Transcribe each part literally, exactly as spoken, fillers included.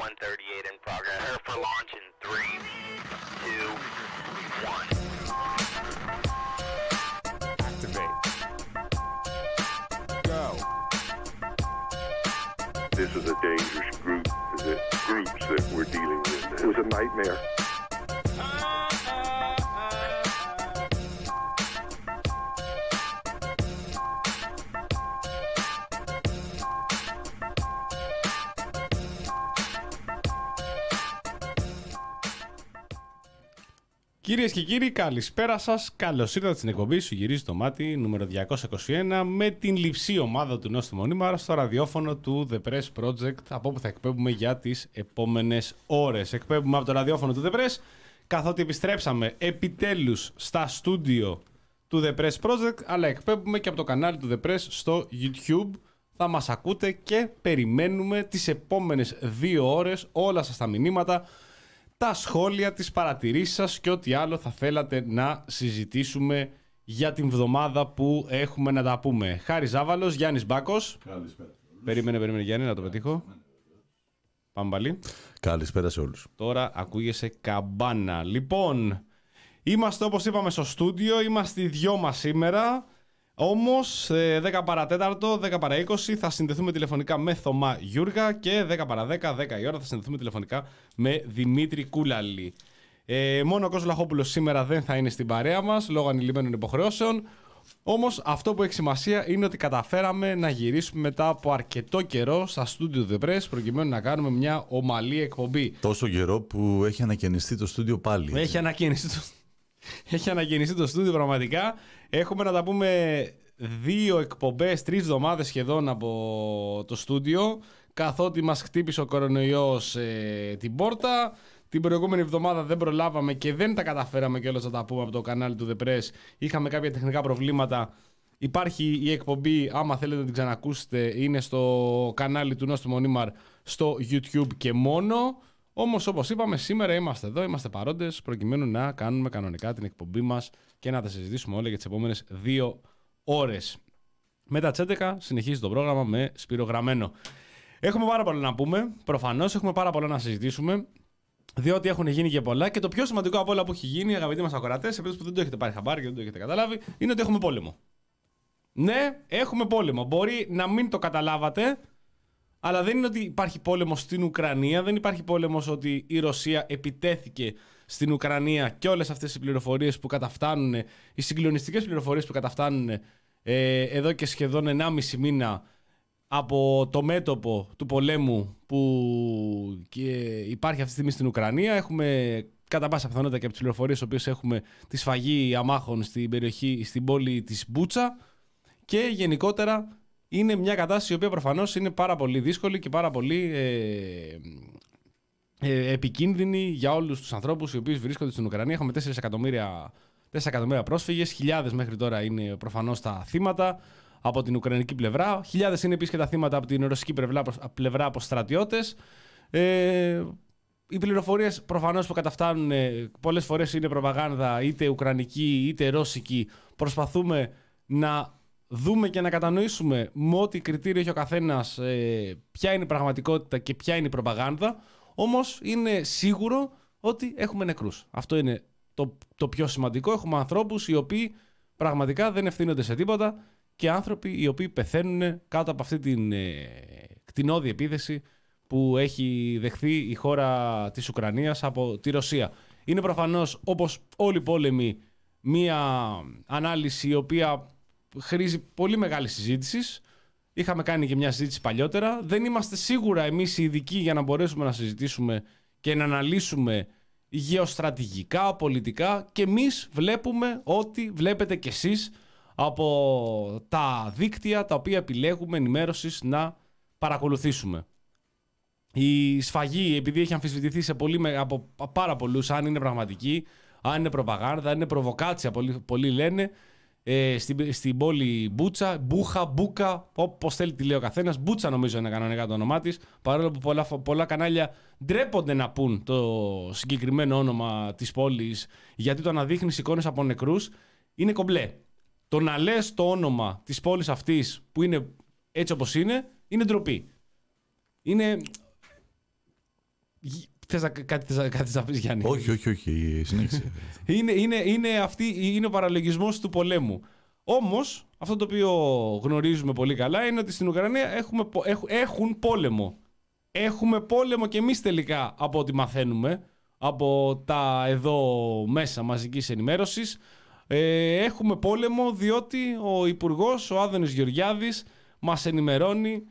one thirty-eight in progress. Prepare for launch in three, two, one. Activate. Go. This is a dangerous group, the groups that we're dealing with. It was a nightmare. Κυρίες και κύριοι, καλησπέρα σας. Καλώς ήρθατε στην εκπομπή Σου Γυρίζει το Μάτι νούμερο διακόσια είκοσι ένα με την λειψή ομάδα του Νόστιμου Μονίμαρα στο ραδιόφωνο του The Press Project, από όπου θα εκπέμπουμε για τις επόμενες ώρες. Εκπέμπουμε από το ραδιόφωνο του The Press, καθότι επιστρέψαμε επιτέλους στα στούντιο του The Press Project, αλλά εκπέμπουμε και από το κανάλι του The Press στο YouTube. Θα μας ακούτε και περιμένουμε τις επόμενες δύο ώρες όλα σας τα μηνύματα, τα σχόλια, τις παρατηρήσεις σας και ό,τι άλλο θα θέλατε να συζητήσουμε για την βδομάδα που έχουμε να τα πούμε. Χάρης Ζάβαλος, Γιάννης Μπάκος. Καλησπέρα. Περίμενε, περίμενε Γιάννη, να το πετύχω. Πάμε πάλι. Καλησπέρα σε όλους. Τώρα ακούγεσαι καμπάνα. Λοιπόν, είμαστε όπως είπαμε στο στούντιο, είμαστε οι δυο μας σήμερα. Όμως, δέκα παρά τέταρτο, δέκα παρά είκοσι θα συνδεθούμε τηλεφωνικά με Θωμά Γιούργα και δέκα παρά δέκα, δέκα η ώρα θα συνδεθούμε τηλεφωνικά με Δημήτρη Κούλαλη. Ε, μόνο ο Κώστας Λαχόπουλος σήμερα δεν θα είναι στην παρέα μας λόγω ανηλυμένων υποχρεώσεων. Όμως αυτό που έχει σημασία είναι ότι καταφέραμε να γυρίσουμε μετά από αρκετό καιρό στα στούντιο The Press προκειμένου να κάνουμε μια ομαλή εκπομπή. Τόσο καιρό που έχει ανακαινιστεί το στούντιο πάλι. Έχει ανακαινιστεί το Έχει ανακαινιστεί το στούντιο πραγματικά. Έχουμε να τα πούμε δύο εκπομπές, τρεις εβδομάδες σχεδόν από το στούντιο, καθότι μας χτύπησε ο κορονοϊός ε, την πόρτα. Την προηγούμενη εβδομάδα δεν προλάβαμε και δεν τα καταφέραμε κιόλας να τα πούμε από το κανάλι του The Press. Είχαμε κάποια τεχνικά προβλήματα. Υπάρχει η εκπομπή, άμα θέλετε να την ξανακούσετε, είναι στο κανάλι του Νόστιμου Μονίμαρ στο YouTube και μόνο. Όμως, όπως είπαμε, σήμερα είμαστε εδώ, είμαστε παρόντες προκειμένου να κάνουμε κανονικά την εκπομπή μας και να τα συζητήσουμε όλα για τις επόμενες δύο ώρες. Μετά τις έντεκα συνεχίζει το πρόγραμμα με Σπύρο Γραμμένο. Έχουμε πάρα πολλά να πούμε, προφανώς έχουμε πάρα πολλά να συζητήσουμε, διότι έχουν γίνει και πολλά. Και το πιο σημαντικό από όλα που έχει γίνει, αγαπητοί μας ακροατές, επειδή που δεν το έχετε πάρει χαμπάρι και δεν το έχετε καταλάβει, είναι ότι έχουμε πόλεμο. Ναι, έχουμε πόλεμο. Μπορεί να μην το καταλάβατε. Αλλά δεν είναι ότι υπάρχει πόλεμος στην Ουκρανία, δεν υπάρχει πόλεμος ότι η Ρωσία επιτέθηκε στην Ουκρανία και όλες αυτές οι πληροφορίες που καταφτάνουν, οι συγκλονιστικές πληροφορίες που καταφτάνουν ε, εδώ και σχεδόν ενάμιση μήνα από το μέτωπο του πολέμου που και υπάρχει αυτή τη στιγμή στην Ουκρανία. Έχουμε κατά πάσα πιθανότητα και από τις πληροφορίες οποίες έχουμε τη σφαγή αμάχων στην περιοχή, στην πόλη της Μπούτσα και γενικότερα. Είναι μια κατάσταση η οποία προφανώς είναι πάρα πολύ δύσκολη και πάρα πολύ ε, ε, επικίνδυνη για όλους τους ανθρώπους οι οποίοι βρίσκονται στην Ουκρανία. Έχουμε τέσσερα εκατομμύρια πρόσφυγες, χιλιάδες μέχρι τώρα είναι προφανώς τα θύματα από την Ουκρανική πλευρά, χιλιάδες είναι επίσης και τα θύματα από την ρωσική πλευρά, πλευρά από στρατιώτες. Ε, οι πληροφορίες προφανώς που καταφτάνουν πολλές φορές είναι προπαγάνδα είτε ουκρανική είτε ρώσικη. Προσπαθούμε να δούμε και να κατανοήσουμε με ό,τι κριτήριο έχει ο καθένας ε, ποια είναι η πραγματικότητα και ποια είναι η προπαγάνδα. Όμως είναι σίγουρο ότι έχουμε νεκρούς. Αυτό είναι το, το πιο σημαντικό. Έχουμε ανθρώπους οι οποίοι πραγματικά δεν ευθύνονται σε τίποτα και άνθρωποι οι οποίοι πεθαίνουν κάτω από αυτή την ε, κτηνώδη επίθεση που έχει δεχθεί η χώρα της Ουκρανίας από τη Ρωσία. Είναι προφανώς, όπως όλοι οι πόλεμοι, μία ανάλυση η οποία χρήζει πολύ μεγάλη συζήτηση. Είχαμε κάνει και μια συζήτηση παλιότερα. Δεν είμαστε σίγουρα εμείς οι ειδικοί για να μπορέσουμε να συζητήσουμε και να αναλύσουμε γεωστρατηγικά, πολιτικά, και εμείς βλέπουμε ό,τι βλέπετε κι εσείς από τα δίκτυα τα οποία επιλέγουμε ενημέρωσης να παρακολουθήσουμε. Η σφαγή, επειδή έχει αμφισβητηθεί σε πολύ, από πάρα πολλούς αν είναι πραγματική, αν είναι προπαγάνδα, αν είναι προβοκάτσια, πολλοί, πολλοί λένε, ε, στην, στην πόλη Μπούτσα, Μπούχα, Μπούκα, όπως θέλει τη λέει ο καθένας. Μπούτσα νομίζω είναι κανονικά το όνομά της, παρόλο που πολλά, πολλά κανάλια ντρέπονται να πούν το συγκεκριμένο όνομα της πόλης, γιατί το να δείχνεις εικόνες από νεκρούς είναι κομπλέ. Το να λες το όνομα της πόλης αυτής που είναι έτσι όπως είναι, είναι ντροπή. Είναι... Θες να, κάτι, θες να, κάτι να πεις, Γιάννη? Όχι, όχι, όχι. Συνέχισε. είναι, είναι, είναι, αυτή, είναι ο παραλογισμός του πολέμου. Όμως, αυτό το οποίο γνωρίζουμε πολύ καλά είναι ότι στην Ουκρανία έχουμε, έχουν πόλεμο. Έχουμε πόλεμο και εμείς τελικά, από ό,τι μαθαίνουμε, από τα εδώ μέσα μαζικής ενημέρωσης. Ε, έχουμε πόλεμο διότι ο Υπουργός, ο Άδωνης Γεωργιάδης, μας ενημερώνει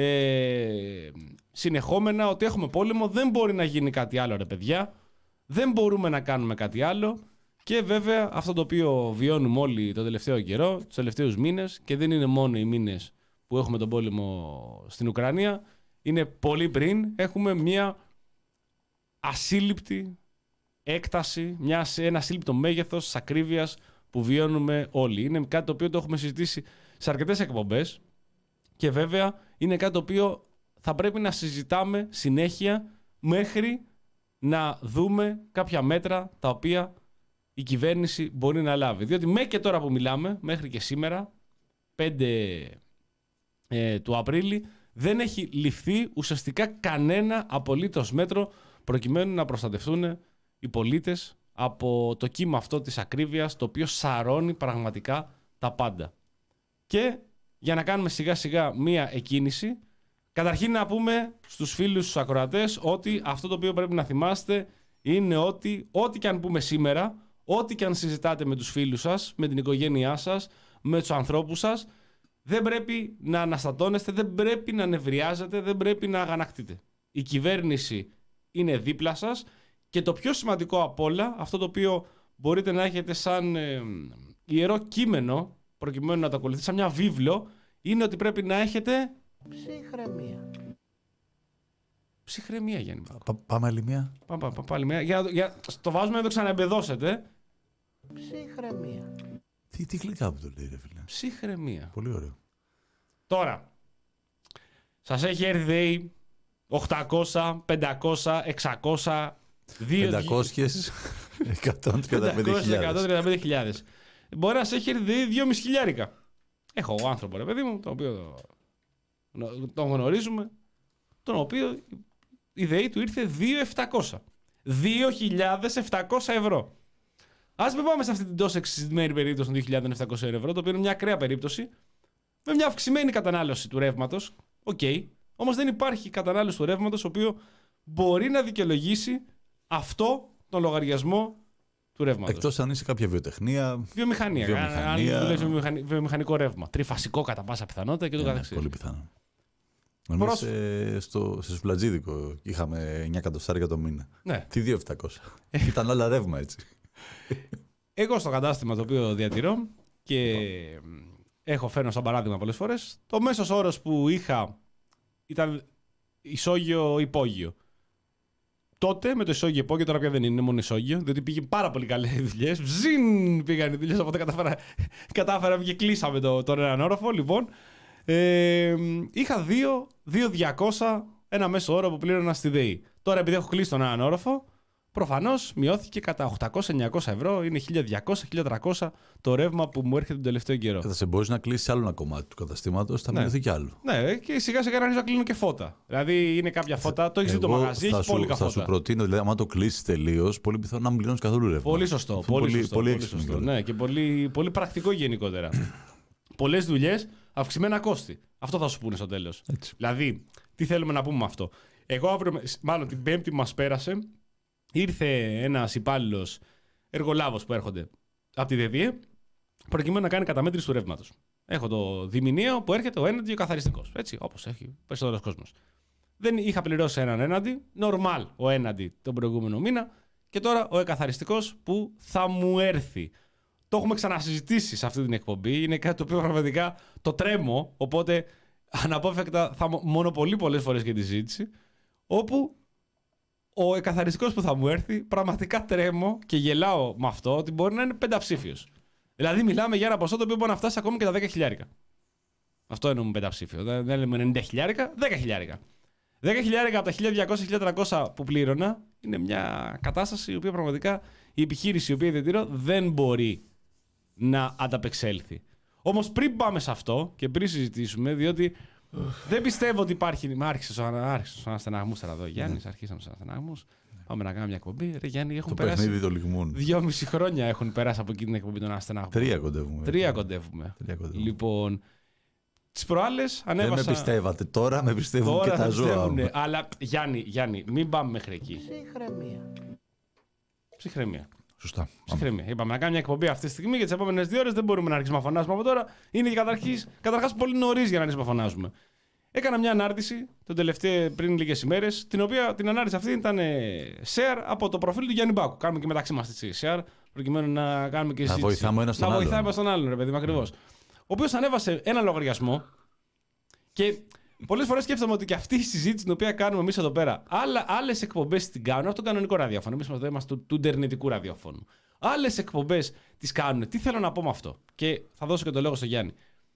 ε, συνεχόμενα ότι έχουμε πόλεμο, δεν μπορεί να γίνει κάτι άλλο, ρε παιδιά. Δεν μπορούμε να κάνουμε κάτι άλλο. Και βέβαια αυτό το οποίο βιώνουμε όλοι τον τελευταίο καιρό, τους τελευταίους μήνες, και δεν είναι μόνο οι μήνες που έχουμε τον πόλεμο στην Ουκρανία, είναι πολύ πριν, έχουμε μια ασύλληπτη έκταση, μια, ένα ασύλληπτο μέγεθος της ακρίβειας που βιώνουμε όλοι. Είναι κάτι το οποίο το έχουμε συζητήσει σε αρκετές εκπομπές και βέβαια είναι κάτι το οποίο θα πρέπει να συζητάμε συνέχεια μέχρι να δούμε κάποια μέτρα τα οποία η κυβέρνηση μπορεί να λάβει. Διότι μέχρι και τώρα που μιλάμε, μέχρι και σήμερα, πέντε ε, του Απρίλη, δεν έχει ληφθεί ουσιαστικά κανένα απολύτως μέτρο προκειμένου να προστατευτούν οι πολίτες από το κύμα αυτό της ακρίβειας, το οποίο σαρώνει πραγματικά τα πάντα. Και για να κάνουμε σιγά σιγά μία εκκίνηση, καταρχήν να πούμε στους φίλους τους ακροατές ότι αυτό το οποίο πρέπει να θυμάστε είναι ότι ό,τι και αν πούμε σήμερα, ό,τι και αν συζητάτε με τους φίλους σας, με την οικογένειά σας, με τους ανθρώπους σας, δεν πρέπει να αναστατώνεστε, δεν πρέπει να νευριάζετε, δεν πρέπει να αγανακτείτε. Η κυβέρνηση είναι δίπλα σας και το πιο σημαντικό απ' όλα, αυτό το οποίο μπορείτε να έχετε σαν ε, ιερό κείμενο, προκειμένου να το ακολουθείτε, σαν μια βίβλο, είναι ότι πρέπει να έχετε... Ψυχραιμία. Ψυχραιμία, Γιάννη. Πα, πάμε άλλη μία. Πάμε, πάμε, πάμε άλλη μία. Για, για, το βάζουμε να το ξαναεμπεδώσετε. Ψυχραιμία. Τι, τι γλυκά που το λέει, ρε φίλε. Ψυχραιμία. Πολύ ωραίο. Τώρα, σας έχει έρθει ΔΕΗ οκτακόσια, πεντακόσια, εξακόσια, πεντακόσιες, εκατόν τριάντα πέντε χιλιάδες. Μπορεί να σας έχει έρθει ΔΕΗ δυόμισι χιλιάρικα. Έχω εγώ άνθρωπο, ρε παιδί μου, τον οποίο τον γνωρίζουμε, τον οποίο η ΔΕΗ του ήρθε δύο χιλιάδες επτακόσια. δύο χιλιάδες επτακόσια ευρώ. Ας μην πάμε σε αυτή την τόσο εξισμένη περίπτωση των δύο χιλιάδες επτακόσια ευρώ, το οποίο είναι μια ακραία περίπτωση, με μια αυξημένη κατανάλωση του ρεύματος. Οκ. Okay. Όμως δεν υπάρχει κατανάλωση του ρεύματος, ο οποίο μπορεί να δικαιολογήσει αυτό τον λογαριασμό του ρεύματος. Εκτός αν είσαι κάποια βιοτεχνία. Βιομηχανία. βιομηχανία. Αν δουλεύει βιομηχανι... βιομηχανικό ρεύμα. Τριφασικό κατά πάσα πιθανότητα και το yeah, καθεξής. Ναι, πολύ πιθανό. Εμείς Προς... ε, στο, σε Σουφλατζίδικο είχαμε εννιά εκατοστάρια το μήνα. Ναι. Τι δύο χιλιάδες επτακόσια. Ήταν άλλα ρεύμα έτσι. Εγώ στο κατάστημα το οποίο διατηρώ και έχω φέρνω σαν παράδειγμα πολλές φορές, το μέσος όρος που είχα ήταν ισόγειο-υπόγειο. Τότε με το ισόγειο-υπόγειο, τώρα πια δεν είναι, είναι μόνο ισόγειο, διότι πήγε πάρα πολύ καλές οι δουλειές. Βζιν πήγαν οι δουλειές, οπότε κατάφερα, κατάφερα και κλείσαμε το, τον έναν όροφο. Λοιπόν, ε, είχα δύο χιλιάδες διακόσια ένα μέσο όρο που πλήρωνα στη ΔΕΗ. Τώρα επειδή έχω κλείσει τον έναν όροφο, προφανώς μειώθηκε κατά οκτακόσια με εννιακόσια ευρώ, είναι χίλια διακόσια με χίλια τριακόσια το ρεύμα που μου έρχεται τον τελευταίο καιρό. Θα σε μπορείς να κλείσεις άλλο ένα κομμάτι του καταστήματος, θα ναι. μειωθεί κι άλλο. Ναι, και σιγά σιγά να αρχίσω να κλείνω και φώτα. Δηλαδή είναι κάποια φώτα, το έχεις δει το μαγαζί, έχει πολύ καφώτα. Θα σου προτείνω, δηλαδή, άμα το κλείσεις τελείως, πολύ πιθανό να μην πληρώνεις καθόλου ρεύμα. Πολύ σωστό. Πολύ, πολύ σωστό. Πολύ, πολύ σωστό ναι, και πολύ, πολύ πρακτικό γενικότερα. Πολλές δουλειές, αυξημένα κόστη. Αυτό θα σου πούνε στο τέλος. Δηλαδή, τι θέλουμε να πούμε με αυτό. Εγώ αύριο, μάλλον την Πέμπτη μας πέρασε. Ήρθε ένας υπάλληλος εργολάβος που έρχονται από τη ΔΕΔΙΕ προκειμένου να κάνει καταμέτρηση του ρεύματος. Έχω το διμηνίο που έρχεται ο έναντι και ο καθαριστικός. Έτσι, όπως έχει περισσότερος κόσμος. Δεν είχα πληρώσει έναν έναντι, normal ο έναντι τον προηγούμενο μήνα και τώρα ο εκαθαριστικός που θα μου έρθει. Το έχουμε ξανασυζητήσει σε αυτή την εκπομπή. Είναι κάτι το οποίο πραγματικά το τρέμω, οπότε αναπόφευκτα θα μονοπολεί πολλές φορές και τη συζήτηση. Όπου ο εκαθαριστικός που θα μου έρθει, πραγματικά τρέμω και γελάω με αυτό ότι μπορεί να είναι πενταψήφιος. Δηλαδή, μιλάμε για ένα ποσό το οποίο μπορεί να φτάσει ακόμη και τα δέκα χιλιάρικα. Αυτό εννοούμε πενταψήφιο. Δεν λέμε ενενήντα χιλιάρικα, δέκα χιλιάρικα. δέκα χιλιάρικα από τα χίλια διακόσια με χίλια τριακόσια που πλήρωνα είναι μια κατάσταση η οποία πραγματικά η επιχείρηση η οποία διατηρώ δεν μπορεί να ανταπεξέλθει. Όμως πριν πάμε σε αυτό και πριν συζητήσουμε, διότι Δεν πιστεύω ότι υπάρχει. Μ' άρχισε ο αναστεναγμός τώρα εδώ. Γιάννη, αρχίσαμε στου αναστεναγμούς. Πάμε να κάνουμε μια εκπομπή. Ρε Γιάννη, έχουν το περάσει. παιχνίδι των λιγμών. Δυόμιση χρόνια έχουν περάσει από εκεί την εκπομπή των αναστεναγμών. Τρία κοντεύουμε. Τρία κοντεύουμε. Τρία κοντεύουμε. Λοιπόν, τις προάλλες ανέβασα. Δεν με πιστεύατε. Τώρα με πιστεύουν Τώρα και τα ζώα. Αλλά Γιάννη, Γιάννη, μην πάμε μέχρι εκεί. Ψυχραιμία. Ψυχραιμία. Σωστά. Ψυχραιμία. Είπαμε να κάνουμε μια εκπομπή αυτή τη στιγμή και τις επόμενες δύο ώρες δεν μπορούμε να αρχίσουμε να φωνάζουμε από τώρα. Είναι και καταρχάς πολύ νωρίς για να αρχίσουμε να φωνάζουμε. Έκανα μια ανάρτηση τον τελευταίο, πριν λίγες ημέρες, την οποία την ανάρτηση αυτή ήταν share από το προφίλ του Γιάννη Μπάκου. Κάνουμε και μεταξύ μας έτσι share, προκειμένου να κάνουμε και συζήτηση. Να βοηθάμε ένας τον άλλον. Να βοηθάμε άλλον. τον άλλον, ρε παιδί μου, ακριβώς. Ο οποίος ανέβασε ένα λογαριασμό και πολλές φορές σκέφτομαι ότι και αυτή η συζήτηση την οποία κάνουμε εμείς εδώ πέρα, άλλες εκπομπές την κάνουν από το κανονικό ραδιόφωνο. Εμείς είμαστε του, του ντερνετικού ραδιόφωνου. Άλλες εκπομπές τις κάνουν. Τι θέλω να πω με αυτό. Και θα δώσω και το λόγο στο Γιάννη.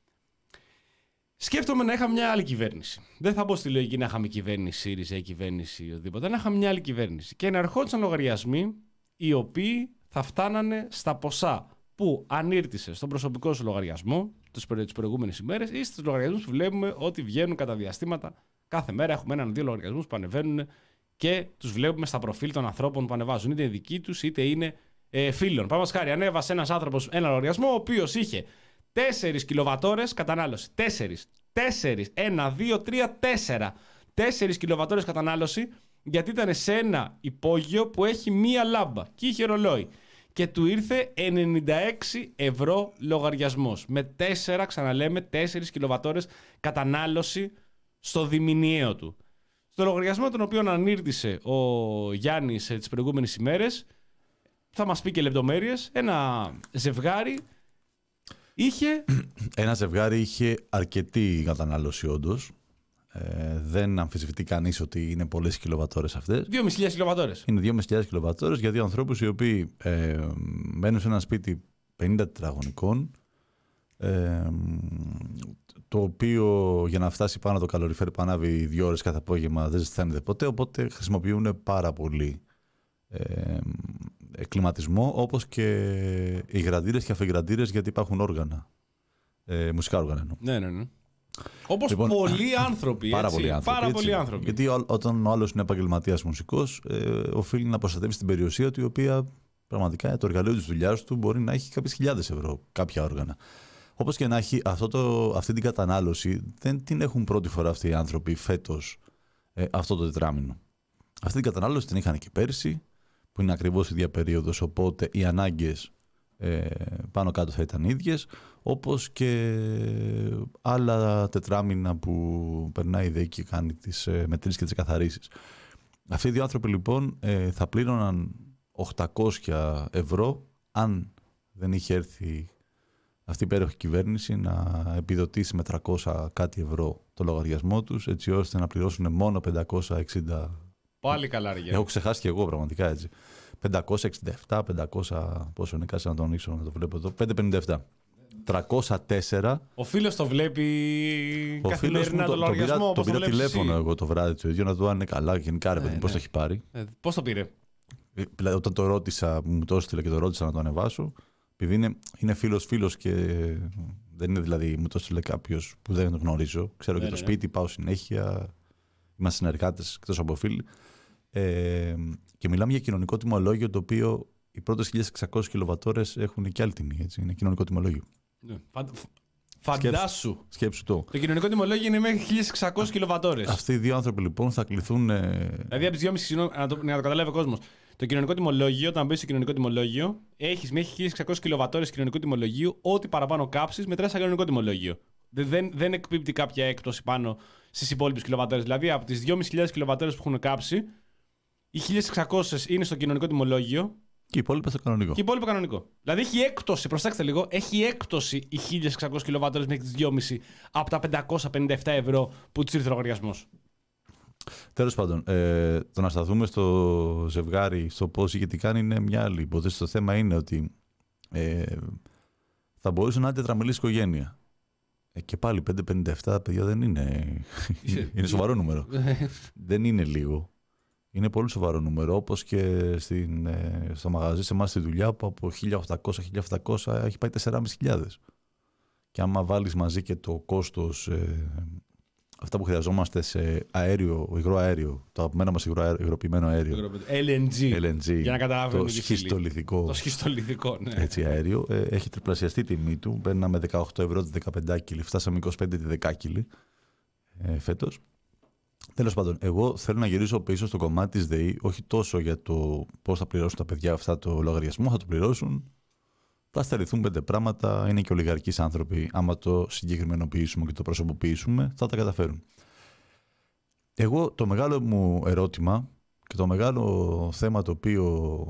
Σκέφτομαι να είχαμε μια άλλη κυβέρνηση. Δεν θα μπω στη λογική να είχαμε κυβέρνηση ΣΥΡΙΖΑ ή κυβέρνηση ή οτιδήποτε. Να είχαμε μια άλλη κυβέρνηση. Και να ερχόντουσαν λογαριασμοί οι οποίοι θα φτάνανε στα ποσά που ανήρτησε στον προσωπικό σου λογαριασμό τις προηγούμενες ημέρες ή στους λογαριασμούς που βλέπουμε ότι βγαίνουν κατά διαστήματα. Κάθε μέρα έχουμε έναν-δύο λογαριασμούς που ανεβαίνουν και τους βλέπουμε στα προφίλ των ανθρώπων που ανεβάζουν. Είτε δικοί τους είτε είναι ε, φίλων. Παραδείγματος χάρη, ανέβασε ένας άνθρωπος ένα λογαριασμό ο οποίος είχε τέσσερις κιλοβατόρες κατανάλωση. τέσσερις. τέσσερις. ένα, δύο, τρία, τέσσερα. τέσσερις κιλοβατόρες κατανάλωση γιατί ήταν σε ένα υπόγειο που έχει μία λάμπα και είχε ρολόι. Και του ήρθε ενενήντα έξι ευρώ λογαριασμός. Με τέσσερα, ξαναλέμε, τέσσερις κιλοβατόρες κατανάλωση στο διμηνιαίο του. Στο λογαριασμό τον οποίο ανήρτησε ο Γιάννης τις προηγούμενες ημέρες, θα μας πει και λεπτομέρειες, ένα ζευγάρι είχε... Ένα ζευγάρι είχε αρκετή κατανάλωση όντως. Ε, δεν αμφισβητεί κανείς ότι είναι πολλές κιλοβατόρες αυτές. δυόμισι χιλιάδες κιλοβατόρες. Είναι δυόμισι χιλιάδες κιλοβατόρες για δύο ανθρώπους οι οποίοι ε, μένουν σε ένα σπίτι πενήντα τετραγωνικών, ε, το οποίο για να φτάσει πάνω το καλοριφέρ που ανάβει δύο ώρες κάθε απόγευμα δεν ζεσταίνεται ποτέ, οπότε χρησιμοποιούν πάρα πολύ ε, κλιματισμό, όπως και οι γραντήρες και αφιγραντήρες, γιατί υπάρχουν όργανα, ε, μουσικά όργανα εννοώ. Ναι, ναι, ναι. Όπως Λοιπόν, πολλοί άνθρωποι. Πάρα έτσι, πολλοί άνθρωποι. Πάρα έτσι. πολλοί άνθρωποι. Γιατί ό, όταν ο άλλος είναι επαγγελματίας μουσικός, ε, οφείλει να προστατεύσει την περιουσία του, η οποία πραγματικά το εργαλείο της δουλειάς του μπορεί να έχει κάποιες χιλιάδες ευρώ, κάποια όργανα. Όπως και να έχει, αυτό το, αυτή την κατανάλωση δεν την έχουν πρώτη φορά αυτοί οι άνθρωποι φέτος, ε, αυτό το τετράμινο. Αυτή την κατανάλωση την είχαν και πέρσι, που είναι ακριβώς η ίδια περίοδος, οπότε οι ανάγκες ε, πάνω κάτω θα ήταν ίδιες, όπως και άλλα τετράμινα που περνάει η ΔΕΗ και κάνει τις ε, μετρήσεις και τις καθαρίσεις. Αυτοί οι δύο άνθρωποι λοιπόν ε, θα πλήρωναν οκτακόσια ευρώ αν δεν είχε έρθει αυτή η υπέροχη κυβέρνηση να επιδοτήσει με τριακόσια κάτι ευρώ το λογαριασμό τους, έτσι ώστε να πληρώσουν μόνο πεντακόσια εξήντα. Πάλι καλά, ρε. Έχω ξεχάσει και εγώ πραγματικά έτσι. πεντακόσια εξήντα επτά, πεντακόσια, πόσο είναι, κάτσε να το ανοίξω να το βλέπω εδώ, πεντακόσια πενήντα επτά. τριακόσια τέσσερα. Ο φίλος το βλέπει ο καθημερινά το, το λογαριασμό. Το πήρα τηλέφωνο εγώ το βράδυ του ίδιου να δω αν είναι καλά γενικά, ρε παιδί, ναι, πώς ναι. το έχει πάρει. Ε, πώς το πήρε. Δηλαδή, όταν το ρώτησα, μου το έστειλε και το ρώτησα να το ανεβάσω, επειδή είναι, είναι φίλος φίλος και δεν είναι δηλαδή, μου το έστειλε κάποιος που δεν τον γνωρίζω. Ξέρω ναι, και το ναι, σπίτι, ναι. Πάω συνέχεια, είμαστε συνεργάτες εκτός από φίλοι. Ε, και μιλάμε για κοινωνικό τιμολόγιο, το οποίο οι πρώτες χίλιες εξακόσιες κιλοβατόρες έχουν και άλλη τιμή. Έτσι. Είναι κοινωνικό τιμολόγιο. Ναι. Φαν... Φαντάσου. Σκέψου το. Το κοινωνικό τιμολόγιο είναι μέχρι χίλιες εξακόσιες κιλοβατόρες. Αυτοί οι δύο άνθρωποι λοιπόν θα κληθούν. Ε... Δηλαδή από τις δυόμισι, να το, να το καταλάβει ο κόσμος. Το κοινωνικό τιμολόγιο, όταν μπει στο κοινωνικό τιμολόγιο, έχει μέχρι χίλιες εξακόσιες κιλοβατόρες κοινωνικού τιμολογίου, ό,τι παραπάνω κάψεις μετράς σαν κοινωνικό τιμολόγιο. Δεν, δεν εκπίπτει κάποια έκπτωση πάνω στις υπόλοιπες κιλοβατόρες. Δηλαδή από τις δυόμισι χιλιάδες κιλοβατόρες που έχουν κάψει, οι χίλιες εξακόσιες είναι στο κοινωνικό τιμολόγιο. Και οι υπόλοιποι στο κανονικό. Και οι υπόλοιποι κανονικό. Δηλαδή έχει έκπτωση, προσέξτε λίγο, έχει έκπτωση οι χίλιες εξακόσιες κιλοβατόρες μέχρι τις δυόμισι από τα πεντακόσια πενήντα επτά ευρώ που τους ήρθε ο λογαριασμός. Τέλος πάντων, ε, το να σταθούμε στο ζευγάρι, στο πώς είχε τι κάνει, είναι μια άλλη υπόθεση. Το θέμα είναι ότι ε, θα μπορούσε να είναι τετραμελής οικογένεια. Ε, και πάλι πεντακόσια πενήντα επτά, παιδιά, δεν είναι. Είναι σοβαρό νούμερο. Δεν είναι λίγο. Είναι πολύ σοβαρό νούμερο, όπως και στην, ε, στο μαγαζί σε εμάς στη δουλειά που από χίλια οκτακόσια με χίλια επτακόσια έχει πάει τέσσερις χιλιάδες πεντακόσια. Και άμα βάλεις μαζί και το κόστος ε, αυτά που χρειαζόμαστε σε αέριο, υγρό αέριο, το αγαπημένο μας υγρό αέριο, υγροποιημένο αέριο. ελ εν τζι. ελ εν τζι. Για να καταλάβουμε το σχιστολιθικό. Το σχιστολιθικό, ναι. Έτσι, αέριο. Ε, έχει τριπλασιαστεί η τιμή του. Παίρναμε δεκαοκτώ ευρώ τη δεκαπέντε κιλή, φτάσαμε είκοσι πέντε τη δέκα κιλή ε, φέτος. Τέλος πάντων, εγώ θέλω να γυρίσω πίσω στο κομμάτι της ΔΕΗ, όχι τόσο για το πώς θα πληρώσουν τα παιδιά αυτά το λογαριασμό, θα το πληρώσουν. Θα στερηθούν πέντε πράγματα, είναι και ολιγαρκείς άνθρωποι. Άμα το συγκεκριμενοποιήσουμε και το προσωποποιήσουμε, θα τα καταφέρουν. Εγώ το μεγάλο μου ερώτημα και το μεγάλο θέμα το οποίο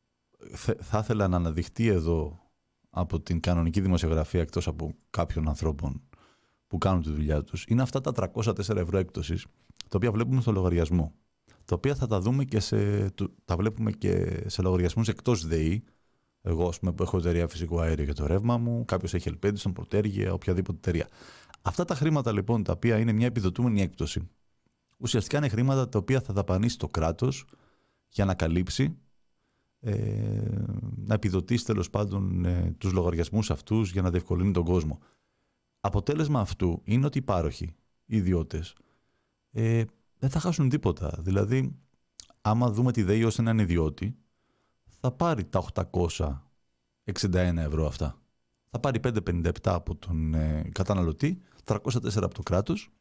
θα ήθελα να αναδειχτεί εδώ από την κανονική δημοσιογραφία, εκτός από κάποιων ανθρώπων που κάνουν τη δουλειά τους, είναι αυτά τα τριακόσια τέσσερα ευρώ έκπτωσης, τα οποία βλέπουμε στο λογαριασμό. Τα οποία θα τα δούμε και σε, τα βλέπουμε και σε λογαριασμούς εκτός ΔΕΗ. Εγώ, ας πούμε, που έχω εταιρεία φυσικού αέριου για το ρεύμα μου, κάποιος έχει Ελπέντιστον, Πρωτέργεια, οποιαδήποτε εταιρεία. Αυτά τα χρήματα λοιπόν, τα οποία είναι μια επιδοτούμενη έκπτωση, ουσιαστικά είναι χρήματα τα οποία θα δαπανίσει το κράτος για να καλύψει, ε, να επιδοτήσει τέλος πάντων ε, τους λογαριασμούς αυτούς για να διευκολύνει τον κόσμο. Αποτέλεσμα αυτού είναι ότι οι πάροχοι, οι ιδιώτες, ε, δεν θα χάσουν τίποτα. Δηλαδή, άμα δούμε τη ΔΕΗ ως έναν ιδιώτη, θα πάρει τα οκτακόσια εξήντα ένα ευρώ αυτά. Θα πάρει πεντακόσια πενήντα επτά από τον ε, καταναλωτή, τριακόσια τέσσερα από το κράτος,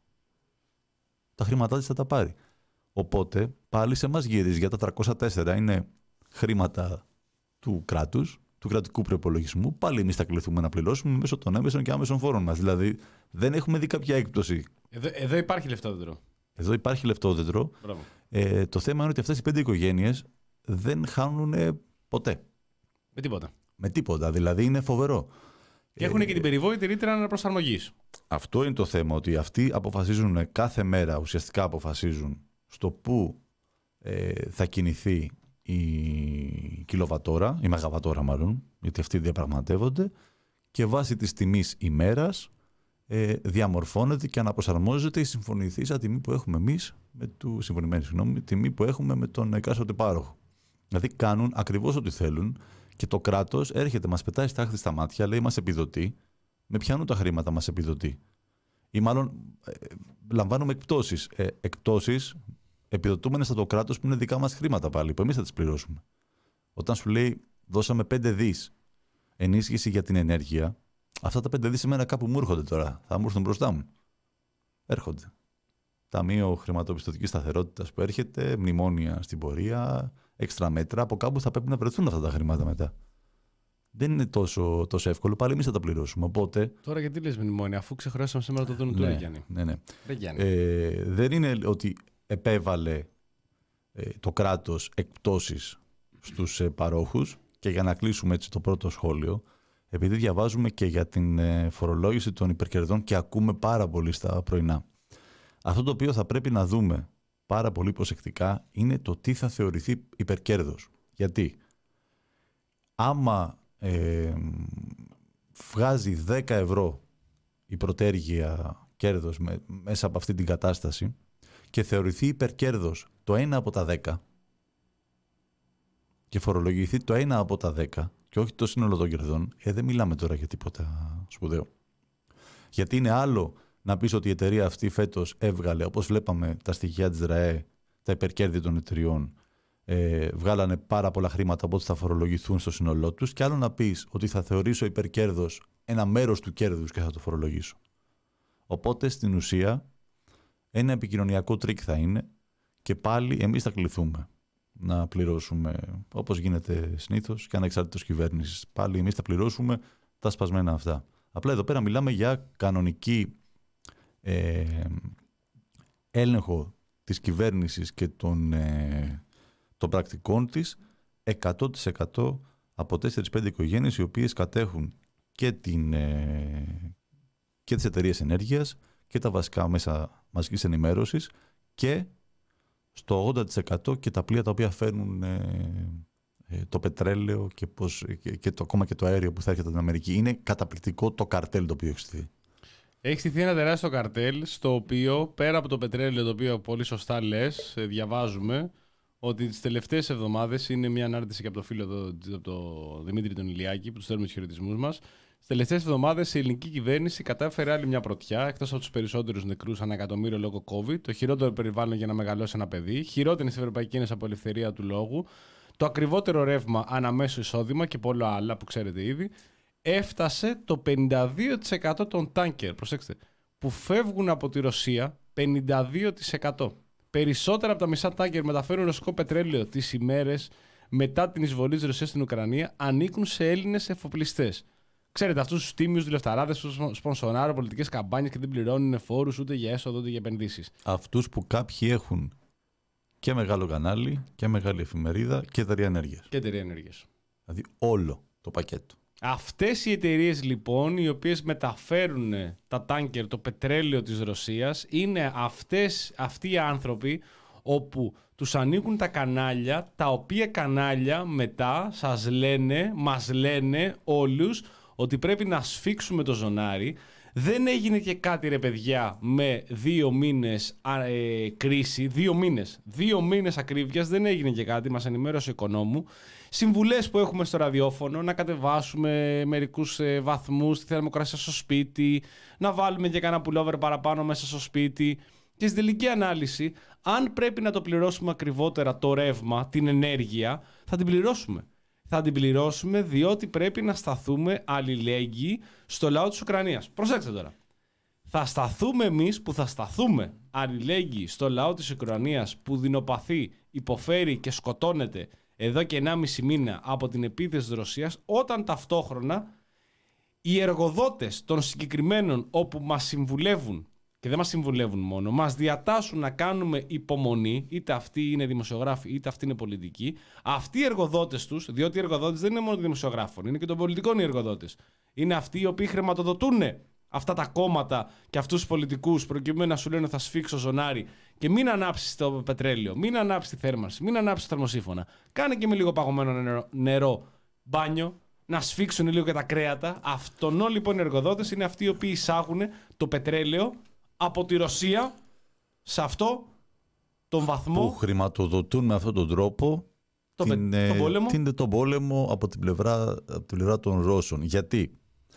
τα χρήματά της θα τα πάρει. Οπότε, πάλι σε μας γυρίζει, για τα τριακόσια τέσσερα είναι χρήματα του κράτους, του κρατικού προϋπολογισμού, πάλι εμείς θα κληθούμε να πληρώσουμε μέσω των έμεσων και άμεσων φόρων μας. Δηλαδή, δεν έχουμε δει κάποια έκπτωση. Εδώ, εδώ υπάρχει λεφτόδεντρο. Εδώ υπάρχει λεφτόδεντρο. Ε, το θέμα είναι ότι αυτές οι πέντε οικογένειες δεν χάνουν ποτέ. Με τίποτα. Με τίποτα. Δηλαδή, είναι φοβερό. Και έχουν ε, και την περιβόητη ρήτρα αναπροσαρμογής. Αυτό είναι το θέμα, ότι αυτοί αποφασίζουν κάθε μέρα, ουσιαστικά αποφασίζουν στο πού ε, θα κινηθεί η κιλοβατόρα, η μεγαβατόρα μάλλον, γιατί αυτοί διαπραγματεύονται, και βάσει της τιμής ημέρας ε, διαμορφώνεται και αναπροσαρμόζεται η συμφωνηθήσα τιμή που έχουμε εμείς, με του, συμφωνημένη συγγνώμη, τιμή που έχουμε με τον εκάστοτε πάροχο. Δηλαδή κάνουν ακριβώς ό,τι θέλουν και το κράτος έρχεται, μας πετάει στάχτη στα μάτια, λέει μας επιδοτεί, με πιάνουν τα χρήματα μας επιδοτεί. Ή μάλλον ε, λαμβάνουμε εκπτώσεις. Ε, εκπτώσεις επιδοτούμενες από το κράτος που είναι δικά μας χρήματα πάλι, που εμείς θα τις πληρώσουμε. Όταν σου λέει δώσαμε πέντε δις ενίσχυση για την ενέργεια, αυτά τα πέντε δις εμένα κάπου μου έρχονται τώρα. Θα μου έρθουν μπροστά μου. Έρχονται. Ταμείο χρηματοπιστωτικής σταθερότητας που έρχεται, μνημόνια στην πορεία, έξτρα μέτρα. Από κάπου θα πρέπει να βρεθούν αυτά τα χρήματα μετά. Δεν είναι τόσο, τόσο εύκολο. Πάλι εμείς θα τα πληρώσουμε. Οπότε... Τώρα γιατί λες μνημόνια, αφού ξεχρεώσαμε σήμερα το δούνο του ναι, Ρεγιάννη. Ναι, ναι. Ρεγιάννη. Ε, δεν είναι ότι επέβαλε ε, το κράτος εκπτώσεις στους ε, παρόχους, και για να κλείσουμε έτσι το πρώτο σχόλιο, επειδή διαβάζουμε και για την ε, φορολόγηση των υπερκερδών και ακούμε πάρα πολύ στα πρωινά. Αυτό το οποίο θα πρέπει να δούμε πάρα πολύ προσεκτικά είναι το τι θα θεωρηθεί υπερκέρδος. Γιατί άμα ε, βγάζει δέκα ευρώ η Πρωτέργεια κέρδος με, μέσα από αυτή την κατάσταση και θεωρηθεί υπερκέρδος το ένα από τα δέκα και φορολογηθεί το ένα από τα δέκα και όχι το σύνολο των κερδών, ε, δεν μιλάμε τώρα για τίποτα σπουδαίο. Γιατί είναι άλλο να πεις ότι η εταιρεία αυτή φέτος έβγαλε, όπως βλέπαμε τα στοιχεία της ΔΡΑΕ, τα υπερκέρδη των εταιριών, ε, βγάλανε πάρα πολλά χρήματα από ό,τι θα φορολογηθούν στο σύνολό τους, και άλλο να πεις ότι θα θεωρήσω υπερκέρδος ένα μέρος του κέρδους και θα το φορολογήσω. Οπότε στην ουσία ένα επικοινωνιακό τρίκ θα είναι, και πάλι εμείς θα κληθούμε να πληρώσουμε, όπως γίνεται συνήθως και ανεξάρτητος κυβέρνησης. Πάλι εμείς θα πληρώσουμε τα σπασμένα αυτά. Απλά εδώ πέρα μιλάμε για κανονική ε, έλεγχο της κυβέρνησης και των, ε, των πρακτικών της εκατό τοις εκατό από τέσσερις πέντε οικογένειες, οι οποίες κατέχουν και, την, ε, και τις εταιρείες ενέργειας και τα βασικά μέσα μαζικής ενημέρωσης και στο ογδόντα τοις εκατό και τα πλοία τα οποία φέρνουν ε, ε, το πετρέλαιο και, πώς, και, και το, ακόμα και το αέριο που θα έρχεται από την Αμερική. Είναι καταπληκτικό το καρτέλ το οποίο έχει στηθεί. Έχει στηθεί ένα τεράστιο καρτέλ, στο οποίο πέρα από το πετρέλαιο, το οποίο πολύ σωστά λες, διαβάζουμε ότι τις τελευταίες εβδομάδες, είναι μια ανάρτηση και από το φίλο εδώ, από τον Δημήτρη τον Ηλιάκη, που τους θέλουμε τους χαιρετισμούς μας, Στις τελευταίες εβδομάδες η ελληνική κυβέρνηση κατάφερε άλλη μια πρωτιά, εκτός από τους περισσότερους νεκρούς ανά εκατομμύριο λόγω COVID, το χειρότερο περιβάλλον για να μεγαλώσει ένα παιδί, χειρότερη στην Ευρωπαϊκή Ένωση από ελευθερία του λόγου, το ακριβότερο ρεύμα αναμέσω εισόδημα και πολλά άλλα που ξέρετε ήδη, έφτασε το πενήντα δύο τοις εκατό των τάνκερ, προσέξτε, που φεύγουν από τη Ρωσία, πενήντα δύο τοις εκατό. Περισσότερα από τα μισά τάνκερ μεταφέρουν ρωσικό πετρέλαιο τις ημέρες μετά την εισβολή της Ρωσίας στην Ουκρανία ανήκουν σε Έλληνες εφοπλιστές. Ξέρετε, αυτούς τους τίμιους δουλευταράδες που σπονσοράρουν πολιτικές καμπάνιες και δεν πληρώνουν φόρους ούτε για έσοδο ούτε για επενδύσεις. Αυτούς που κάποιοι έχουν και μεγάλο κανάλι και μεγάλη εφημερίδα και εταιρεία ενέργειας. Και εταιρεία ενέργειας. Δηλαδή όλο το πακέτο. Αυτές οι εταιρείες λοιπόν, οι οποίες μεταφέρουν τα τάνκερ, το πετρέλαιο της Ρωσίας, είναι αυτές, αυτοί οι άνθρωποι όπου τους ανήκουν τα κανάλια, τα οποία κανάλια μετά σας λένε, μας λένε όλους ότι πρέπει να σφίξουμε το ζωνάρι. Δεν έγινε και κάτι ρε παιδιά με δύο μήνες ε, κρίση, δύο μήνες, δύο μήνες ακρίβειας, δεν έγινε και κάτι, μας ενημέρωσε ο Οικονόμου. Συμβουλές που έχουμε στο ραδιόφωνο, να κατεβάσουμε μερικούς ε, βαθμούς, τη θερμοκρασία στο σπίτι, να βάλουμε και κανένα pullover παραπάνω μέσα στο σπίτι. Και στην τελική ανάλυση, αν πρέπει να το πληρώσουμε ακριβότερα το ρεύμα, την ενέργεια, θα την πληρώσουμε. Θα την πληρώσουμε διότι πρέπει να σταθούμε αλληλέγγυοι στο λαό της Ουκρανίας. Προσέξτε τώρα. Θα σταθούμε εμείς που θα σταθούμε αλληλέγγυοι στο λαό της Ουκρανίας που δεινοπαθεί, υποφέρει και σκοτώνεται εδώ και ενάμιση μήνα από την επίθεση της Ρωσίας, όταν ταυτόχρονα οι εργοδότες των συγκεκριμένων όπου μας συμβουλεύουν, και δεν μας συμβουλεύουν μόνο, μας διατάσσουν να κάνουμε υπομονή, είτε αυτοί είναι δημοσιογράφοι είτε αυτοί είναι πολιτικοί, αυτοί οι εργοδότες τους, διότι οι εργοδότες δεν είναι μόνο των δημοσιογράφων, είναι και των πολιτικών οι εργοδότες. Είναι αυτοί οι οποίοι χρηματοδοτούν αυτά τα κόμματα και αυτούς τους πολιτικούς προκειμένου να σου λένε θα σφίξω ζωνάρι και μην ανάψεις το πετρέλαιο, μην ανάψεις τη θέρμανση, μην ανάψεις το θερμοσύφωνα. Κάνε και με λίγο παγωμένο νερό, νερό μπάνιο, να σφίξουν λίγο και τα κρέατα. Αυτόν λοιπόν οι εργοδότες είναι αυτοί οι οποίοι εισάγουν το πετρέλαιο από τη Ρωσία σε αυτό τον βαθμό που χρηματοδοτούν με αυτόν τον τρόπο το την, πε, τον, πόλεμο. την, τον πόλεμο από την πλευρά, από την πλευρά των Ρώσων. Γιατί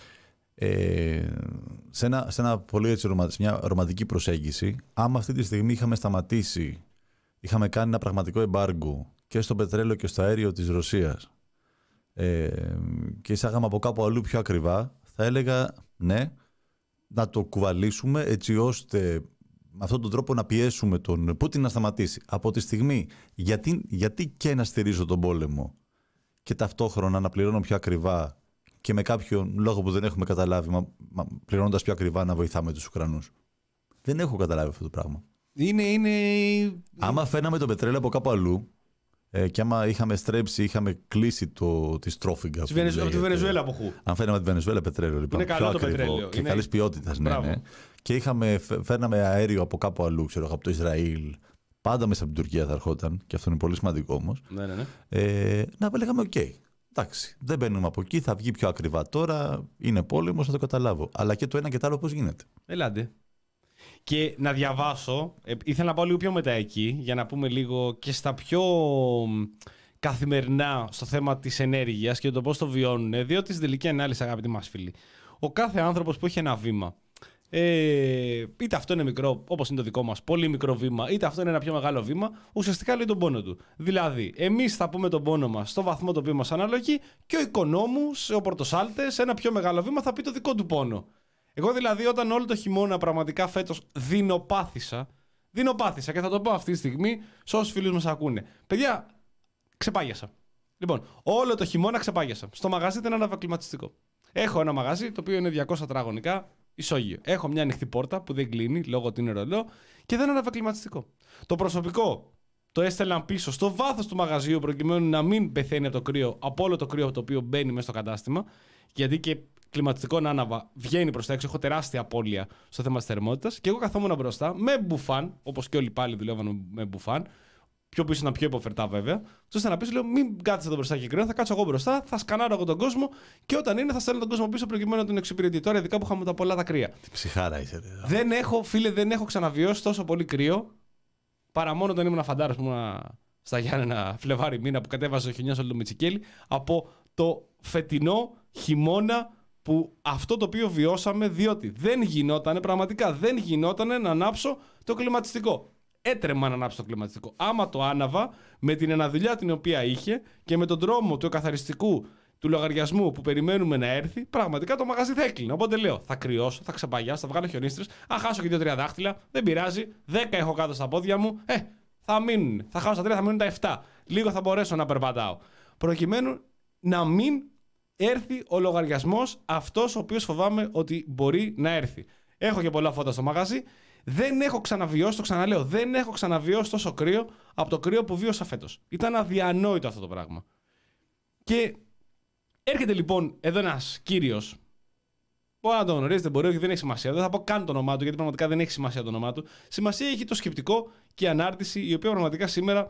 ε, σε, ένα, σε ένα πολύ έτσι, μια ρομαντική προσέγγιση, άμα αυτή τη στιγμή είχαμε σταματήσει, είχαμε κάνει ένα πραγματικό εμπάργκο και στο πετρέλαιο και στο αέριο της Ρωσίας ε, και εισάγαμε από κάπου αλλού πιο ακριβά, θα έλεγα ναι, να το κουβαλήσουμε έτσι ώστε με αυτόν τον τρόπο να πιέσουμε τον Πούτιν να σταματήσει. Από τη στιγμή γιατί, γιατί και να στηρίζω τον πόλεμο και ταυτόχρονα να πληρώνω πιο ακριβά και με κάποιον λόγο που δεν έχουμε καταλάβει, μα, μα, πληρώνοντας πιο ακριβά να βοηθάμε τους Ουκρανούς. Δεν έχω καταλάβει αυτό το πράγμα. Είναι, είναι... Άμα φέρναμε το πετρέλαιο από κάπου αλλού ε, και άμα είχαμε στρέψει, είχαμε κλείσει το, τη στρόφιγγα. Στη Βενεζουέλα, από τη Βενεζουέλα από χου. Αν φέρναμε τη Βενεζουέλα πετρέλαιο, λοιπόν. Είναι καλό το πετρέλαιο. Και είναι... καλής ποιότητας, ναι, ναι. Και είχαμε, φέρναμε αέριο από κάπου αλλού, ξέρω, από το Ισραήλ. Πάντα μέσα από την Τουρκία θα ερχόταν, και αυτό είναι πολύ σημαντικό όμως. Ναι, ναι, ναι. Ε, να λέγαμε, οκ. Okay, εντάξει, δεν μπαίνουμε από εκεί, θα βγει πιο ακριβά τώρα, είναι πόλεμος, θα το καταλάβω. Αλλά και το ένα και το άλλο πώς γίνεται. Ελάτε. Και να διαβάσω, ε, ήθελα να πάω λίγο πιο μετά εκεί, για να πούμε λίγο και στα πιο καθημερινά στο θέμα της ενέργειας και το πώς το βιώνουν. Διότι στην τελική ανάλυση, αγαπητοί μας φίλοι, ο κάθε άνθρωπος που έχει ένα βήμα, ε, είτε αυτό είναι μικρό, όπως είναι το δικό μας, πολύ μικρό βήμα, είτε αυτό είναι ένα πιο μεγάλο βήμα, ουσιαστικά λέει τον πόνο του. Δηλαδή, εμείς θα πούμε τον πόνο μας στο βαθμό το οποίο μας αναλογεί και ο Οικονόμους, ο Πορτοσάλτες, ένα πιο μεγάλο βήμα θα πει το δικό του πόνο. Εγώ δηλαδή, όταν όλο το χειμώνα πραγματικά φέτος δεινοπάθησα, δεινοπάθησα και θα το πω αυτή τη στιγμή σε όσους φίλους μας ακούνε. Παιδιά, ξεπάγιασα. Λοιπόν, όλο το χειμώνα ξεπάγιασα. Στο μαγαζί ήταν ένα κλιματιστικό. Έχω ένα μαγαζί το οποίο είναι διακόσια τετραγωνικά, ισόγειο. Έχω μια ανοιχτή πόρτα που δεν κλείνει λόγω ότι είναι ρολό και δεν ανάβα κλιματιστικό. Το προσωπικό το έστελναν πίσω στο βάθος του μαγαζιού προκειμένου να μην πεθαίνει από το κρύο, από όλο το κρύο το οποίο μπαίνει μέσα στο κατάστημα. Γιατί και κλιματιστικό να άναβα βγαίνει προς τα έξω. Έχω τεράστια απώλεια στο θέμα της θερμότητας. Και εγώ καθόμουν μπροστά με μπουφάν, όπως και όλοι πάλι δουλεύαν με μπουφάν. Πιο πίσω ήταν πιο υποφερτά βέβαια. Του ώστε να πει: λέω, μην κάτσε εδώ μπροστά και κρύο, θα κάτσω εγώ μπροστά, θα σκανάρω εγώ τον κόσμο και όταν είναι θα στέλνω τον κόσμο πίσω προκειμένου να τον εξυπηρετεί. Τώρα, ειδικά που είχαμε τα πολλά τα κρύα. Τι ψυχάρα είσαι. Ρε. Δεν έχω, φίλε, δεν έχω ξαναβιώσει τόσο πολύ κρύο παρά μόνο όταν ήμουν φαντάρο που ήμουν στα Γιάννενα Φλεβάρι μήνα που κατέβαζε ο χιονιός όλο το Μιτσικέλι από το φετινό χειμώνα που αυτό το οποίο βιώσαμε, διότι δεν γινότανε, πραγματικά δεν γινότανε να ανάψω το κλιματιστικό. Έτρεμα να ανάψω το κλιματιστικό. Άμα το άναβα με την αναδουλειά την οποία είχε και με τον τρόμο του εκαθαριστικού του λογαριασμού που περιμένουμε να έρθει, πραγματικά το μαγαζί θα έκλεινε. Οπότε λέω, θα κρυώσω, θα ξεπαγιάσω, θα βγάλω χιονίστρες, θα χάσω και δύο-τρία δάχτυλα, δεν πειράζει, δέκα έχω κάτω στα πόδια μου, ε, θα μείνουν. Θα χάσω τα τρία, θα μείνουν τα επτά. Λίγο θα μπορέσω να περπατάω. Προκειμένου να μην έρθει ο λογαριασμός αυτός ο οποίος φοβάμαι ότι μπορεί να έρθει. Έχω και πολλά φώτα στο μαγαζί. Δεν έχω ξαναβιώσει, το ξαναλέω, δεν έχω ξαναβιώσει τόσο κρύο από το κρύο που βίωσα φέτος. Ήταν αδιανόητο αυτό το πράγμα. Και έρχεται λοιπόν εδώ ένας κύριος. Μπορεί να τον γνωρίζετε, μπορεί όχι, δεν έχει σημασία. Δεν θα πω καν το όνομά του, γιατί πραγματικά δεν έχει σημασία το όνομά του. Σημασία έχει το σκεπτικό και η ανάρτηση, η οποία πραγματικά σήμερα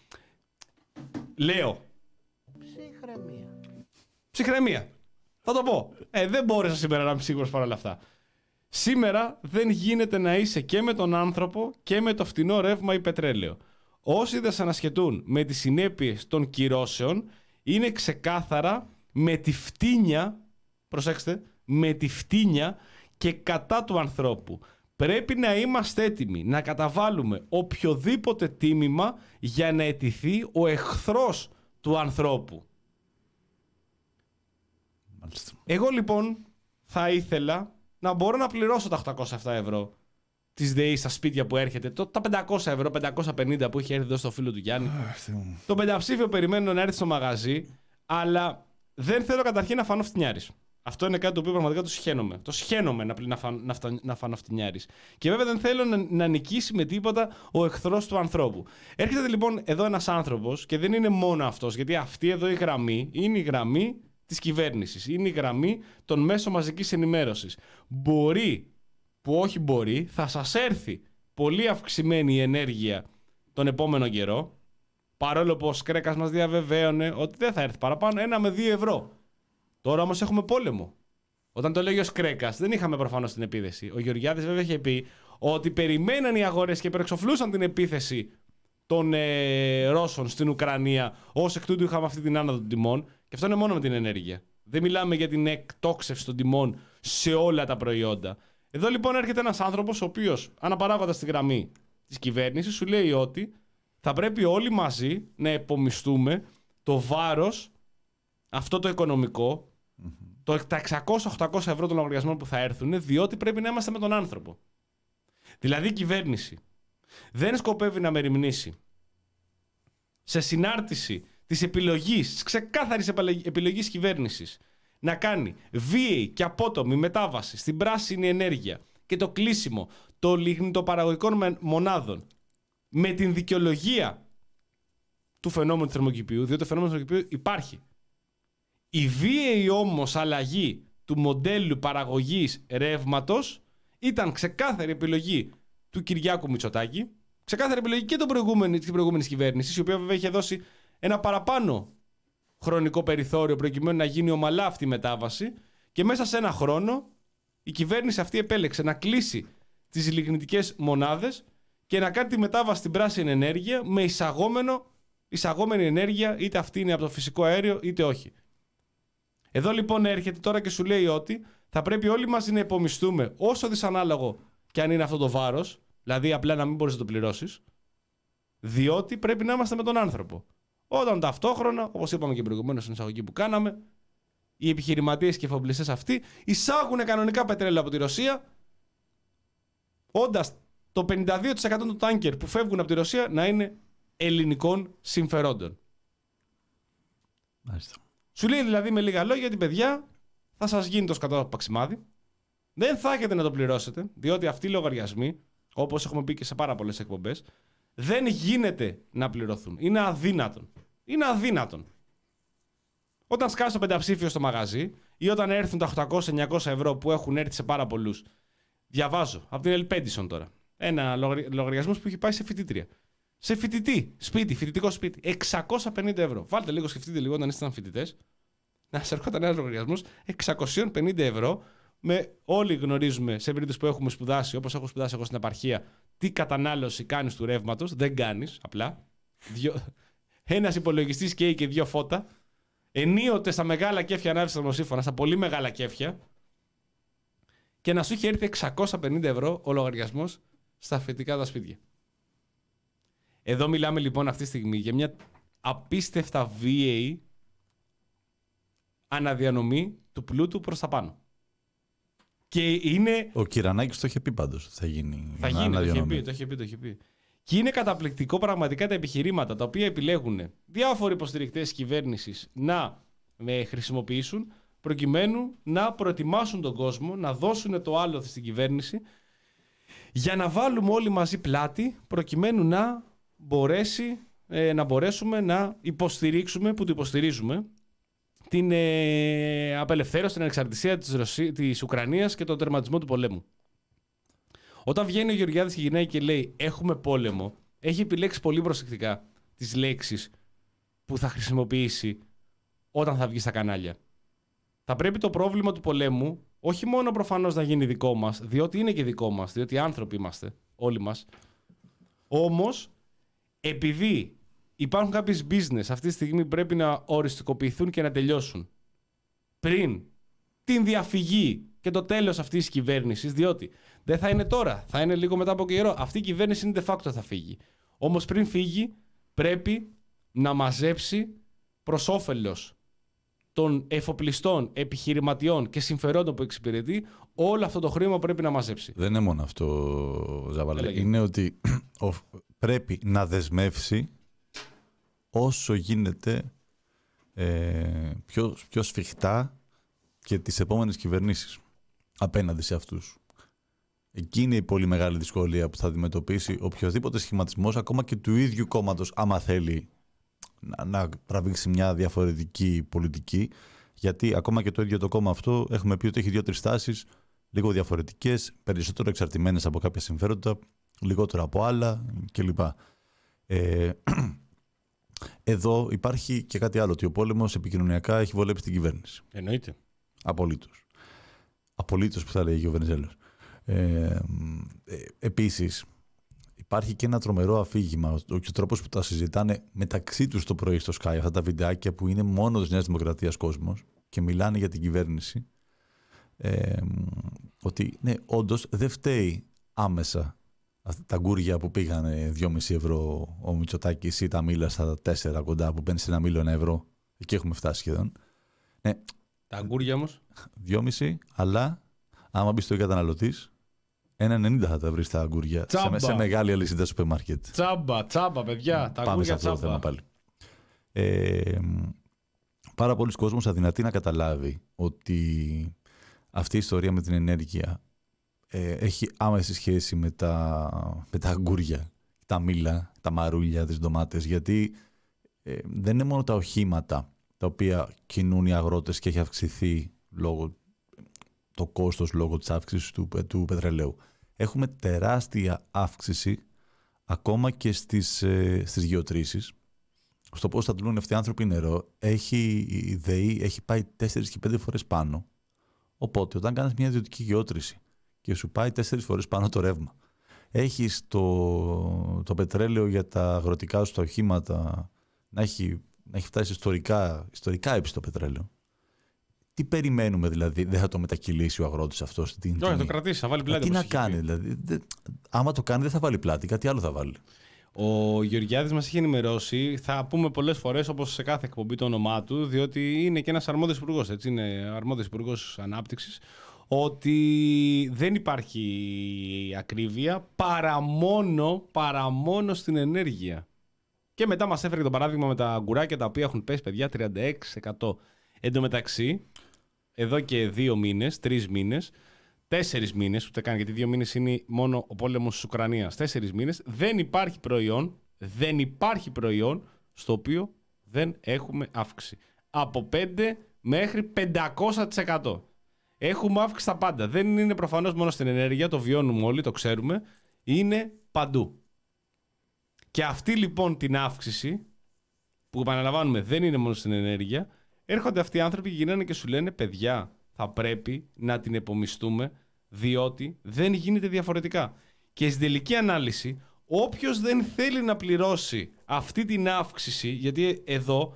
λέω. Ψυχραιμία. Ψυχραιμία. Θα το πω. Ε, δεν μπόρεσα σήμερα να είμαι σίγουρος παρόλα αυτά. Σήμερα δεν γίνεται να είσαι και με τον άνθρωπο και με το φτηνό ρεύμα ή πετρέλαιο. Όσοι δεν σε ανασχετούν με τις συνέπειες των κυρώσεων, είναι ξεκάθαρα με τη φτύνια, προσέξτε, με τη φτύνια και κατά του ανθρώπου. Πρέπει να είμαστε έτοιμοι να καταβάλουμε οποιοδήποτε τίμημα για να αιτηθεί ο εχθρός του ανθρώπου. Μάλιστα. Εγώ λοιπόν θα ήθελα να μπορώ να πληρώσω τα οκτακόσια επτά ευρώ της ΔΕΗ στα σπίτια που έρχεται, το, τα πεντακόσια ευρώ, πεντακόσια πενήντα που έχει έρθει εδώ στο φίλο του Γιάννη. Το πενταψήφιο περιμένω να έρθει στο μαγαζί, αλλά δεν θέλω καταρχήν να φανώ φτηνιάρης. Αυτό είναι κάτι το οποίο πραγματικά το συχαίνομαι. Το συχαίνομαι να, να, φαν, να, φτα, να φανώ φτηνιάρης. Και βέβαια δεν θέλω να, να νικήσει με τίποτα ο εχθρός του ανθρώπου. Έρχεται λοιπόν εδώ ένας άνθρωπος και δεν είναι μόνο αυτός, γιατί αυτή εδώ η γραμμή είναι η γραμμή της κυβέρνησης. Είναι η γραμμή των μέσων μαζικής ενημέρωσης. Μπορεί, που όχι μπορεί, θα σας έρθει πολύ αυξημένη η ενέργεια τον επόμενο καιρό, παρόλο που ο Σκρέκας μας διαβεβαίωνε ότι δεν θα έρθει παραπάνω, ένα με δύο ευρώ. Τώρα όμως έχουμε πόλεμο. Όταν το λέγει ο Σκρέκας, δεν είχαμε προφανώς την επίθεση. Ο Γεωργιάδης βέβαια είχε πει ότι περιμέναν οι αγορές και υπερεξοφλούσαν την επίθεση των ε, Ρώσων στην Ουκρανία. Ως εκ τούτου είχαμε αυτή την άνοδο των τιμών. Και αυτό είναι μόνο με την ενέργεια. Δεν μιλάμε για την εκτόξευση των τιμών σε όλα τα προϊόντα. Εδώ λοιπόν έρχεται ένας άνθρωπος ο οποίος, αναπαράγοντας τη γραμμή της κυβέρνησης, σου λέει ότι θα πρέπει όλοι μαζί να επομιστούμε το βάρος, αυτό το οικονομικό, mm-hmm. το, τα εξακόσια με οχτακόσια ευρώ των λογαριασμών που θα έρθουν, διότι πρέπει να είμαστε με τον άνθρωπο. Δηλαδή η κυβέρνηση δεν σκοπεύει να μεριμνήσει σε συνάρτηση της επιλογής, της ξεκάθαρης επιλογής κυβέρνησης να κάνει βίαιη και απότομη μετάβαση στην πράσινη ενέργεια και το κλείσιμο των λιγνητοπαραγωγικών μονάδων με την δικαιολογία του φαινόμενου του θερμοκηπίου, διότι το φαινόμενο του θερμοκηπίου υπάρχει. Η βίαιη όμως αλλαγή του μοντέλου παραγωγής ρεύματος ήταν ξεκάθαρη επιλογή του Κυριάκου Μητσοτάκη, ξεκάθαρη επιλογή και της προηγούμενης κυβέρνησης, η οποία βέβαια είχε δώσει ένα παραπάνω χρονικό περιθώριο προκειμένου να γίνει ομαλά αυτή η μετάβαση, και μέσα σε ένα χρόνο η κυβέρνηση αυτή επέλεξε να κλείσει τις λιγνητικές μονάδες και να κάνει τη μετάβαση στην πράσινη ενέργεια με εισαγόμενο, εισαγόμενη ενέργεια, είτε αυτή είναι από το φυσικό αέριο είτε όχι. Εδώ λοιπόν έρχεται τώρα και σου λέει ότι θα πρέπει όλοι μαζί να υπομισθούμε, όσο δυσανάλογο και αν είναι αυτό το βάρος, δηλαδή απλά να μην μπορείς να το πληρώσεις, διότι πρέπει να είμαστε με τον άνθρωπο. Όταν ταυτόχρονα, όπως είπαμε και προηγουμένως στην εισαγωγή που κάναμε, οι επιχειρηματίες και εφοπλιστές αυτοί εισάγουν κανονικά πετρέλαιο από τη Ρωσία, όντας το πενήντα δύο τοις εκατό των τάνκερ που φεύγουν από τη Ρωσία να είναι ελληνικών συμφερόντων. Μάλιστα. Σου λέει δηλαδή με λίγα λόγια ότι παιδιά θα σας γίνει το σκατό παξιμάδι, δεν θα έχετε να το πληρώσετε, διότι αυτοί οι λογαριασμοί, όπως έχουμε πει και σε πάρα πολλές εκπομπές, δεν γίνεται να πληρωθούν. Είναι αδύνατον. Είναι αδύνατον. Όταν σκάσει το πενταψήφιο στο μαγαζί ή όταν έρθουν τα οκτακόσια με εννιακόσια ευρώ που έχουν έρθει σε πάρα πολλούς. Διαβάζω από την Ελπέντισον τώρα. Ένα λογαριασμό που έχει πάει σε φοιτήτρια. Σε φοιτητή, σπίτι, φοιτητικό σπίτι. εξακόσια πενήντα ευρώ. Βάλτε λίγο, σκεφτείτε λίγο όταν ήσασταν φοιτητές. Να σα έρχονταν ένα λογαριασμό εξακόσια πενήντα ευρώ. Με, όλοι γνωρίζουμε σε περίπτωση που έχουμε σπουδάσει, όπως έχω σπουδάσει εγώ στην επαρχία, τι κατανάλωση κάνεις του ρεύματος. Δεν κάνεις, απλά. Δυο... Ένας υπολογιστής καίει και δύο φώτα. ενίοτε στα μεγάλα κέφια ανάβεις θερμοσύφωνα, στα πολύ μεγάλα κέφια, και να σου έχει έρθει εξακόσια πενήντα ευρώ ο λογαριασμός στα φοιτητικά τα σπίτια. Εδώ μιλάμε λοιπόν αυτή τη στιγμή για μια απίστευτα βίαιη αναδιανομή του πλούτου προς τα πάνω. Και είναι... Ο Κυρανάκης το είχε πει πάντως. Θα γίνει. Θα γίνει, το είχε πει, το είχε πει, το είχε πει. Και είναι καταπληκτικό πραγματικά τα επιχειρήματα τα οποία επιλέγουν διάφοροι υποστηρικτές της κυβέρνησης να με χρησιμοποιήσουν προκειμένου να προετοιμάσουν τον κόσμο, να δώσουν το άλοθη στην κυβέρνηση για να βάλουμε όλοι μαζί πλάτη προκειμένου να, μπορέσει, ε, να μπορέσουμε να υποστηρίξουμε, που το υποστηρίζουμε, την ε, απελευθέρωση, την ανεξαρτησία της, Ρωσί... της Ουκρανίας και τον τερματισμό του πολέμου. Όταν βγαίνει ο Γεωργιάδης και γυρνάει και λέει έχουμε πόλεμο, έχει επιλέξει πολύ προσεκτικά τις λέξεις που θα χρησιμοποιήσει όταν θα βγει στα κανάλια. Θα πρέπει το πρόβλημα του πολέμου όχι μόνο προφανώς να γίνει δικό μας, διότι είναι και δικό μας, διότι άνθρωποι είμαστε όλοι μας, όμως επειδή υπάρχουν κάποιες business αυτή τη στιγμή που πρέπει να οριστικοποιηθούν και να τελειώσουν πριν την διαφυγή και το τέλος αυτής της κυβέρνησης, διότι δεν θα είναι τώρα, θα είναι λίγο μετά από καιρό. Αυτή η κυβέρνηση είναι de facto θα φύγει. Όμως πριν φύγει πρέπει να μαζέψει προς όφελος των εφοπλιστών, επιχειρηματιών και συμφερόντων που εξυπηρετεί, όλο αυτό το χρήμα πρέπει να μαζέψει. Δεν είναι μόνο αυτό, Ζαβαλέ. Είναι ότι πρέπει να δεσμεύσει όσο γίνεται ε, πιο, πιο σφιχτά και τις επόμενες κυβερνήσεις απέναντι σε αυτούς. Εκεί είναι η πολύ μεγάλη δυσκολία που θα αντιμετωπίσει οποιοδήποτε σχηματισμός, ακόμα και του ίδιου κόμματος, άμα θέλει να, να τραβήξει μια διαφορετική πολιτική. Γιατί ακόμα και το ίδιο το κόμμα αυτό έχουμε πει ότι έχει δύο-τρεις τάσεις λίγο διαφορετικές, περισσότερο εξαρτημένες από κάποια συμφέροντα, λιγότερο από άλλα κλπ. Ε, εδώ υπάρχει και κάτι άλλο, ότι ο πόλεμος επικοινωνιακά έχει βολέψει την κυβέρνηση. Εννοείται. Απολύτως. Απολύτως που θα λέγει ο Βενιζέλος. Ε, ε, επίσης, υπάρχει και ένα τρομερό αφήγημα, ο τρόπος που τα συζητάνε μεταξύ τους το πρωί στο Sky, αυτά τα βιντεάκια που είναι μόνο της Νέας Δημοκρατίας κόσμος και μιλάνε για την κυβέρνηση, ε, ότι ναι, όντως δεν φταίει άμεσα τα γκούρια που πήγανε δυόμισι ευρώ ο Μητσοτάκης ή τα μήλα στα τέσσερα κοντά που παίρνει σε ένα μήλο ένα ευρώ. Εκεί έχουμε φτάσει σχεδόν. Ναι. Τα γκούρια όμως. δυόμισι, αλλά άμα μπει στο καταναλωτής, ένα ενενήντα θα τα βρει τα αγκούρια σε, σε μεγάλη αλυσίδα σούπερ μάρκετ. Τσάμπα, τσάμπα, παιδιά. Τα αγκούρια τσάμπα. Θέμα πάλι. Ε, πάρα πολλοί κόσμος αδυνατεί να καταλάβει ότι αυτή η ιστορία με την ενέργεια ε, έχει άμεση σχέση με τα, με τα αγκούρια, τα μήλα, τα μαρούλια, τις ντομάτες, γιατί ε, δεν είναι μόνο τα οχήματα τα οποία κινούν οι αγρότες και έχει αυξηθεί λόγω το κόστος λόγω της αύξησης του, του πετρελαίου. Έχουμε τεράστια αύξηση ακόμα και στις, ε, στις γεωτρήσεις. Στο πώς θα τλούν αυτοί οι άνθρωποι νερό, έχει, η ΔΕΗ έχει πάει τέσσερις και πέντε φορές πάνω. Οπότε, όταν κάνεις μια ιδιωτική γεώτρηση και σου πάει τέσσερις φορές πάνω το ρεύμα, έχεις το, το πετρέλαιο για τα αγροτικά σου τα οχήματα να έχει, να έχει φτάσει ιστορικά, ιστορικά ύψιστο πετρέλαιο. Τι περιμένουμε δηλαδή, δεν θα το μετακυλήσει ο αγρότης αυτό στην τιμή? Όχι, θα το κρατήσει, θα βάλει πλάτη. Τι να κάνει δηλαδή, δε, άμα το κάνει δεν θα βάλει πλάτη, κάτι άλλο θα βάλει. Ο Γεωργιάδης μας είχε ενημερώσει, θα πούμε πολλές φορές όπως σε κάθε εκπομπή το όνομά του, διότι είναι και ένας αρμόδιος υπουργός, έτσι, είναι αρμόδιος υπουργός ανάπτυξης, ότι δεν υπάρχει ακρίβεια παρά μόνο, παρά μόνο στην ενέργεια. Και μετά μας έφερε το παράδειγμα με τα αγκουράκια τα οποία έχουν πέσει, παιδιά, τριάντα έξι τοις εκατό. Εν τω μεταξύ, εδώ και δύο μήνες, τρεις μήνες, τέσσερις μήνες, ούτε καν, γιατί δύο μήνες είναι μόνο ο πόλεμος της Ουκρανίας, τέσσερις μήνες, δεν υπάρχει προϊόν, δεν υπάρχει προϊόν στο οποίο δεν έχουμε αύξηση. Από πέντε μέχρι πεντακόσια τοις εκατό. Έχουμε αύξηση στα πάντα. Δεν είναι προφανώς μόνο στην ενέργεια, το βιώνουμε όλοι, το ξέρουμε, είναι παντού. Και αυτή λοιπόν την αύξηση, που επαναλαμβάνουμε δεν είναι μόνο στην ενέργεια, έρχονται αυτοί οι άνθρωποι και γίνανε και σου λένε παιδιά, θα πρέπει να την επομιστούμε, διότι δεν γίνεται διαφορετικά. Και στην τελική ανάλυση, όποιος δεν θέλει να πληρώσει αυτή την αύξηση, γιατί εδώ,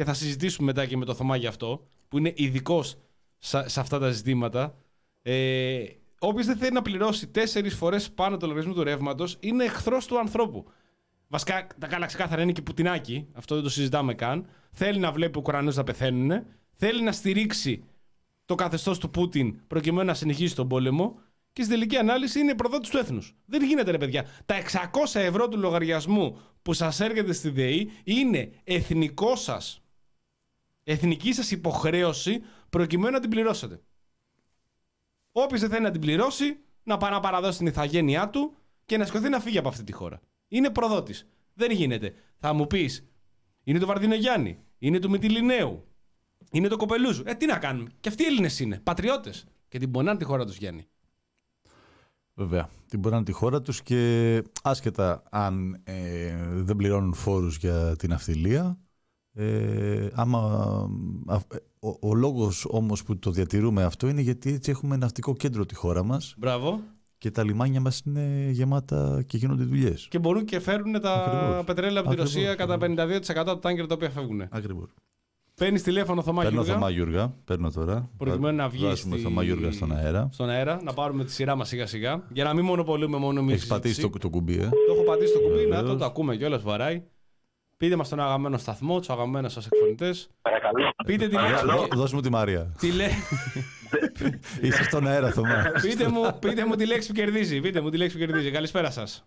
και θα συζητήσουμε μετά και με το Θωμά γι' αυτό, που είναι ειδικός σε, σε αυτά τα ζητήματα. Ε, Όποιος δεν θέλει να πληρώσει τέσσερις φορές πάνω το λογαριασμό του ρεύματος είναι εχθρός του ανθρώπου. Βασικά, τα καλά ξεκάθαρα είναι και πουτινάκι, αυτό δεν το συζητάμε καν. Θέλει να βλέπει Ουκρανούς να πεθαίνουν, θέλει να στηρίξει το καθεστώς του Πούτιν προκειμένου να συνεχίσει τον πόλεμο και στην τελική ανάλυση είναι προδότης του έθνους. Δεν γίνεται, ρε παιδιά. Τα εξακόσια ευρώ του λογαριασμού που σας έρχεται στη ΔΕΗ είναι εθνικό σας, εθνική σας υποχρέωση προκειμένου να την πληρώσετε. Όποιος δεν θέλει να την πληρώσει, να πάει να παραδώσει την ηθαγένειά του και να σηκωθεί να φύγει από αυτή τη χώρα. Είναι προδότης. Δεν γίνεται. Θα μου πεις, είναι του Βαρδινογιάννη, είναι του Μυτιληναίου, είναι το Κοπελούζου. Ε, τι να κάνουμε. Και αυτοί οι Έλληνες είναι. Πατριώτες. Και την πονάνε τη χώρα τους, Γιάννη. Βέβαια. Την πονάνε τη χώρα τους και άσχετα αν ε, δεν πληρώνουν φόρους για την αυτιλία. Ε, άμα, α, ο, ο λόγος όμως που το διατηρούμε αυτό είναι γιατί έτσι έχουμε ναυτικό κέντρο τη χώρα μας. Μπράβο. Και τα λιμάνια μας είναι γεμάτα και γίνονται δουλειές. Και μπορούν και φέρνουν τα Ακριβώς. πετρέλαια από τη Ακριβώς. Ρωσία κατά πενήντα δύο τοις εκατό από τα τάγκερ τα οποία φεύγουν. Ακριβώς. Παίρνεις τηλέφωνο Θωμά Παίρνω Γιούργα. Θωμά Γιούργα, παίρνω τώρα. Προκειμένου να βγει. Βάζουμε στη... Θωμά Γιούργα στον αέρα. Στον αέρα, να πάρουμε τη σειρά μας σιγά σιγά. Για να μην μονοπολούμε μόνο εμείς. Έχεις πατήσει το, το κουμπί, ε. Το έχω πατήσει το κουμπί, να Βεβαίως. το, το ακούμε κιόλας, βαράει. Πείτε μας τον αγαπημένο σταθμό, τους αγαπημένους σας εκφωνητές. Παρακαλώ. Πείτε τη Παρακαλώ. λέξη. Δώ- Δώσ' μου τη Μαρία. Τι λέει. Είσαι στον αέρα, Θωμά. πείτε, μου, πείτε μου τη λέξη που κερδίζει. Πείτε μου τη λέξη που κερδίζει. Καλησπέρα σας.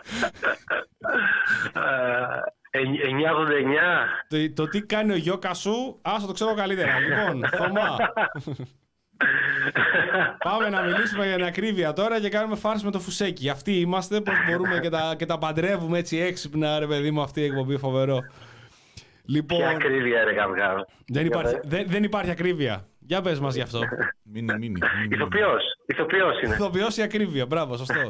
εννιά ογδόντα εννιά. το, το τι κάνει ο Γιώκα σου, άσο το ξέρω καλύτερα. Λοιπόν, Θωμά. Πάμε να μιλήσουμε για την ακρίβεια τώρα και κάνουμε φάρση με το φουσέκι. Αυτοί είμαστε, πώς μπορούμε και τα, και τα παντρεύουμε έτσι έξυπνα, ρε παιδί μου, αυτή η εκπομπή, φοβερό. Λοιπόν, Ποια ακρίβεια, ρε Γαβγάβ. δεν υπάρχει, δεν, δεν υπάρχει ακρίβεια. Για πες μας γι' αυτό. Μείνει, μείνει. μείνει. Ηθοποιός. Ηθοποιός είναι. Ηθοποιός η ακρίβεια, μπράβο, σωστό.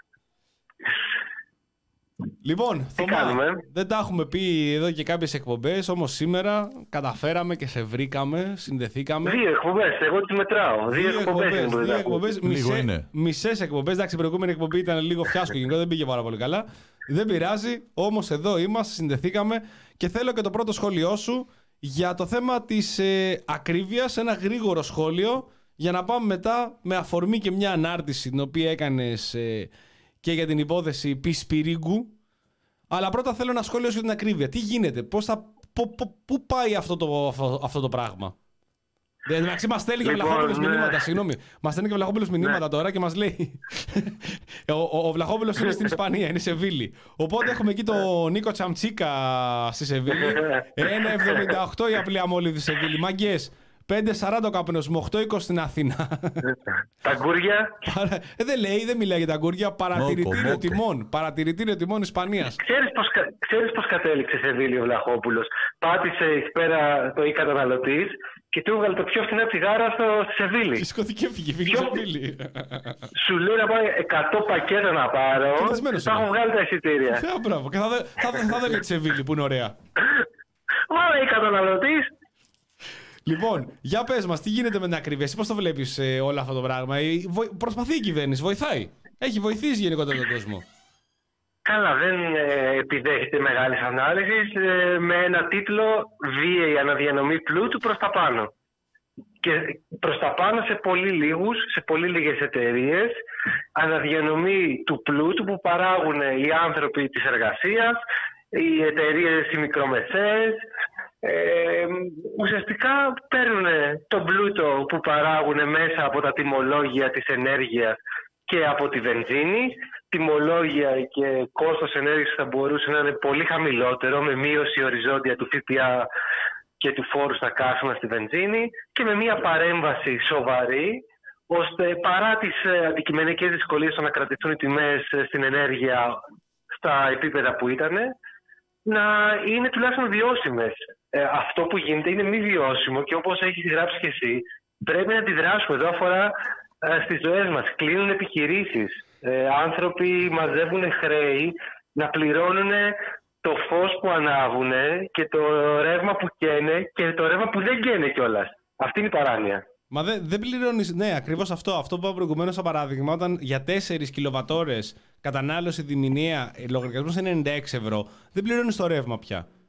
Λοιπόν, Θωμά, κάνουμε? δεν τα έχουμε πει εδώ και κάποιες εκπομπές, όμως σήμερα καταφέραμε και σε βρήκαμε, συνδεθήκαμε. Δύο εκπομπές, εγώ τις μετράω. Δύο εκπομπές είναι που δεν δύο τα ακούω. εκπομπές, Λίγο μισέ, είναι. μισές εκπομπές. Εντάξει, η προηγούμενη εκπομπή ήταν λίγο φιάσκο γενικό, δεν πήγε πάρα πολύ καλά. Δεν πειράζει, όμως εδώ είμαστε, συνδεθήκαμε και θέλω και το πρώτο σχόλιο σου για το θέμα της ε, ακρίβειας, ένα γρήγορο σχόλιο για να πάμε μετά με αφορμή και μια ανάρτηση την οποία έκανες ε, και για την υπόθεση Πισπυρίγκου. Αλλά πρώτα θέλω ένα σχόλιο για την ακρίβεια. Τι γίνεται, πώς θα, πο, πο, πού πάει αυτό το, αυτό, αυτό το πράγμα. Εντάξει, μας στέλνει και ο Λοιπόν, Βλαχόπουλος ναι. μηνύματα, συγγνώμη. Μας στέλνει και ο Βλαχόπουλος μηνύματα τώρα και μας λέει. ο, ο, ο Βλαχόπουλος είναι στην Ισπανία, είναι Σεβίλη. Οπότε έχουμε εκεί τον Νίκο Τσαμτσίκα στη Σεβίλη. ένα εβδομήντα οκτώ η απλή αμόλυδη Σεβίλη. Μαγκές. πέντε σαράντα ο καπνός μου, οκτώ είκοσι στην Αθήνα. Τα γκούρια. Παρα- ε, δεν λέει, δεν μιλάει για τα γκούρια. Παρατηρητήριο μόκο. τιμών. Παρατηρητήριο τιμών Ισπανίας. Ξέρεις πώς, κα- ξέρεις πώς κατέληξε σε Βίλη ο Βλαχόπουλος. Πάτησε εκεί πέρα το «ή-καταναλωτής» και του έβγαλε το πιο φθηνό τσιγάρο στο στη Σεβίλη. Και σηκώθηκε, έφυγε, φύγει Ποιο- Σεβίλη. Σου λέει να πάει εκατό πακέτα να πάρω. Κερδισμένος Τα έχω είναι. βγάλει τα εισιτήρια. Ε, μπράβο. Και θα δω- θα δω- θα δω για τη Σεβίλη που είναι ωραία. Ωραία, «ή-καταναλωτής». Λοιπόν, για πες μας, τι γίνεται με την ακρίβεια, εσύ πώς το βλέπεις ε, όλο αυτό το πράγμα. Ε, βο- προσπαθεί η κυβέρνηση, βοηθάει. Έχει βοηθήσει γενικότερα τον κόσμο. Καλά, δεν ε, επιδέχεται μεγάλης ανάλυσης ε, με ένα τίτλο «Βίαιη αναδιανομή πλούτου προς τα πάνω». Και προς τα πάνω σε πολύ λίγους, σε πολύ λίγες εταιρείες, αναδιανομή του πλούτου που παράγουν οι άνθρωποι της εργασίας, οι εταιρείες οι μικρομεσαίες, ε, ουσιαστικά παίρνουν τον πλούτο που παράγουν μέσα από τα τιμολόγια της ενέργειας και από τη βενζίνη, τιμολόγια και κόστος ενέργειας θα μπορούσε να είναι πολύ χαμηλότερο με μείωση οριζόντια του ΦΠΑ και του φόρου στα καύσιμα στη βενζίνη και με μια παρέμβαση σοβαρή ώστε παρά τις αντικειμενικές δυσκολίες στο να κρατηθούν οι τιμές στην ενέργεια στα επίπεδα που ήταν, να είναι τουλάχιστον βιώσιμες. Ε, αυτό που γίνεται είναι μη βιώσιμο και όπως έχεις γράψει και εσύ, πρέπει να αντιδράσουμε. Εδώ αφορά ε, στις ζωές μας. Κλείνουν επιχειρήσεις. Ε, άνθρωποι μαζεύουν χρέη να πληρώνουν το φως που ανάβουν και το ρεύμα που καίνε και το ρεύμα που δεν καίνε κιόλας. Αυτή είναι η παράνοια. Μα δεν δεν πληρώνεις, ναι, ακριβώς αυτό. Αυτό που είπα προηγουμένως, σαν παράδειγμα, όταν για τέσσερις κιλοβατόρες κατανάλωση διμηνιαία λογαριασμός είναι ενενήντα έξι ευρώ, δεν πληρώνεις το ρεύμα πια.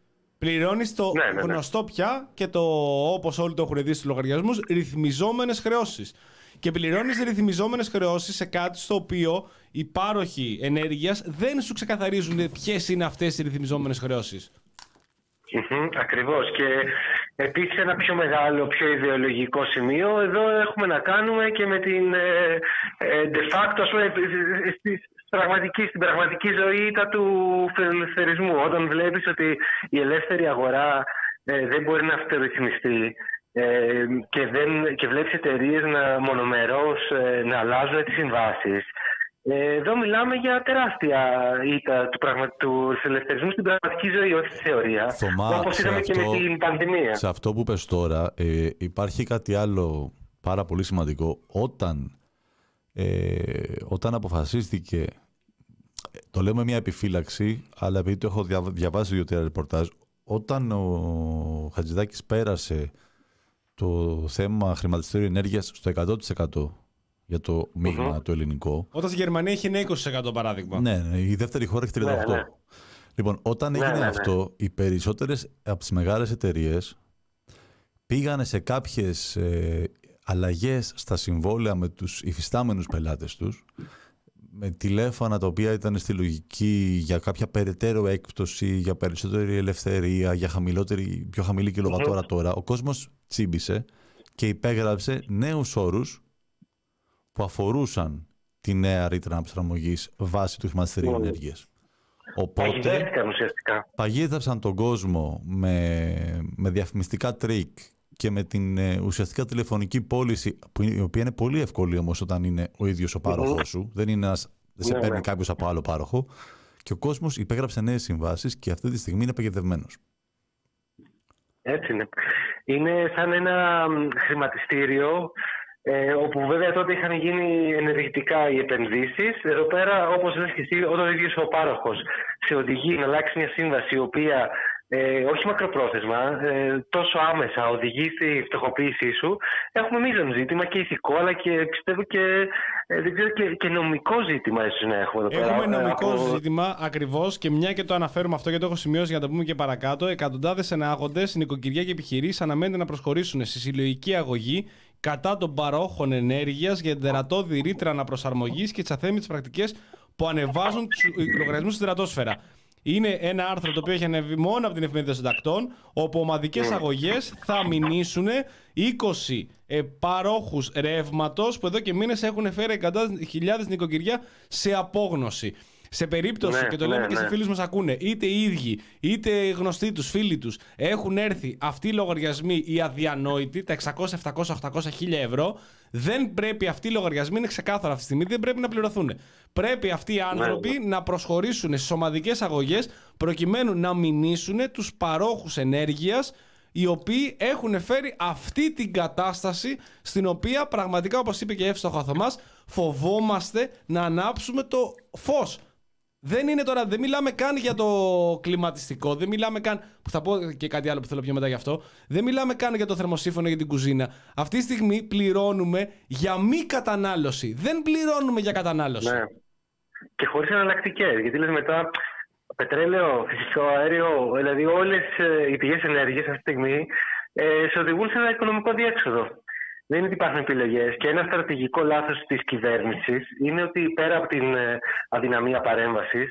Πληρώνεις το Ναι, ναι, ναι. γνωστό πια και το, όπως όλοι το έχουν δει στους λογαριασμούς, ρυθμιζόμενες χρεώσεις. Και πληρώνεις ρυθμιζόμενες χρεώσεις σε κάτι στο οποίο οι πάροχοι ενέργειας δεν σου ξεκαθαρίζουν ποιες είναι αυτές οι ρυθμιζόμενες χρεώσεις. Mm-hmm, ακριβώς. Και επίσης ένα πιο μεγάλο, πιο ιδεολογικό σημείο, εδώ έχουμε να κάνουμε και με την ε, ε, de facto, ας πούμε, στη, πραγματική, στην πραγματική ζωή του φιλελευθερισμού. Όταν βλέπεις ότι η ελεύθερη αγορά ε, δεν μπορεί να αυτορυθμιστεί ε, και, δεν, και βλέπεις εταιρείες να μονομερώς ε, να αλλάζουν τις συμβάσεις. Εδώ μιλάμε για τεράστια ήττα του, πραγμα... του ελευθερισμού στην πραγματική ζωή, όχι στη θεωρία. Θωμά, όπως είδαμε αυτό, και με την πανδημία. Σε αυτό που πες τώρα, ε, υπάρχει κάτι άλλο πάρα πολύ σημαντικό. Όταν, ε, όταν αποφασίστηκε, το λέω με μια επιφύλαξη, αλλά επειδή το έχω δια, διαβάσει δύο-τρία ρεπορτάζ, όταν ο Χατζηδάκης πέρασε το θέμα χρηματιστήριου ενέργειας στο εκατό τοις εκατό, για το μείγμα mm-hmm. το ελληνικό. Όταν στη Γερμανία είχε ένα είκοσι τοις εκατό παράδειγμα. Ναι, ναι, η δεύτερη χώρα έχει τριάντα οκτώ τοις εκατό. Ναι, ναι. Λοιπόν, όταν ναι, έγινε ναι, ναι. αυτό, οι περισσότερες από τις μεγάλες εταιρείες πήγανε σε κάποιες ε, αλλαγές στα συμβόλαια με τους υφιστάμενους πελάτες τους, με τηλέφωνα τα οποία ήταν στη λογική για κάποια περαιτέρω έκπτωση, για περισσότερη ελευθερία, για χαμηλότερη, πιο χαμηλή κιλοβατόρα mm-hmm. τώρα. Ο κόσμος τσίμπησε και υπέγραψε νέους όρους που αφορούσαν τη νέα ρήτρα προσαρμογής βάσει του χρηματιστηρίου mm. ενέργειας. Οπότε παγίδευσαν τον κόσμο με, με διαφημιστικά τρίκ και με την ε, ουσιαστικά τηλεφωνική πώληση, που, η οποία είναι πολύ εύκολη όμως όταν είναι ο ίδιος ο πάροχός mm-hmm. σου, δεν, είναι ένας, δεν σε ναι, παίρνει ναι. κάποιος από άλλο πάροχο, και ο κόσμος υπέγραψε νέες συμβάσεις και αυτή τη στιγμή είναι παγιδευμένος. Έτσι είναι. Είναι σαν ένα χρηματιστήριο, Ε, όπου βέβαια τότε είχαν γίνει ενεργητικά οι επενδύσεις. Εδώ πέρα, όπως λες και εσύ, όταν ο ίδιος ο πάροχος σε οδηγεί να αλλάξει μια σύμβαση η οποία ε, όχι μακροπρόθεσμα, ε, τόσο άμεσα οδηγεί στη φτωχοποίησή σου, έχουμε μείζον ζήτημα και ηθικό, αλλά και πιστεύω και, ε, δεν ξέρω, και, και νομικό ζήτημα ίσως να έχουμε εδώ πέρα. Έχουμε νομικό από... ζήτημα ακριβώς, και μια και το αναφέρουμε αυτό, γιατί το έχω σημειώσει για να το πούμε και παρακάτω. Εκατοντάδες ενάγοντες, νοικοκυριά και επιχειρήσεις αναμένεται να προσχωρήσουν στη συλλογική αγωγή κατά των παρόχων ενέργειας για την τερατώδη ρήτρα αναπροσαρμογής και τις αθέμητες πρακτικές που ανεβάζουν τους λογαριασμούς στην τερατόσφαιρα. Είναι ένα άρθρο το οποίο έχει ανέβει μόνο από την Εφημερίδα Συντακτών, όπου ομαδικές αγωγές θα μηνύσουν είκοσι ε, παρόχους ρεύματος που εδώ και μήνες έχουν φέρει εκατοντάδες χιλιάδες νοικοκυριά σε απόγνωση. Σε περίπτωση, ναι, και το λέμε ναι, και ναι. σε φίλους μας ακούνε, είτε οι ίδιοι, είτε γνωστοί τους, φίλοι τους, έχουν έρθει αυτοί οι λογαριασμοί οι αδιανόητοι, τα εξακόσια, επτακόσια, οχτακόσια, χίλια ευρώ, δεν πρέπει αυτοί οι λογαριασμοί, είναι ξεκάθαρα αυτή τη στιγμή, δεν πρέπει να πληρωθούν. Πρέπει αυτοί οι άνθρωποι ναι. να προσχωρήσουν στις ομαδικές αγωγές προκειμένου να μηνύσουν τους παρόχους ενέργειας, οι οποίοι έχουν φέρει αυτή την κατάσταση στην οποία πραγματικά, όπως είπε και εύστοχα ο Θωμάς, φοβόμαστε να ανάψουμε το φως. Δεν είναι τώρα, δεν μιλάμε καν για το κλιματιστικό, δεν μιλάμε καν, που θα πω και κάτι άλλο που θέλω πιο μετά γι' αυτό, δεν μιλάμε καν για το θερμοσύφωνο, για την κουζίνα. Αυτή τη στιγμή πληρώνουμε για μη κατανάλωση, δεν πληρώνουμε για κατανάλωση. Ναι. Και χωρίς εναλλακτικές, γιατί λες μετά πετρέλαιο, φυσικό αέριο, δηλαδή όλες οι πηγές ενέργειας αυτή τη στιγμή ε, σε οδηγούν σε ένα οικονομικό διέξοδο. Δεν είναι ότι υπάρχουν επιλογές. Και ένα στρατηγικό λάθος της κυβέρνησης είναι ότι πέρα από την αδυναμία παρέμβασης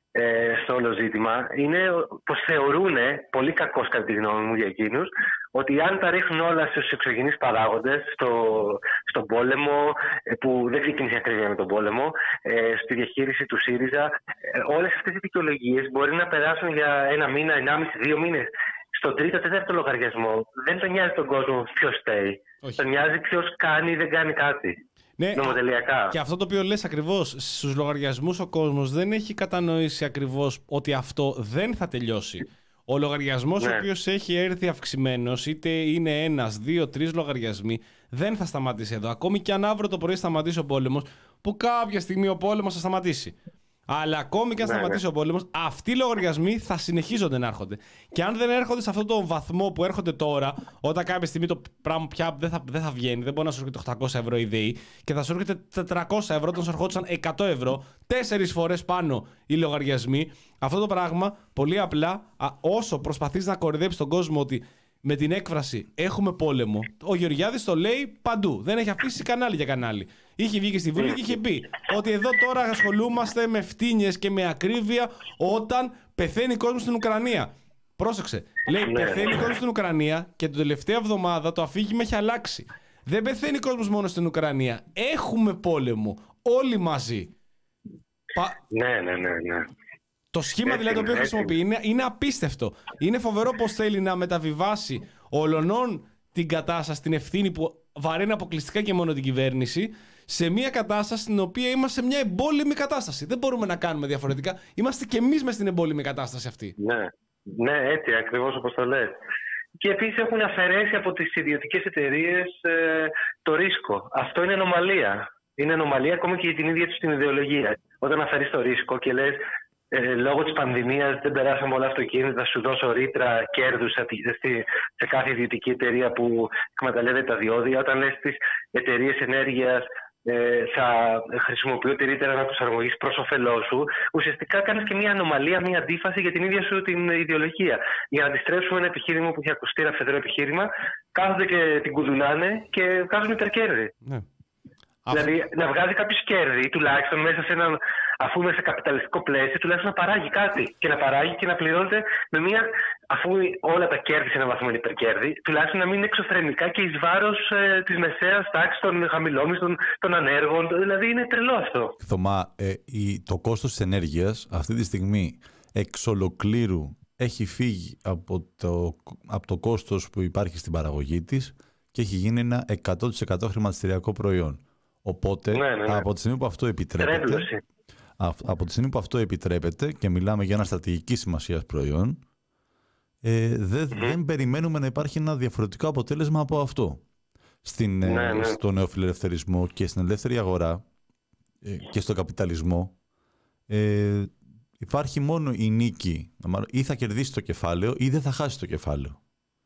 ε, στο όλο ζήτημα, είναι πως θεωρούν, πολύ κακώς κατά τη γνώμη μου για εκείνους, ότι αν τα ρίχνουν όλα στους εξωγενείς παράγοντες, στο, στον πόλεμο, που δεν ξεκίνησε ακριβώς με τον πόλεμο, ε, στη διαχείριση του ΣΥΡΙΖΑ, ε, όλες αυτές οι δικαιολογίες μπορεί να περάσουν για ένα μήνα, ενάμιση, δύο μήνες. Στον τρίτο, τέταρτο λογαριασμό δεν τον νοιάζει τον κόσμο ποιος φταίει. Τον νοιάζει ποιος κάνει ή δεν κάνει κάτι. Ναι, νομοτελειακά. Και αυτό το οποίο λες ακριβώς, στους λογαριασμούς ο κόσμος δεν έχει κατανοήσει ακριβώς ότι αυτό δεν θα τελειώσει. Ο λογαριασμός ναι. ο οποίος έχει έρθει αυξημένος, είτε είναι ένας, δύο, τρεις λογαριασμοί, δεν θα σταματήσει εδώ. Ακόμη και αν αύριο το πρωί σταματήσει ο πόλεμος, που κάποια στιγμή ο πόλεμος θα σταματήσει. Αλλά ακόμη και αν Ναι, σταματήσει ναι. ο πόλεμος, αυτοί οι λογαριασμοί θα συνεχίζονται να έρχονται. Και αν δεν έρχονται σε αυτόν τον βαθμό που έρχονται τώρα, όταν κάποια στιγμή το πράγμα πια δεν θα, δεν θα βγαίνει, δεν μπορεί να σου έρχεται οχτακόσια ευρώ η ΔΕΗ και θα σου έρχεται τετρακόσια ευρώ όταν σου ερχόντουσαν εκατό ευρώ, τέσσερις φορές πάνω οι λογαριασμοί. Αυτό το πράγμα πολύ απλά, α, όσο προσπαθείς να κορυδέψεις τον κόσμο ότι με την έκφραση έχουμε πόλεμο, ο Γεωργιάδης το λέει παντού. Δεν έχει αφήσει κανάλι για κανάλι. Είχε βγει και στη Βουλή και είχε πει ότι εδώ τώρα ασχολούμαστε με φτύνιες και με ακρίβεια όταν πεθαίνει κόσμος στην Ουκρανία. Πρόσεξε. Λέει πεθαίνει κόσμος στην Ουκρανία και την τελευταία εβδομάδα το αφήγημα έχει αλλάξει. Δεν πεθαίνει κόσμος μόνο στην Ουκρανία. Έχουμε πόλεμο. Όλοι μαζί. Πα... Ναι, ναι, ναι, ναι. Το σχήμα Έτσι, δηλαδή το οποίο έτσι. χρησιμοποιεί είναι, είναι απίστευτο. Είναι φοβερό πως θέλει να μεταβιβάσει ολονών την κατάσταση, την ευθύνη που βαραίνει αποκλειστικά και μόνο την κυβέρνηση, σε μια κατάσταση στην οποία είμαστε σε μια εμπόλεμη κατάσταση. Δεν μπορούμε να κάνουμε διαφορετικά. Είμαστε κι εμείς μες στην εμπόλεμη κατάσταση αυτή. Ναι, ναι, έτσι ακριβώς όπως το λες. Και επίσης έχουν αφαιρέσει από τις ιδιωτικές εταιρείες ε, το ρίσκο. Αυτό είναι ανομαλία. Είναι ανομαλία ακόμα και για την ίδια τους την ιδεολογία. Όταν αφαιρείς το ρίσκο και λες ε, λόγω της πανδημίας δεν περάσαμε όλα αυτοκίνητα, σου δώσω ρήτρα κέρδους σε κάθε ιδιωτική εταιρεία που εκμεταλλεύεται τα διόδια. Όταν λες στις εταιρείες ενέργειας ε, θα χρησιμοποιώ τη ρήτρα αναπροσαρμογής προς όφελό σου, ουσιαστικά κάνεις και μια ανομαλία, μια αντίφαση για την ίδια σου την ιδεολογία. Για να αντιστρέψουμε ένα επιχείρημα που έχει ακουστεί, ένα φεδρό επιχείρημα, κάθονται και την κουδουνάνε και βγάζουν υπερκέρδη. Ναι. Δηλαδή να βγάζει κάποιο κέρδη, τουλάχιστον μέσα σε έναν, αφού είμαι σε καπιταλιστικό πλαίσιο, τουλάχιστον να παράγει κάτι. Και να παράγει και να πληρώνεται με μια, αφού όλα τα κέρδη σε έναν βαθμό είναι υπερκέρδη, τουλάχιστον να μην είναι εξωφρενικά και εις βάρος ε, της μεσαίας τάξης, των χαμηλόμισθων, των ανέργων. Δηλαδή είναι τρελό αυτό. Θωμά, ε, η, το κόστος της ενέργειας αυτή τη στιγμή εξ ολοκλήρου έχει φύγει από το, από το κόστος που υπάρχει στην παραγωγή της και έχει γίνει ένα εκατό τοις εκατό χρηματιστηριακό προϊόν. Οπότε, ναι, ναι, ναι. από τη στιγμή που αυτό επιτρέπεται, α, από τη στιγμή που αυτό επιτρέπεται και μιλάμε για ένα στρατηγική σημασίας προϊόν, ε, δε, mm. δεν περιμένουμε να υπάρχει ένα διαφορετικό αποτέλεσμα από αυτό. Στην, ναι, ναι. Στο νεοφιλελευθερισμό και στην ελεύθερη αγορά ε, και στο καπιταλισμό ε, υπάρχει μόνο η νίκη. Ή θα κερδίσει το κεφάλαιο ή δεν θα χάσει το κεφάλαιο.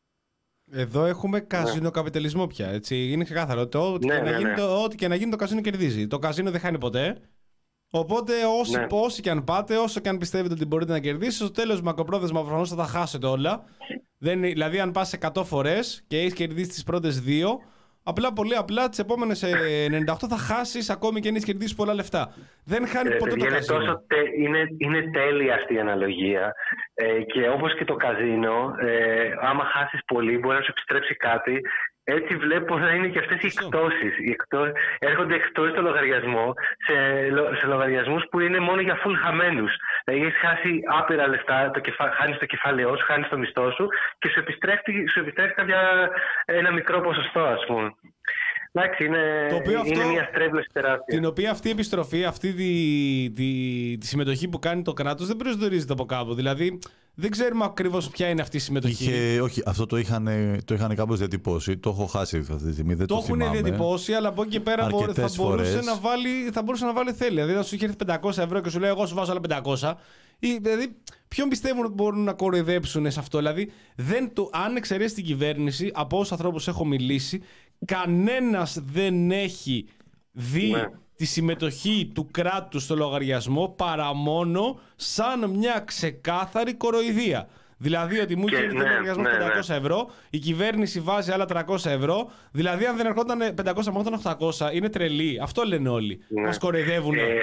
Εδώ έχουμε καζίνο-καπιταλισμό πια. Έτσι. Είναι ξεκάθαρο. Ό,τι ναι, και, ναι, να γίνει, ναι. το, ό,τι και να γίνει το καζίνο κερδίζει. Το καζίνο δεν χάνει ποτέ. Οπότε όσοι, ναι. όσοι και αν πάτε, όσο και αν πιστεύετε ότι μπορείτε να κερδίσετε, στο τέλος μακροπρόθεσμα προφανώς θα τα χάσετε όλα. Δεν, δηλαδή, αν πας εκατό φορές και έχεις κερδίσει τις πρώτες δύο, απλά πολύ απλά τις επόμενες ενενήντα οκτώ θα χάσεις ακόμη και αν έχεις κερδίσει πολλά λεφτά. Δεν χάνει ε, ποτέ το είναι καζίνο. Τόσο τε, είναι, είναι τέλεια αυτή η αναλογία. Ε, και όπως και το καζίνο, ε, άμα χάσεις πολύ, μπορεί να σου επιστρέψει κάτι. Έτσι βλέπω να είναι και αυτές οι εκτόσεις. Οι εκτός, έρχονται εκτός στο λογαριασμό, σε, σε λογαριασμούς που είναι μόνο για full χαμένους. Δηλαδή έχεις χάσει άπειρα λεφτά, το κεφα, χάνεις το κεφάλαιό σου, χάνεις το μισθό σου και σου επιστρέφει, σου επιστρέφει κάποια, ένα μικρό ποσοστό, ας πούμε. Εντάξει, είναι, το οποίο είναι αυτό, μια στρέβλωση τεράστια. Την οποία αυτή η επιστροφή, αυτή τη, τη, τη συμμετοχή που κάνει το κράτος δεν προσδιορίζεται από κάπου. Δηλαδή δεν ξέρουμε ακριβώς ποια είναι αυτή η συμμετοχή. Είχε, όχι, αυτό το είχαν, το είχαν κάπως διατυπώσει. Το έχω χάσει αυτή τη στιγμή. Δεν το, το έχουν διατυπώσει, αλλά από εκεί και πέρα θα μπορούσε, να βάλει, θα μπορούσε να βάλει θέλει. Δηλαδή, να σου είχε έρθει πεντακόσια ευρώ και σου λέει: εγώ σου βάζω άλλα πεντακόσια. Ή, δηλαδή, ποιον πιστεύουν ότι μπορούν να κοροϊδέψουν σε αυτό. Δηλαδή, δεν το, αν εξαιρέσει την κυβέρνηση, από όσους ανθρώπους έχω μιλήσει, κανένας δεν έχει δει ναι. τη συμμετοχή του κράτους στο λογαριασμό παρά μόνο σαν μια ξεκάθαρη κοροϊδία. Δηλαδή ότι μου είχε έρθει ναι, λογαριασμό ναι, πεντακόσια ευρώ, η κυβέρνηση βάζει άλλα τριακόσια ευρώ. Δηλαδή, αν δεν ερχόταν πεντακόσια, μόνο οκτακόσια, είναι τρελή. Αυτό λένε όλοι. Ναι. Μας κοροϊδεύουν. Ε,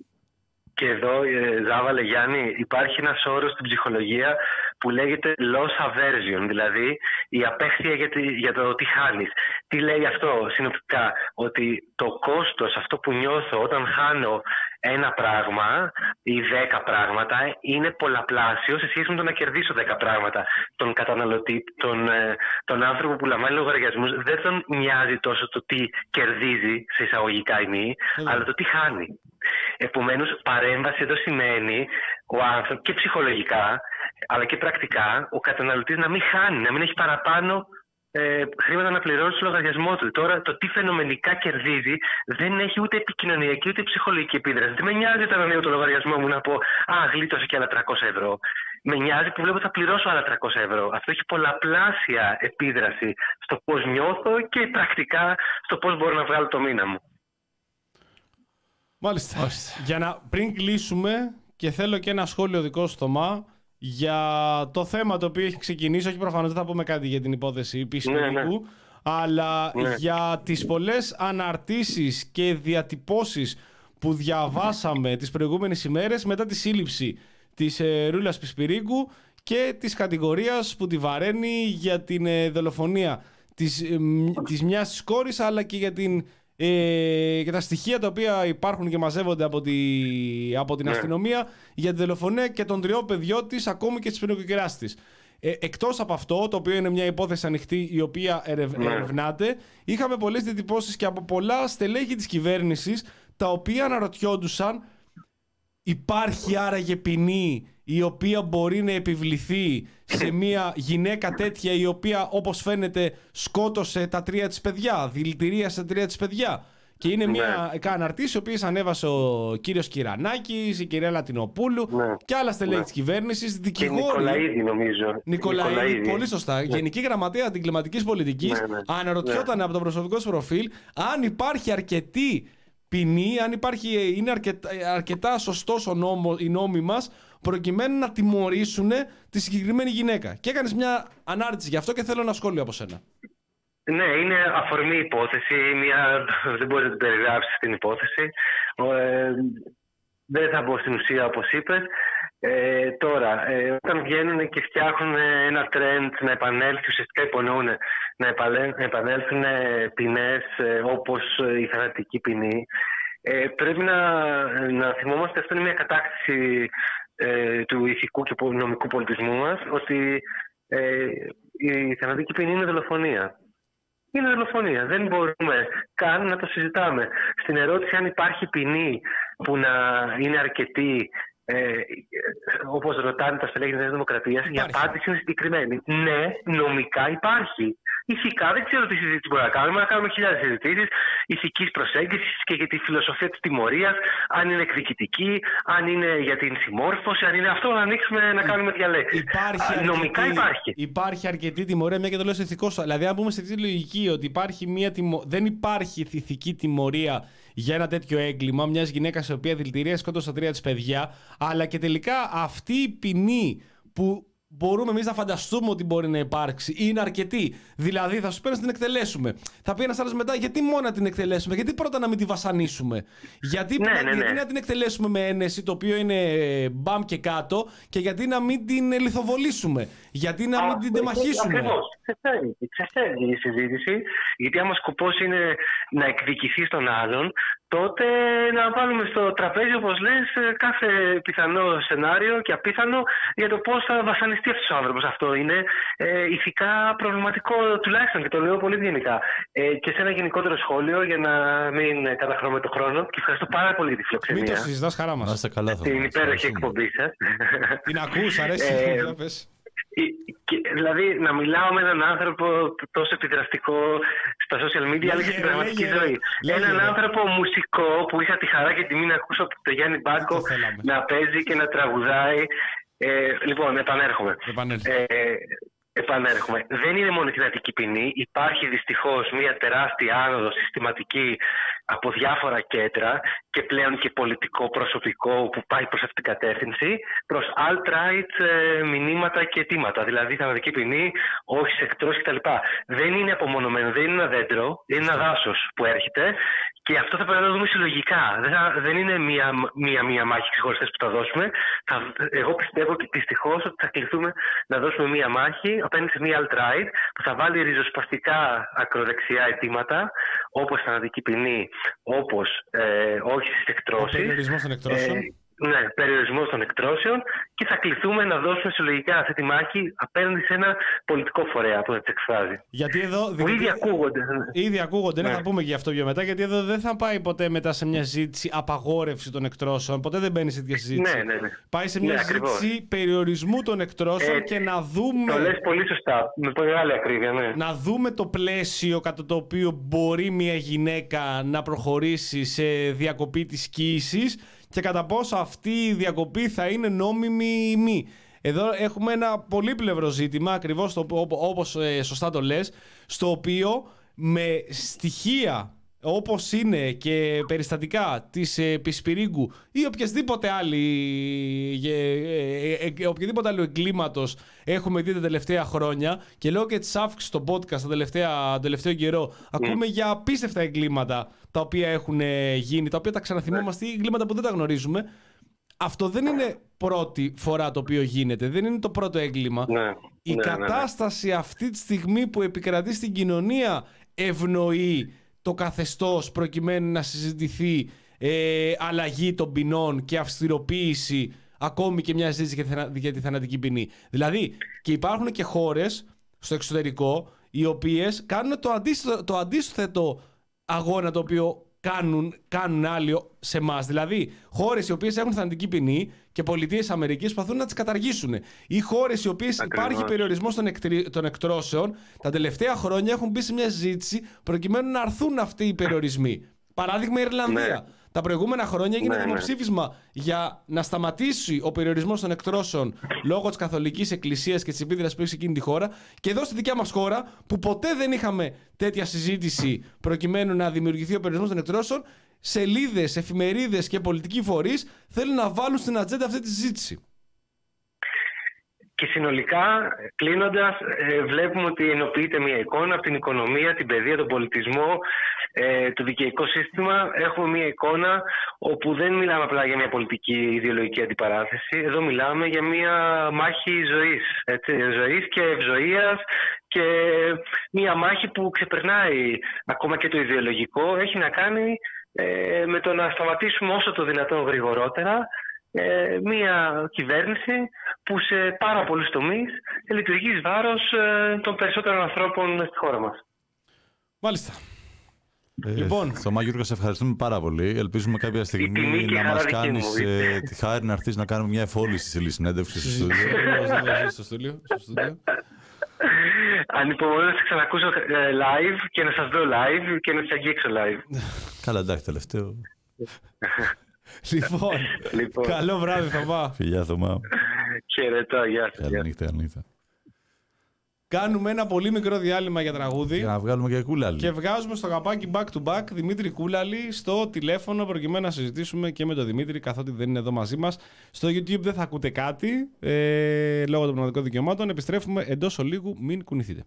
και εδώ, Ζάβαλε Γιάννη, υπάρχει ένας όρος στην ψυχολογία που λέγεται loss aversion, δηλαδή η απέχθεια για, τη, για το τι χάνεις. Τι λέει αυτό συνοπτικά? Ότι το κόστος, αυτό που νιώθω όταν χάνω ένα πράγμα ή δέκα πράγματα, είναι πολλαπλάσιο σε σχέση με το να κερδίσω δέκα πράγματα. Τον καταναλωτή, τον, τον άνθρωπο που λαμβάνει λογαριασμούς, δεν τον νοιάζει τόσο το τι κερδίζει, σε εισαγωγικά ημί, mm. αλλά το τι χάνει. Επομένως, παρέμβαση εδώ σημαίνει ο άνθρωπος και ψυχολογικά, αλλά και πρακτικά, ο καταναλωτής να μην χάνει, να μην έχει παραπάνω ε, χρήματα να πληρώσει το λογαριασμό του. Τώρα το τι φαινομενικά κερδίζει δεν έχει ούτε επικοινωνιακή ούτε ψυχολογική επίδραση. Δεν με νοιάζει όταν ανοίγω το λογαριασμό μου να πω «Α, γλίτωσε και άλλα τριακόσια ευρώ». Με νοιάζει που βλέπω ότι θα πληρώσω άλλα τριακόσια ευρώ. Αυτό έχει πολλαπλάσια επίδραση στο πώς νιώθω και πρακτικά στο πώς μπορώ να βγάλω το μήνα μου. Μάλιστα. Για να πριν κλείσουμε, και θέλω και ένα σχόλιο δικό σου, Θωμά, για το θέμα το οποίο έχει ξεκινήσει. Όχι, προφανώς δεν θα πούμε κάτι για την υπόθεση Πισπυρίκου, ναι, ναι. αλλά ναι. για τις πολλές αναρτήσεις και διατυπώσεις που διαβάσαμε τις προηγούμενες ημέρες μετά τη σύλληψη της ε, Ρούλας Πισπυρίκου και της κατηγορίας που τη βαραίνει για την ε, δολοφονία της, ε, της μιας της κόρης, αλλά και για την Ε, και τα στοιχεία τα οποία υπάρχουν και μαζεύονται από, τη, από την ναι. αστυνομία για τη δολοφονία και των τριών παιδιών της, ακόμη και της πνοικοκυράς της. Ε, εκτός από αυτό, το οποίο είναι μια υπόθεση ανοιχτή η οποία ερευ, ναι. ερευνάται, είχαμε πολλές διατυπώσεις και από πολλά στελέχη της κυβέρνησης τα οποία αναρωτιόντουσαν, υπάρχει άραγε ποινή η οποία μπορεί να επιβληθεί σε μια γυναίκα τέτοια η οποία, όπως φαίνεται, σκότωσε τα τρία της παιδιά, δηλητηρίασε τα τρία της παιδιά. Και είναι ναι. μια αναρτήση, οι οποίες ανέβασε ο κύριος Κυρανάκης, η κυρία Λατινοπούλου ναι. και άλλα στελέχη ναι. της κυβέρνησης, δικηγόροι. Και Νικολαίδη, νομίζω. Νικολαίδη, Νικολαίδη. Πολύ σωστά. Ναι. Γενική Γραμματέα Αντιγκληματικής Πολιτικής, ναι, ναι. αναρωτιόταν ναι. από το προσωπικό σου προφίλ αν υπάρχει αρκετή ποινή, αν υπάρχει, είναι αρκετά, αρκετά σωστός ο νόμο, οι νόμοι μας, προκειμένου να τιμωρήσουν τη συγκεκριμένη γυναίκα. Και έκανες μια ανάρτηση γι' αυτό και θέλω ένα σχόλιο από σένα. Ναι, είναι αφορμή υπόθεση. Μια... Δεν μπορείς να την περιγράψεις την υπόθεση. Ε, δεν θα μπω στην ουσία, όπως είπες. Ε, τώρα, ε, όταν βγαίνουν και φτιάχνουν ένα trend να επανέλθει, ουσιαστικά υπονοούν να επανέλθουν ποινές ε, όπως η θανατική ποινή, ε, πρέπει να, να θυμόμαστε αυτό είναι μια κατάκτηση ε, του ηθικού και νομικού πολιτισμού μας, ότι ε, η θανατική ποινή είναι δολοφονία. Είναι δολοφονία. Δεν μπορούμε καν να το συζητάμε. Στην ερώτηση αν υπάρχει ποινή που να είναι αρκετή, Ε, όπως ρωτάνε τα στελέχη της Δημοκρατίας, η απάντηση είναι συγκεκριμένη. Ναι, νομικά υπάρχει. Ηθικά δεν ξέρω τι συζήτηση μπορούμε να κάνουμε. Να κάνουμε χιλιάδες συζητήσεις ηθικής προσέγγισης και για τη φιλοσοφία της τιμωρίας, αν είναι εκδικητική, αν είναι για την συμμόρφωση, αν είναι αυτό να ανοίξουμε να κάνουμε διαλέξεις. Υπάρχει νομικά αρκετή, υπάρχει. Υπάρχει αρκετή τιμωρία, μια και το λέω σε ηθικό. Δηλαδή, αν πούμε σε αυτή τη λογική ότι υπάρχει μια τιμω... δεν υπάρχει ηθική τιμωρία για ένα τέτοιο έγκλημα, μιας γυναίκας η οποία δηλητηρία σκότωσε τα τρία της παιδιά, αλλά και τελικά αυτή η ποινή που μπορούμε εμείς να φανταστούμε ότι μπορεί να υπάρξει είναι αρκετή. Δηλαδή, θα σου πει να την εκτελέσουμε. Θα πει ένας άλλος μετά, γιατί μόνο να την εκτελέσουμε, γιατί πρώτα να μην τη βασανίσουμε, γιατί, ναι, ναι, ναι. γιατί να την εκτελέσουμε με ένεση, το οποίο είναι μπαμ και κάτω, και γιατί να μην την λιθοβολήσουμε, γιατί να μην Α, την τεμαχίσουμε. Ακριβώς. Ξεφεύγει. Ξεφεύγει η συζήτηση, γιατί άμα σκοπός είναι να εκδικηθεί τον άλλον, τότε να βάλουμε στο τραπέζι, όπως λες, κάθε πιθανό σενάριο και απίθανο για το πώς θα βασανιστεί αυτός ο άνθρωπος. Αυτό είναι ε, ηθικά προβληματικό τουλάχιστον, και το λέω πολύ γενικά. Ε, και σε ένα γενικότερο σχόλιο, για να μην καταχρώνουμε τον χρόνο, και ευχαριστώ πάρα πολύ για τη φιλοξενία. Μην το συζητάς, χαρά μας. Να είστε καλά, θα την υπέροχη εκπομπή σας. Την ακούς, αρέσει. Ε, Δηλαδή, να μιλάω με έναν άνθρωπο τόσο επιδραστικό στα social media, αλλά και στην πραγματική ζωή. Λέγε, έναν άνθρωπο μουσικό που είχα τη χαρά και τιμή να ακούσω από τον Γιάννη Μπάκο να παίζει και να τραγουδάει. Ε, λοιπόν, επανέρχομαι. Ε, επανέρχομαι. Δεν είναι μόνο η θανατική ποινή. Υπάρχει δυστυχώς μια τεράστια άνοδο συστηματική από διάφορα κέντρα και πλέον και πολιτικό προσωπικό που πάει προς αυτήν την κατεύθυνση, προς alt-right ε, μηνύματα και αιτήματα. Δηλαδή θανατική ποινή, όχι σε εκτρώσεις κτλ. Δεν είναι απομονωμένο, δεν είναι ένα δέντρο, είναι ένα δάσος που έρχεται, και αυτό θα πρέπει να το δούμε συλλογικά. Δεν, θα, δεν είναι μία-μία μάχη ξεχωριστές που θα δώσουμε. Θα, εγώ πιστεύω και δυστυχώς ότι θα κληθούμε να δώσουμε μία μάχη απέναντι σε μία alt-right που θα βάλει ριζοσπαστικά ακροδεξιά αιτήματα, όπως θανατική ποινή, όπως ε, όχι στις εκτρώσεις. Ο περιορισμός των εκτρώσεων. Ε, Ναι, περιορισμός των εκτρώσεων και θα κληθούμε να δώσουμε συλλογικά αυτή τη μάχη απέναντι σε ένα πολιτικό φορέα που θα τις εκφράζει. Γιατί εδώ. Που γιατί... ήδη ακούγονται. Ήδη ακούγονται, ναι, Ναι. θα πούμε και γι' αυτό πιο μετά. Γιατί εδώ δεν θα πάει ποτέ μετά σε μια συζήτηση απαγόρευση των εκτρώσεων. Ποτέ δεν μπαίνει σε τέτοια συζήτηση. Ναι, ναι, ναι. Πάει σε μια Ναι, συζήτηση ακριβώς. περιορισμού των εκτρώσεων Έτσι. και να δούμε. Το λες πολύ σωστά, με μεγάλη ακρίβεια, ναι. Να δούμε το πλαίσιο κατά το οποίο μπορεί μια γυναίκα να προχωρήσει σε διακοπή της κοίησης και κατά πόσο αυτή η διακοπή θα είναι νόμιμη ή μη. Εδώ έχουμε ένα πολύπλευρο ζήτημα, ακριβώς το, όπως ε, σωστά το λες, στο οποίο με στοιχεία όπως είναι και περιστατικά της ε, Πισπυρίγκου ή οποιασδήποτε άλλη, ε, ε, ε, οποιοδήποτε άλλο εγκλήματος έχουμε δει τα τελευταία χρόνια και λόγω και της αύξησης στο podcast τον τελευταίο καιρό ακούμε για απίστευτα εγκλήματα τα οποία έχουν ε, γίνει, τα οποία τα ξαναθυμόμαστε ή εγκλήματα που δεν τα γνωρίζουμε. Αυτό δεν είναι πρώτη φορά το οποίο γίνεται, δεν είναι το πρώτο έγκλημα. Ναι, Η ναι, ναι, ναι. κατάσταση αυτή τη στιγμή που επικρατεί στην κοινωνία ευνοεί το καθεστώς προκειμένου να συζητηθεί ε, αλλαγή των ποινών και αυστηροποίηση, ακόμη και μια συζήτηση για, θανα, για τη θανατική ποινή. Δηλαδή, και υπάρχουν και χώρες στο εξωτερικό οι οποίες κάνουν το αντίστοιχο, το αντίστοιχο αγώνα το οποίο κάνουν, κάνουν άλλοι σε εμάς. Δηλαδή, χώρες οι οποίες έχουν θανατική ποινή και πολιτείες Αμερικής προσπαθούν να τις καταργήσουν. Ή χώρες οι οποίες Ακριβώς. υπάρχει περιορισμός των, εκτρι... των εκτρώσεων, τα τελευταία χρόνια έχουν μπει σε μια συζήτηση προκειμένου να αρθούν αυτοί οι περιορισμοί. Παράδειγμα, η Ιρλανδία. Ναι. Τα προηγούμενα χρόνια έγινε Ναι, ναι. δημοψήφισμα για να σταματήσει ο περιορισμός των εκτρώσεων λόγω της Καθολικής Εκκλησίας και της επίδρασης που έχει σε εκείνη τη χώρα. Και εδώ στη δικιά μας χώρα, που ποτέ δεν είχαμε τέτοια συζήτηση προκειμένου να δημιουργηθεί ο περιορισμός των εκτρώσεων, σελίδες, εφημερίδες και πολιτικοί φορείς θέλουν να βάλουν στην ατζέντα αυτή τη συζήτηση. Και συνολικά, κλείνοντας, ε, βλέπουμε ότι ενοποιείται μια εικόνα από την οικονομία, την παιδεία, τον πολιτισμό, ε, το δικαιικό σύστημα. Έχουμε μια εικόνα όπου δεν μιλάμε απλά για μια πολιτική ιδεολογική αντιπαράθεση. Εδώ μιλάμε για μια μάχη ζωής, έτσι, ζωής και ευζοίας και μια μάχη που ξεπερνάει ακόμα και το ιδεολογικό. Έχει να κάνει ε, με το να σταματήσουμε όσο το δυνατόν γρηγορότερα ε, μια κυβέρνηση που σε πάρα πολλούς τομείς λειτουργεί εις βάρος ε, των περισσότερων ανθρώπων στη χώρα μας. Μάλιστα. Ε, Λοιπόν. Θωμά Γιώργο, σε ευχαριστούμε πάρα πολύ. Ελπίζουμε κάποια στιγμή τιμή και η να χαρά μας δική κάνεις μου. ε, τη χάρη να έρθεις να κάνουμε μια εφόληση στη συνέντευξη στο στούντιο. Στο στούντιο. στο στούντιο. Ανυπομονώ να σας ξανακούσω ε, live και να σας δω live και να σας αγγίξω live. Καλά, εντάξει, τελευταίο. Λοιπόν, Λοιπόν. καλό βράδυ Θωμά. Φιλιά, Θωμά. Χαιρετώ, γεια σας. Καλή νύχτα, καλή νύχτα. Κάνουμε ένα πολύ μικρό διάλειμμα για τραγούδι. Για να βγάλουμε και κούλαλη. Και βγάζουμε στο καπάκι back to back Δημήτρη Κούλαλη στο τηλέφωνο προκειμένου να συζητήσουμε και με τον Δημήτρη καθότι δεν είναι εδώ μαζί μας. Στο YouTube δεν θα ακούτε κάτι ε, λόγω των πνευματικών δικαιωμάτων. Επιστρέφουμε εντός ολίγου, μην κουνηθείτε.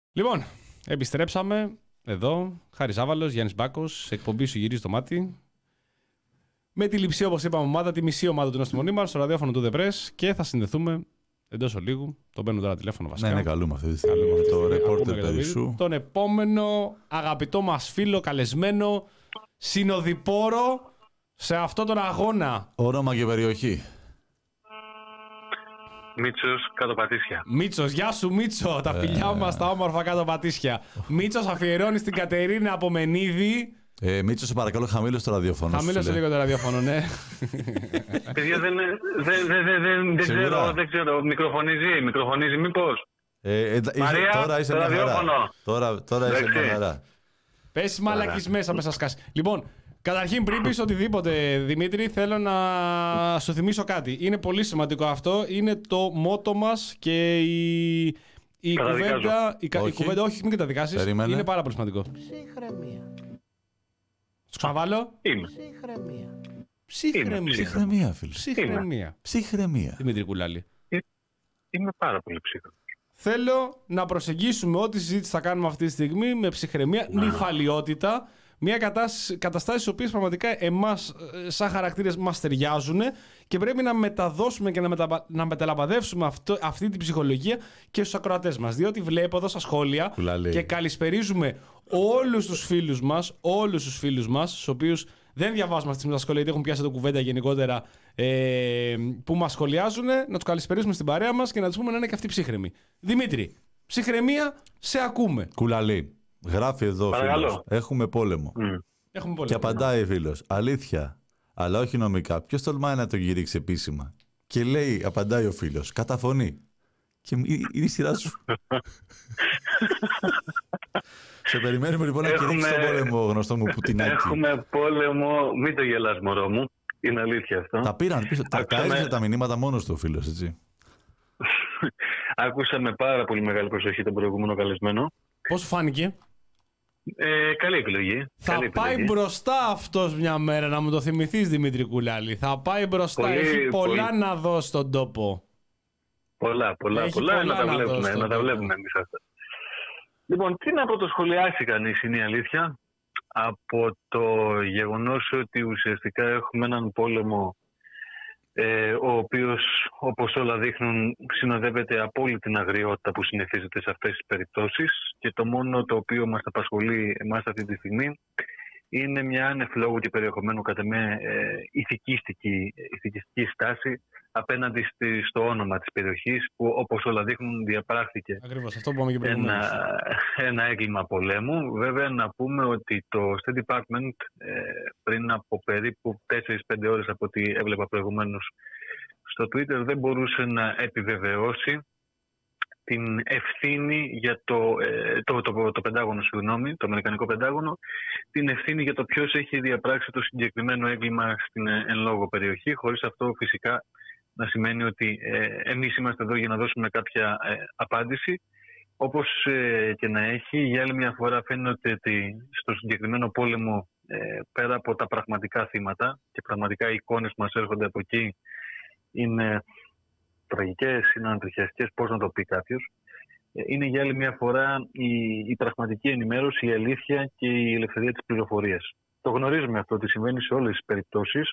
Λοιπόν, επιστρέψαμε εδώ. Χάρης Άβαλος, Γιάννης Μπάκος, σε εκπομπή Σου γυρίζει το μάτι. Με τη λειψή, όπως είπαμε, ομάδα, τη μισή ομάδα του Νοστιμονή μας, στο ραδιόφωνο του The Press και θα συνδεθούμε εντός ολίγου. Τον παίρνω τώρα τηλέφωνο βασικά. Ναι, ναι, καλούμε αυτή τη στιγμή. Το ρεπόρτερ περί σου. Τον επόμενο αγαπητό μας φίλο, καλεσμένο, συνοδοιπόρο σε αυτόν τον αγώνα. Όνομα και περιοχή. Μίτσος, κάτω Πατήσια. Μίτσος, γεια σου Μίτσο, τα φιλιά μας τα όμορφα κάτω Πατήσια. Μίτσος αφιερώνει στην Κατερίνα από Μενίδη. Ε, Μίτσο, σε παρακαλώ, χαμήλωσε το ραδιόφωνο. Χαμήλωσε λίγο το ραδιόφωνο, ναι. Παιδιά, δεν, δεν, δεν, δεν, δεν ξέρω, δεν ξέρω. Μικροφωνίζει, μικροφωνίζει μήπως. Ε, ε, Μαρία, τώρα είσαι μια χαρά. Τώρα, τώρα είσαι μια χαρά. Πες μαλακής μέσα, μέσα σκάσει. Λοιπόν, καταρχήν πριν πεις οτιδήποτε, Δημήτρη, θέλω να σου θυμίσω κάτι. Είναι πολύ σημαντικό αυτό. Είναι το μότο μας και η, η κουβέντα. Η, η κουβέντα, όχι, μην καταδικάσεις. Περίμενε. Είναι πάρα πολύ σημαντικό. Ψυχραιμία. Σου ξαναβάλω. Είμαι. Ψυχραιμία. Ψυχραιμία. Ψυχραιμία, φίλε. Ψυχραιμία. Ψυχραιμία. Δημήτρη Κουλάλη. Είμαι πάρα πολύ ψύχρεμος. Θέλω να προσεγγίσουμε ό,τι συζήτηση θα κάνουμε αυτή τη στιγμή με ψυχραιμία, νυφαλιότητα, μια κατάσταση, καταστάσεις οι οποίες πραγματικά εμάς σαν χαρακτήρες μας ταιριάζουν και πρέπει να μεταδώσουμε και να, μετα, να μεταλαμπαδεύσουμε αυτό, αυτή την ψυχολογία και στους ακροατές μας. Διότι βλέπω εδώ στα σχόλια Κουλάλη. Και καλησπερίζουμε όλους τους φίλους μας, όλους τους φίλους μας, στους οποίους δεν διαβάζουμε αυτή τη σχόλια γιατί έχουν πιάσει το κουβέντα γενικότερα ε, που μας σχολιάζουν, να τους καλησπερίσουμε στην παρέα μας και να τους πούμε να είναι και αυτοί ψύχρεμοι. Δημήτρη, ψυχραιμία, σε ακούμε. Κουλαλή. Γράφει εδώ φίλος. Έχουμε πόλεμο. Mm. Έχουμε πόλεμο. Και απαντάει φίλος. Αλήθεια. Αλλά όχι νομικά. Ποιος τολμάει να τον κηρύξει επίσημα. Και λέει, απαντάει ο φίλος. Κατά φωνή. Και είναι η σειρά σου. Σε περιμένουμε λοιπόν να κηρύξεις τον πόλεμο, γνωστό μου Πουτινάκι. Έχουμε πόλεμο, μην το γελάς μωρό μου. Είναι αλήθεια αυτό. Τα πήραν πίσω. Τα κάλυψε τα μηνύματα μόνος του ο φίλος, έτσι. Άκουσα με πάρα πολύ μεγάλη προσοχή τον προηγούμενο καλεσμένο. Πώς σου φάνηκε? Ε, καλή επιλογή. Θα καλή πάει επιλογή. μπροστά αυτός μια μέρα, να μου το θυμηθείς Δημήτρη Κουλάλη. Θα πάει μπροστά, Πολύ, έχει πολλά πολύ. να δώσει στον τόπο. Πολλά, πολλά, Έχει πολλά, πολλά να τα να βλέπουμε, δώσει να τα στον βλέπουμε εμείς αυτά. Λοιπόν, τι να πρωτοσχολιάσει κανείς είναι η αλήθεια από το γεγονός ότι ουσιαστικά έχουμε έναν πόλεμο ε, ο οποίος, όπως όλα δείχνουν, συνοδεύεται από όλη την αγριότητα που συνηθίζεται σε αυτές τις περιπτώσεις και το μόνο το οποίο μας απασχολεί εμάς αυτή τη στιγμή είναι μια άνευ λόγου και περιεχομένου κατά με ε, ηθικιστική, ηθικιστική στάση απέναντι στη, στο όνομα της περιοχής που, όπως όλα δείχνουν, διαπράχθηκε Ακριβώς, αυτό που είπαμε και προηγουμένως. ένα, ένα έγκλημα πολέμου. Βέβαια να πούμε ότι το State Department ε, πριν από περίπου τέσσερις πέντε ώρες από ό,τι έβλεπα προηγουμένως στο Twitter δεν μπορούσε να επιβεβαιώσει την ευθύνη για το, ε, το, το, το, το Πεντάγωνο, συγγνώμη, το Αμερικανικό Πεντάγωνο, την ευθύνη για το ποιος έχει διαπράξει το συγκεκριμένο έγκλημα στην ε, εν λόγω περιοχή, χωρίς αυτό φυσικά να σημαίνει ότι ε, εμείς είμαστε εδώ για να δώσουμε κάποια ε, απάντηση. Όπως ε, και να έχει, για άλλη μια φορά φαίνεται ότι στο συγκεκριμένο πόλεμο, ε, πέρα από τα πραγματικά θύματα και πραγματικά οι εικόνες που μας έρχονται από εκεί είναι τραγικές, είναι αντριχιαστικές, πώς να το πει κάποιος, ε, είναι για άλλη μια φορά η, η πραγματική ενημέρωση, η αλήθεια και η ελευθερία της πληροφορίας. Το γνωρίζουμε αυτό ότι συμβαίνει σε όλες τις περιπτώσεις.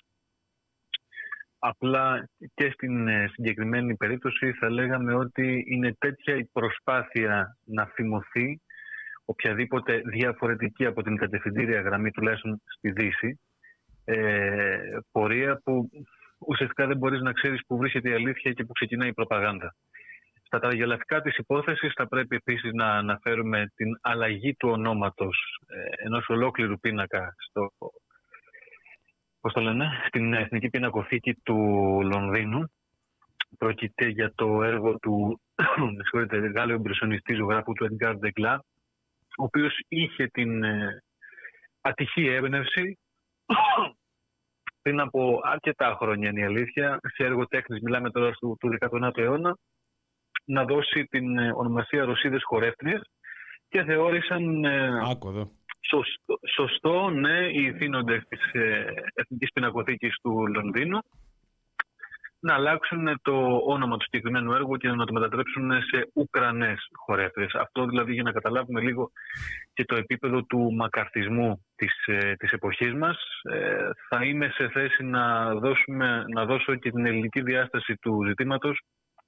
Απλά και στην συγκεκριμένη περίπτωση θα λέγαμε ότι είναι τέτοια η προσπάθεια να φημωθεί οποιαδήποτε διαφορετική από την κατευθυντήρια γραμμή, τουλάχιστον στη Δύση, ε, πορεία που ουσιαστικά δεν μπορείς να ξέρεις που βρίσκεται η αλήθεια και που ξεκινάει η προπαγάνδα. Στα τραγελαφικά της υπόθεσης θα πρέπει επίσης να αναφέρουμε την αλλαγή του ονόματος ε, ενός ολόκληρου πίνακα στο... Πώς το λένε, στην Εθνική Πινακοθήκη του Λονδίνου. Πρόκειται για το έργο του Γάλλου εμπρεσιονιστή ζωγράφου του Edgar Degas, ο οποίος είχε την ε, ατυχή έμπνευση πριν από αρκετά χρόνια, είναι η αλήθεια, σε έργο τέχνης, μιλάμε τώρα του, του δεκατονάτου αιώνα, να δώσει την ε, ονομασία Ρωσίδες χορεύτριες και θεώρησαν... Ε, Άκου Σωστό, σωστό, ναι, οι ηθήνοντες της ε, Εθνικής Πινακοθήκης του Λονδίνου να αλλάξουν το όνομα του συγκεκριμένου έργου και να το μετατρέψουν σε Ουκρανές χορεύτριες. Αυτό δηλαδή για να καταλάβουμε λίγο και το επίπεδο του μακαρτισμού της, της εποχής μας. Ε, θα είμαι σε θέση να, δώσουμε, να δώσω και την ελληνική διάσταση του ζητήματος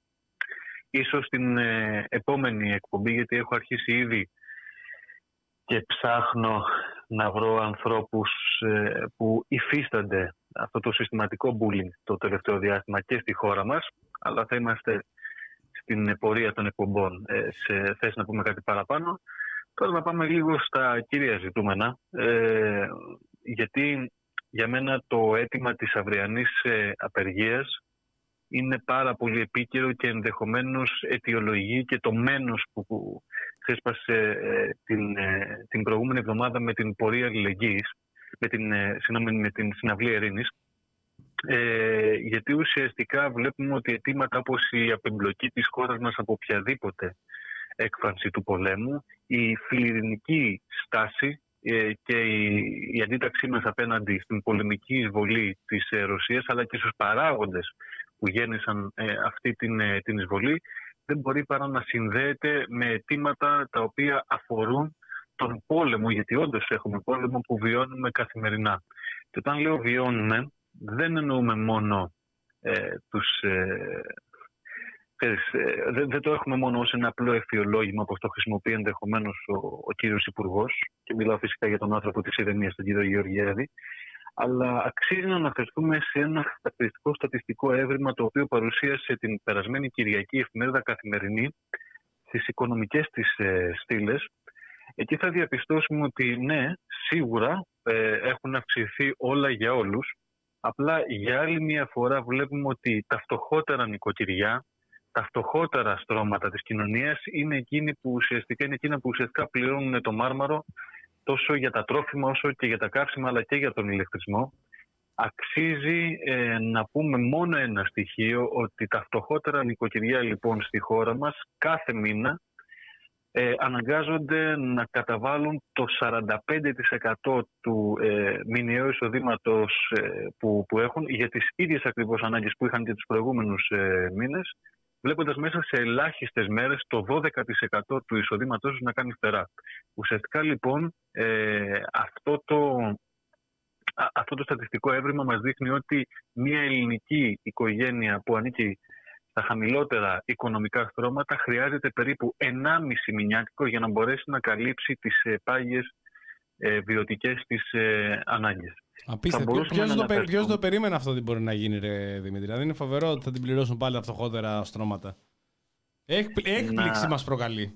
ίσως στην ε, επόμενη εκπομπή, γιατί έχω αρχίσει ήδη και ψάχνω να βρω ανθρώπους ε, που υφίστανται αυτό το συστηματικό bullying το τελευταίο διάστημα και στη χώρα μας, αλλά θα είμαστε στην πορεία των εκπομπών ε, σε θέση να πούμε κάτι παραπάνω. Τώρα να πάμε λίγο στα κύρια ζητούμενα, ε, γιατί για μένα το αίτημα της αυριανής ε, απεργίας είναι πάρα πολύ επίκαιρο και ενδεχομένως αιτιολογεί και το μένος που, που ξέσπασε ε, την, ε, την προηγούμενη εβδομάδα με την πορεία αλληλεγγύης, με την, ε, συγνώμη, με την συναυλία ειρήνης. Ε, γιατί ουσιαστικά βλέπουμε ότι αιτήματα όπως η απεμπλοκή της χώρας μας από οποιαδήποτε έκφανση του πολέμου, η φιλιρινική στάση ε, και η, η αντίταξή μας απέναντι στην πολεμική εισβολή της ε, Ρωσίας, αλλά και στους παράγοντες που γέννησαν ε, αυτή την, ε, την εισβολή, δεν μπορεί παρά να συνδέεται με αιτήματα τα οποία αφορούν τον πόλεμο, γιατί όντως έχουμε πόλεμο που βιώνουμε καθημερινά. Και όταν λέω βιώνουμε, δεν εννοούμε μόνο ε, τους... Ε, ε, δεν, δεν το έχουμε μόνο ως ένα απλό εφιολόγημα, όπως το χρησιμοποιεί ενδεχομένως ο, ο κύριος Υπουργός, και μιλάω φυσικά για τον άνθρωπο της ηρεμίας, τον κύριο Γεωργιάδη, αλλά αξίζει να αναφερθούμε σε ένα χαρακτηριστικό στατιστικό έβριμα το οποίο παρουσίασε την περασμένη Κυριακή εφημερίδα Καθημερινή στις οικονομικές της ε, στήλες. Εκεί θα διαπιστώσουμε ότι ναι, σίγουρα ε, έχουν αυξηθεί όλα για όλους, απλά για άλλη μια φορά βλέπουμε ότι τα φτωχότερα νοικοκυριά, τα φτωχότερα στρώματα της κοινωνίας είναι, εκείνοι που ουσιαστικά, είναι εκείνα που ουσιαστικά πληρώνουν το μάρμαρο τόσο για τα τρόφιμα όσο και για τα καύσιμα αλλά και για τον ηλεκτρισμό. Αξίζει ε, να πούμε μόνο ένα στοιχείο, ότι τα φτωχότερα νοικοκυριά λοιπόν στη χώρα μας κάθε μήνα ε, αναγκάζονται να καταβάλουν το σαράντα πέντε τοις εκατό του ε, μηνιαίου εισοδήματος ε, που, που έχουν για τις ίδιες ακριβώς ανάγκες που είχαν και τους προηγούμενους ε, μήνες, βλέποντας μέσα σε ελάχιστες μέρες το δώδεκα τοις εκατό του εισοδήματός να κάνει φτερά. Ουσιαστικά λοιπόν ε, αυτό, το, α, αυτό το στατιστικό έβριμα μας δείχνει ότι μια ελληνική οικογένεια που ανήκει στα χαμηλότερα οικονομικά στρώματα χρειάζεται περίπου ενάμιση μηνιάτικο για να μπορέσει να καλύψει τις ε, πάγιες ε, βιωτικές της ε, ανάγκες. Απίστευτο. Ποιος το, ποιος το περίμενε αυτό ότι μπορεί να γίνει, ρε Δημήτρη? Δηλαδή είναι φοβερό ότι θα την πληρώσουν πάλι τα φτωχότερα στρώματα. Έκπληξη να... μας προκαλεί.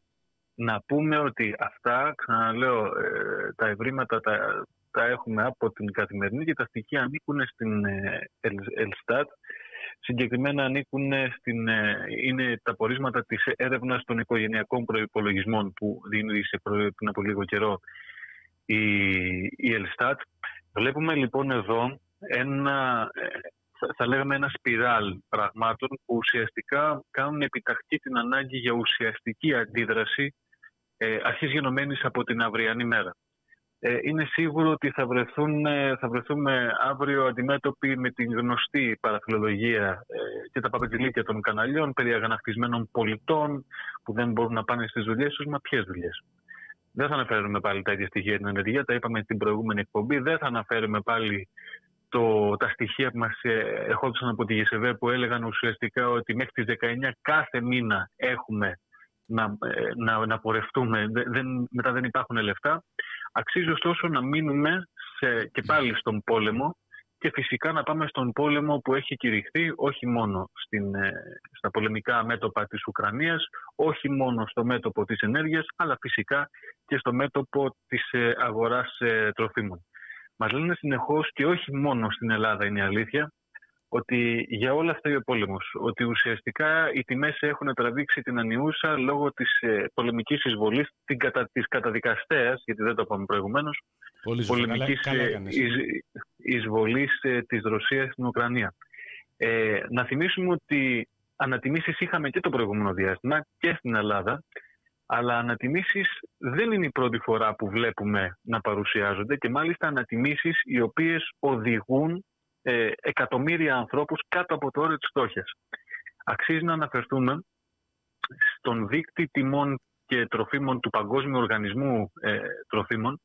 Να πούμε ότι αυτά, ξαναλέω, ε, τα ευρήματα τα, τα έχουμε από την Καθημερινή και τα στοιχεία ανήκουν στην ε, Ελστάτ. Συγκεκριμένα ανήκουν στην, ε, είναι τα πορίσματα της έρευνας των οικογενειακών προϋπολογισμών που δημιούργησε πριν από λίγο καιρό η, η Ελστάτ. Βλέπουμε λοιπόν εδώ ένα, θα λέγαμε ένα σπιράλ πραγμάτων που ουσιαστικά κάνουν επιταχύ την ανάγκη για ουσιαστική αντίδραση ε, αρχής γενομένης από την αυριανή μέρα. Ε, είναι σίγουρο ότι θα, βρεθούν, θα βρεθούμε αύριο αντιμέτωποι με την γνωστή παραφιλολογία ε, και τα παπετζηλίκια των καναλιών περί αγανακτισμένων πολιτών που δεν μπορούν να πάνε στις δουλειές τους. Μα ποιες δουλειές? Δεν θα αναφέρουμε πάλι τα ίδια στοιχεία την ενεργεία, τα είπαμε στην προηγούμενη εκπομπή. Δεν θα αναφέρουμε πάλι το, τα στοιχεία που μας ερχόντουσαν από τη ΓΕΣΕΒΕ που έλεγαν ουσιαστικά ότι μέχρι τις δεκαεννιά κάθε μήνα έχουμε να, να, να πορευτούμε, δεν, μετά δεν υπάρχουν λεφτά. Αξίζει ωστόσο να μείνουμε σε, και πάλι στον πόλεμο και φυσικά να πάμε στον πόλεμο που έχει κηρυχθεί όχι μόνο στην, στα πολεμικά μέτωπα της Ουκρανίας, όχι μόνο στο μέτωπο της ενέργειας, αλλά φυσικά και στο μέτωπο της αγοράς τροφίμων. Μας λένε συνεχώς, και όχι μόνο στην Ελλάδα είναι η αλήθεια, ότι για όλα αυτά είναι ο πόλεμος. Ότι ουσιαστικά οι τιμές έχουν τραβήξει την ανιούσα λόγω της πολεμικής εισβολής, της καταδικαστέας, γιατί δεν το είπαμε προηγουμένως, πολεμικής καλά, καλά εις, εισβολής της Ρωσίας στην Ουκρανία. Ε, να θυμίσουμε ότι ανατιμήσεις είχαμε και το προηγούμενο διάστημα και στην Ελλάδα, αλλά ανατιμήσεις δεν είναι η πρώτη φορά που βλέπουμε να παρουσιάζονται και μάλιστα ανατιμήσεις οι οποίες οδηγούν ε, εκατομμύρια ανθρώπους κάτω από το όριο της φτώχειας. Αξίζει να αναφερθούμε στον δείκτη τιμών και τροφίμων του Παγκόσμιου Οργανισμού ε, Τροφίμων,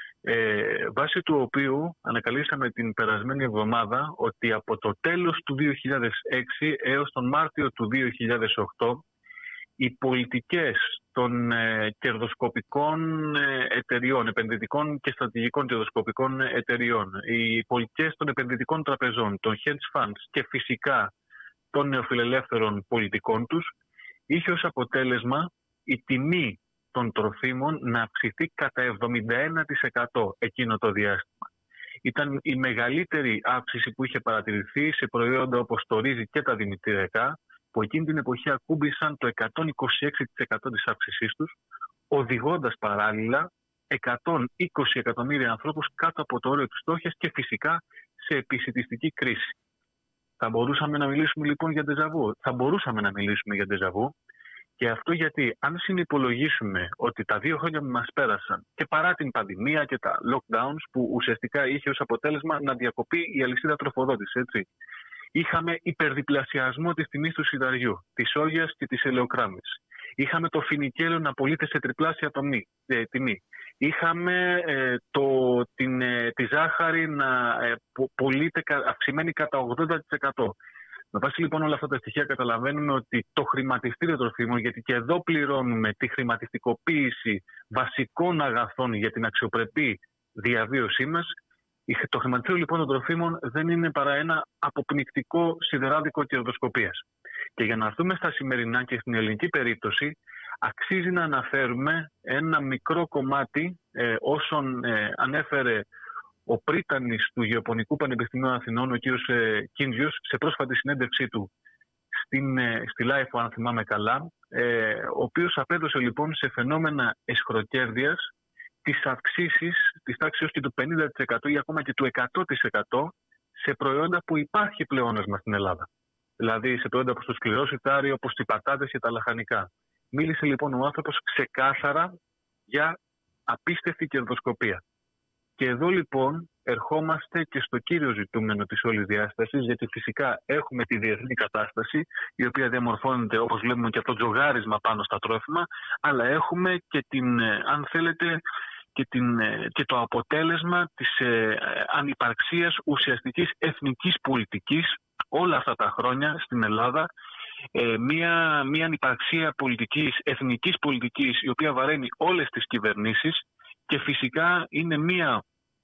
ε, βάσει του οποίου ανακαλύψαμε την περασμένη εβδομάδα ότι από το τέλος του δύο χιλιάδες έξι έως τον Μάρτιο του δύο χιλιάδες οκτώ οι πολιτικές των ε, κερδοσκοπικών ε, εταιριών, επενδυτικών και στρατηγικών κερδοσκοπικών εταιριών, οι πολιτικές των επενδυτικών τραπεζών, των hedge funds και φυσικά των νεοφιλελεύθερων πολιτικών τους, είχε ως αποτέλεσμα η τιμή των τροφίμων να αυξηθεί κατά εβδομήντα ένα τοις εκατό εκείνο το διάστημα. Ήταν η μεγαλύτερη αύξηση που είχε παρατηρηθεί σε προϊόντα όπως το ρύζι και τα δημητριακά, που εκείνη την εποχή ακούμπησαν το εκατόν είκοσι έξι τοις εκατό της αύξησής τους, οδηγώντας παράλληλα εκατόν είκοσι εκατομμύρια ανθρώπους κάτω από το όριο της φτώχειας και φυσικά σε επισιτιστική κρίση. Θα μπορούσαμε να μιλήσουμε λοιπόν για ντεζαβού. Θα μπορούσαμε να μιλήσουμε για ντεζαβού. Και αυτό γιατί αν συνυπολογίσουμε ότι τα δύο χρόνια που μας πέρασαν και παρά την πανδημία και τα lockdowns που ουσιαστικά είχε ως αποτέλεσμα να διακοπεί η αλυσίδα τροφοδότησης, έτσι, είχαμε υπερδιπλασιασμό της τιμής του σιταριού, της σόγιας και της ελαιοκράμης. Είχαμε το φινικέλαιο να πωλείται σε τριπλάσια τομή, ε, τιμή. Είχαμε ε, το, την, ε, τη ζάχαρη να ε, πωλείται αυξημένη κατά ογδόντα τοις εκατό. Με βάση λοιπόν όλα αυτά τα στοιχεία καταλαβαίνουμε ότι το χρηματιστήριο τροφίμων, γιατί και εδώ πληρώνουμε τη χρηματιστικοποίηση βασικών αγαθών για την αξιοπρεπή διαβίωσή μας, το χρηματιστήριο λοιπόν των τροφίμων δεν είναι παρά ένα αποπνικτικό σιδεράδικο κερδοσκοπίας. Και για να έρθουμε στα σημερινά και στην ελληνική περίπτωση, αξίζει να αναφέρουμε ένα μικρό κομμάτι ε, όσων ε, ανέφερε ο πρίτανης του Γεωπονικού Πανεπιστημίου Αθηνών, ο κ. Κίνδιος, σε πρόσφατη συνέντευξή του στην, στη Λάιφο, αν θυμάμαι καλά, ε, ο οποίος απέδωσε λοιπόν σε φαινόμενα εσχροκέρδειας τις αυξήσεις της τάξης και του πενήντα τοις εκατό ή ακόμα και του εκατό τοις εκατό σε προϊόντα που υπάρχει πλεόνασμα στην Ελλάδα. Δηλαδή σε προϊόντα όπως το σκληρό σιτάρι, όπως οι πατάτες και τα λαχανικά. Μίλησε λοιπόν ο άνθρωπος ξεκάθαρα για απίστευτη κερδοσκοπία. Και εδώ λοιπόν ερχόμαστε και στο κύριο ζητούμενο της όλης διάστασης, γιατί φυσικά έχουμε τη διεθνή κατάσταση, η οποία διαμορφώνεται, όπως βλέπουμε, και από το τζογάρισμα πάνω στα τρόφιμα, αλλά έχουμε και την, αν θέλετε, και, την, και το αποτέλεσμα της ε, ανυπαρξίας ουσιαστικής εθνικής πολιτικής όλα αυτά τα χρόνια στην Ελλάδα, ε, μια, μια ανυπαρξία πολιτικής, εθνικής πολιτικής, η οποία βαραίνει όλες τις κυβερνήσεις. Και φυσικά είναι μια,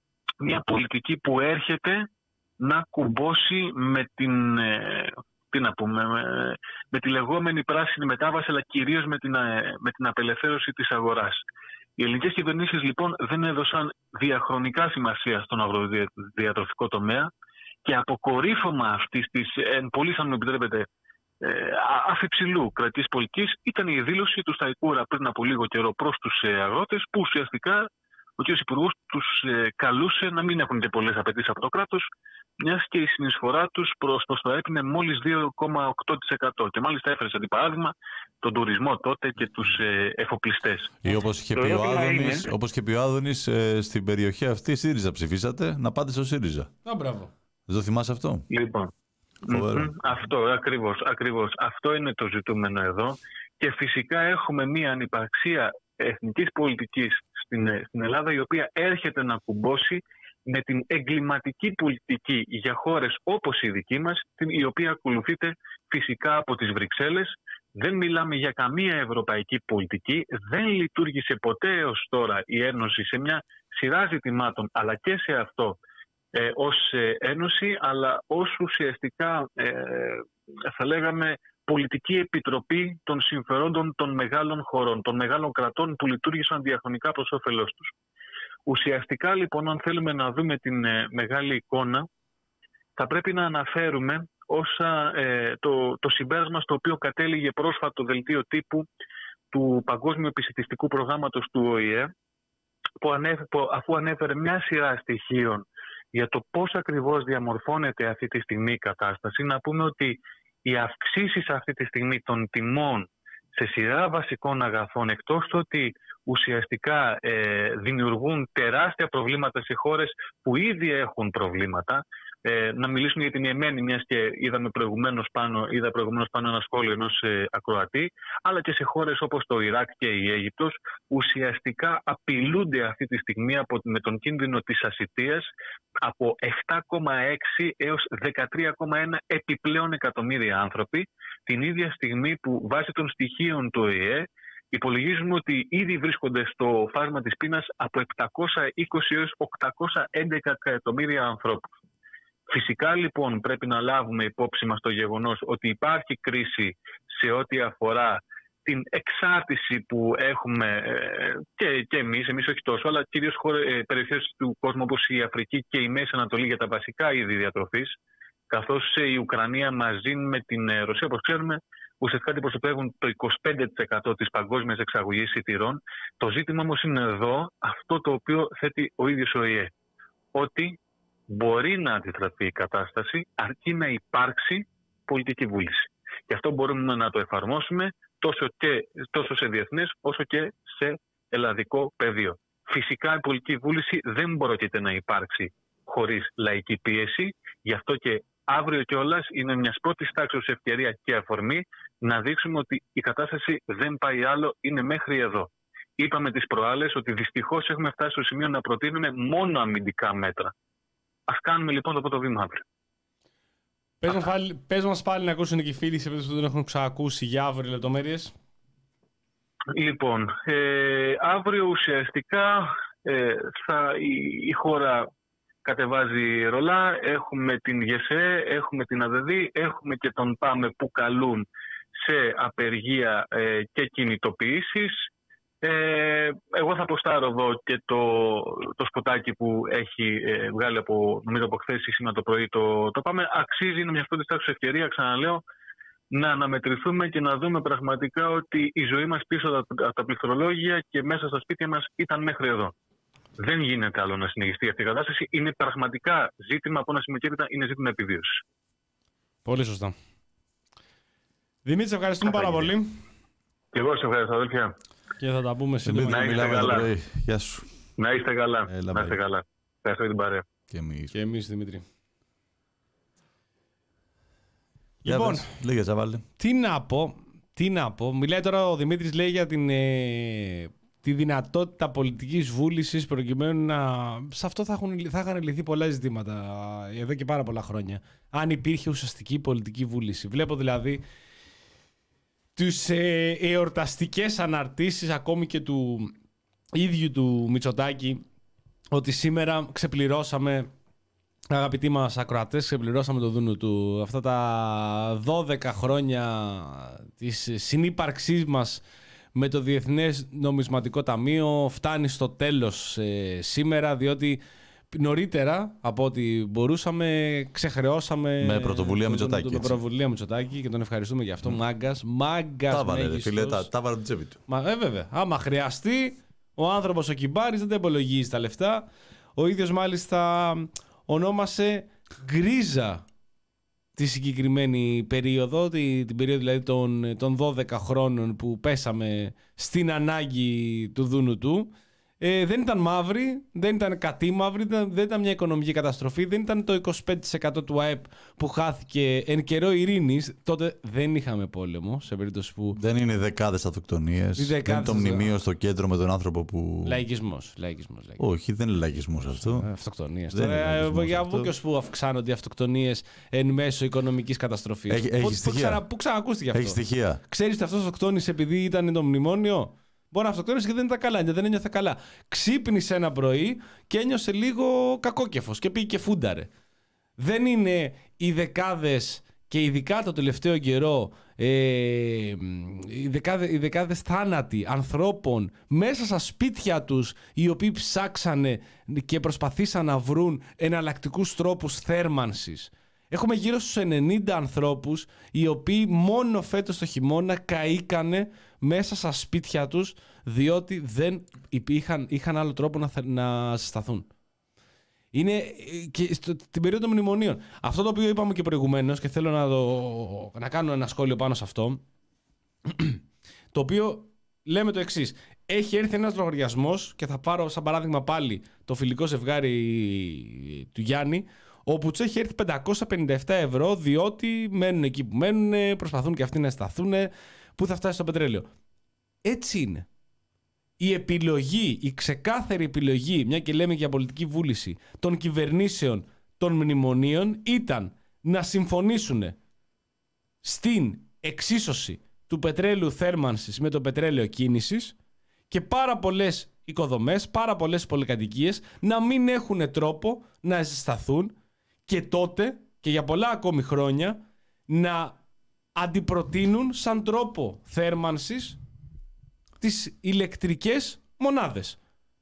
μια πολιτική που έρχεται να κουμπώσει με την, ε, τι να πούμε, με, με τη λεγόμενη πράσινη μετάβαση, αλλά κυρίως με την, ε, με την απελευθέρωση της αγοράς. Οι ελληνικές κυβερνήσεις λοιπόν δεν έδωσαν διαχρονικά σημασία στον αγροδιατροφικό τομέα και αποκορύφωμα αυτής της, εν πολλής αν μου επιτρέπετε, ε, αφιψηλού κρατικής πολιτικής ήταν η δήλωση του Σταϊκούρα πριν από λίγο καιρό προς τους ε, αγρότες, που ουσιαστικά ο κ. Υπουργός τους ε, καλούσε να μην έχουν και πολλές απαιτήσεις από το κράτος, μιας και η συνεισφορά τους προς το ΣΤΑΕΠ είναι μόλις δύο κόμμα οκτώ τοις εκατό. Και μάλιστα έφερε σαν παράδειγμα τον τουρισμό τότε και τους ε, εφοπλιστές. Ή όπως είχε πει ο Άδωνης, είναι... όπως είχε πει ο Άδωνης ε, στην περιοχή αυτή, ΣΥΡΙΖΑ ψηφίσατε, να πάτε στο ΣΥΡΙΖΑ. Α, μπράβο. Δεν το θυμάσαι αυτό? Λοιπόν, mm-hmm, αυτό ακριβώς, ακριβώς. Αυτό είναι το ζητούμενο εδώ. Και φυσικά έχουμε μία ανυπαρξία εθνικής πολιτικής στην, στην Ελλάδα, η οποία έρχεται να κουμπώσει με την εγκληματική πολιτική για χώρες όπως η δική μας, η οποία ακολουθείται φυσικά από τις Βρυξέλλες. Δεν μιλάμε για καμία ευρωπαϊκή πολιτική. Δεν λειτουργήσε ποτέ έως τώρα η Ένωση σε μια σειρά ζητημάτων, αλλά και σε αυτό ε, ως ε, Ένωση, αλλά ως ουσιαστικά ε, θα λέγαμε πολιτική επιτροπή των συμφερόντων των μεγάλων χωρών, των μεγάλων κρατών που λειτουργήσαν διαχρονικά προς όφελός τους. Ουσιαστικά λοιπόν, αν θέλουμε να δούμε την ε, μεγάλη εικόνα, θα πρέπει να αναφέρουμε όσα, ε, το, το συμπέρασμα στο οποίο κατέληγε πρόσφατο δελτίο τύπου του Παγκόσμιου Επισιτιστικού Προγράμματος του Ο Η Ε, που ανέφερε, που, αφού ανέφερε μια σειρά στοιχείων για το πώς ακριβώς διαμορφώνεται αυτή τη στιγμή η κατάσταση, να πούμε ότι οι αυξήσεις αυτή τη στιγμή των τιμών σε σειρά βασικών αγαθών, εκτός του ότι ουσιαστικά ε, δημιουργούν τεράστια προβλήματα σε χώρες που ήδη έχουν προβλήματα, Ε, να μιλήσουμε για την Ιεμένη, μιας και είδαμε προηγουμένως πάνω, είδα προηγουμένως πάνω ένα σχόλιο ενός ε, ακροατή, αλλά και σε χώρες όπως το Ιράκ και η Αίγυπτος, ουσιαστικά απειλούνται αυτή τη στιγμή από, με τον κίνδυνο της ασιτείας από επτά κόμμα έξι έως δεκατρία κόμμα ένα επιπλέον εκατομμύρια άνθρωποι, την ίδια στιγμή που βάσει των στοιχείων του Ο Η Ε υπολογίζουμε ότι ήδη βρίσκονται στο φάσμα της πείνας από επτακόσια είκοσι έως οκτακόσια έντεκα εκατομμύρια ανθρώπους. Φυσικά λοιπόν πρέπει να λάβουμε υπόψη μας το γεγονός ότι υπάρχει κρίση σε ό,τι αφορά την εξάρτηση που έχουμε και, και εμείς, εμείς όχι τόσο, αλλά κυρίως χώρες, περιοχές του κόσμου όπως η Αφρική και η Μέση Ανατολή για τα βασικά είδη διατροφής, καθώς η Ουκρανία μαζί με την Ρωσία, όπως ξέρουμε, ουσιαστικά αντιπροσωπεύουν το είκοσι πέντε τοις εκατό της παγκόσμιας εξαγωγής σιτηρών. Το ζήτημα όμως είναι εδώ αυτό το οποίο θέτει ο ίδιος ο Η Ε. Ότι μπορεί να αντιστραφεί η κατάσταση αρκεί να υπάρξει πολιτική βούληση. Και αυτό μπορούμε να το εφαρμόσουμε τόσο, και, τόσο σε διεθνές όσο και σε ελλαδικό πεδίο. Φυσικά η πολιτική βούληση δεν πρόκειται να υπάρξει χωρίς λαϊκή πίεση. Γι' αυτό και αύριο κιόλας είναι μιας πρώτης τάξης ευκαιρία και αφορμή να δείξουμε ότι η κατάσταση δεν πάει άλλο, είναι μέχρι εδώ. Είπαμε τις προάλλες ότι δυστυχώς έχουμε φτάσει στο σημείο να προτείνουμε μόνο αμυντικά μέτρα. Ας κάνουμε λοιπόν το πρώτο βήμα αύριο. Πες μας, πάλι, πες μας πάλι να ακούσουν και οι φίλοι σε περίπτωση που δεν έχουν ξανακούσει για αύριο λεπτομέρειες. Λοιπόν, ε, αύριο ουσιαστικά ε, θα, η, η χώρα κατεβάζει ρολά, έχουμε την ΓΕΣΕ, έχουμε την ΑΔΕΔΗ, έχουμε και τον ΠΑΜΕ που καλούν σε απεργία ε, και κινητοποιήσεις. Ε, εγώ θα αποστάρω εδώ και το, το σποτάκι που έχει ε, βγάλει από, νομίζω από χθες ή σήμερα το πρωί το, το ΠΑΜΕ. Αξίζει, είναι μια πρώτη τάξη ευκαιρία, ξαναλέω, να αναμετρηθούμε και να δούμε πραγματικά ότι η ζωή μας πίσω από τα, τα πληκτρολόγια και μέσα στα σπίτια μας ήταν μέχρι εδώ. Δεν γίνεται άλλο να συνεχιστεί αυτή η κατάσταση. Είναι πραγματικά ζήτημα από ένα σημείο και έπειτα, είναι ζήτημα επιβίωσης. Πολύ σωστά. Δημήτρη, σε ευχαριστούμε πάρα πολύ. Και εγώ σε ευχαριστώ, αδέλφια. Και θα τα πούμε σύντομα. Να είστε καλά. Γεια σου. Να είστε καλά. Έλα, να είστε καλά. Ευχαριστώ για την παρέα. Και εμείς. Και εμείς, Δημήτρη. Λοιπόν, λέγε, Τζαβάλε. Τι να πω, τι να πω. Μιλάει τώρα ο Δημήτρης, λέει για την, ε, τη δυνατότητα πολιτικής βούλησης προκειμένου να... Σε αυτό θα, έχουν, θα είχαν λυθεί πολλά ζητήματα εδώ και πάρα πολλά χρόνια. Αν υπήρχε ουσιαστική πολιτική βούληση. Βλέπω δηλαδή τις ε, εορταστικές αναρτήσεις ακόμη και του ίδιου του Μητσοτάκη ότι σήμερα ξεπληρώσαμε, αγαπητοί μας ακροατές, ξεπληρώσαμε το δούνο του. Αυτά τα δώδεκα χρόνια της συνύπαρξής μας με το Διεθνές Νομισματικό Ταμείο φτάνει στο τέλος ε, σήμερα, διότι νωρίτερα από ό,τι μπορούσαμε ξεχρεώσαμε με πρωτοβουλία Μητσοτάκη. Με πρωτοβουλία Μητσοτάκη και τον ευχαριστούμε για αυτό. Mm. Μάγκας, μάγκας τα βάλε, μέγιστος. φίλε, τα, τα βάλε την τσέπη του. Μα, ε, βέβαια, άμα χρειαστεί, ο άνθρωπος ο Κυμπάρης δεν τα υπολογίζει τα λεφτά. Ο ίδιος μάλιστα ονόμασε γκρίζα τη συγκεκριμένη περίοδο, την, την περίοδο δηλαδή των, των δώδεκα χρόνων που πέσαμε στην ανάγκη του δούνου του. Ε, δεν ήταν μαύρη, δεν ήταν κατή μαύρη, δεν, δεν ήταν μια οικονομική καταστροφή, δεν ήταν το είκοσι πέντε τοις εκατό του ΑΕΠ που χάθηκε εν καιρό ειρήνης. Τότε δεν είχαμε πόλεμο, σε περίπτωση που... Δεν είναι δεκάδες αυτοκτονίες, δεν είναι το μνημείο στο κέντρο με τον άνθρωπο που... Λαϊκισμός, λαϊκισμός, λαϊκισμός. Όχι, δεν είναι λαϊκισμός αυτό. Αυτοκτονίες. Τώρα, για πού και ως που αυξάνονται οι αυτοκτονίες εν μέσω οικονομικής καταστροφής. Έχει, έχει στοιχεία. Πού, ξανα, πού ξανακούστηκε αυτό. Έχει στοιχεία. Ξέρεις ότι αυτός αυτοκτόνησε επειδή ήταν το μνημόνιο. Μπορεί να αυτοκτόνησε και δεν ήταν καλά, δεν ένιωθε καλά. Ξύπνησε ένα πρωί και ένιωσε λίγο κακόκεφος και πήγε και φούνταρε. Δεν είναι οι δεκάδες και ειδικά το τελευταίο καιρό ε, οι, δεκάδες, οι δεκάδες θάνατοι ανθρώπων μέσα στα σπίτια τους, οι οποίοι ψάξανε και προσπαθήσαν να βρουν εναλλακτικούς τρόπους θέρμανσης. Έχουμε γύρω στους ενενήντα ανθρώπους οι οποίοι μόνο φέτος το χειμώνα καήκανε μέσα στα σπίτια τους διότι δεν είχαν, είχαν άλλο τρόπο να, να σταθούν. Είναι και στην περίοδο των μνημονίων. Αυτό το οποίο είπαμε και προηγουμένως και θέλω να, το, να κάνω ένα σχόλιο πάνω σε αυτό, το οποίο λέμε το εξής. Έχει έρθει ένας λογαριασμός και θα πάρω σαν παράδειγμα πάλι το φιλικό ζευγάρι του Γιάννη, όπου τους έχει έρθει πεντακόσια πενήντα επτά ευρώ, διότι μένουν εκεί που μένουν, προσπαθούν και αυτοί να σταθούν, που θα φτάσει στο πετρέλαιο. Έτσι είναι. Η επιλογή, η ξεκάθαρη επιλογή, μια και λέμε για πολιτική βούληση των κυβερνήσεων των μνημονίων, ήταν να συμφωνήσουν στην εξίσωση του πετρέλαιου θέρμανσης με το πετρέλαιο κίνησης και πάρα πολλές οικοδομές, πάρα πολλές πολυκατοικίες να μην έχουν τρόπο να ζεσταθούν και τότε και για πολλά ακόμη χρόνια να αντιπροτείνουν σαν τρόπο θέρμανσης τις ηλεκτρικές μονάδες.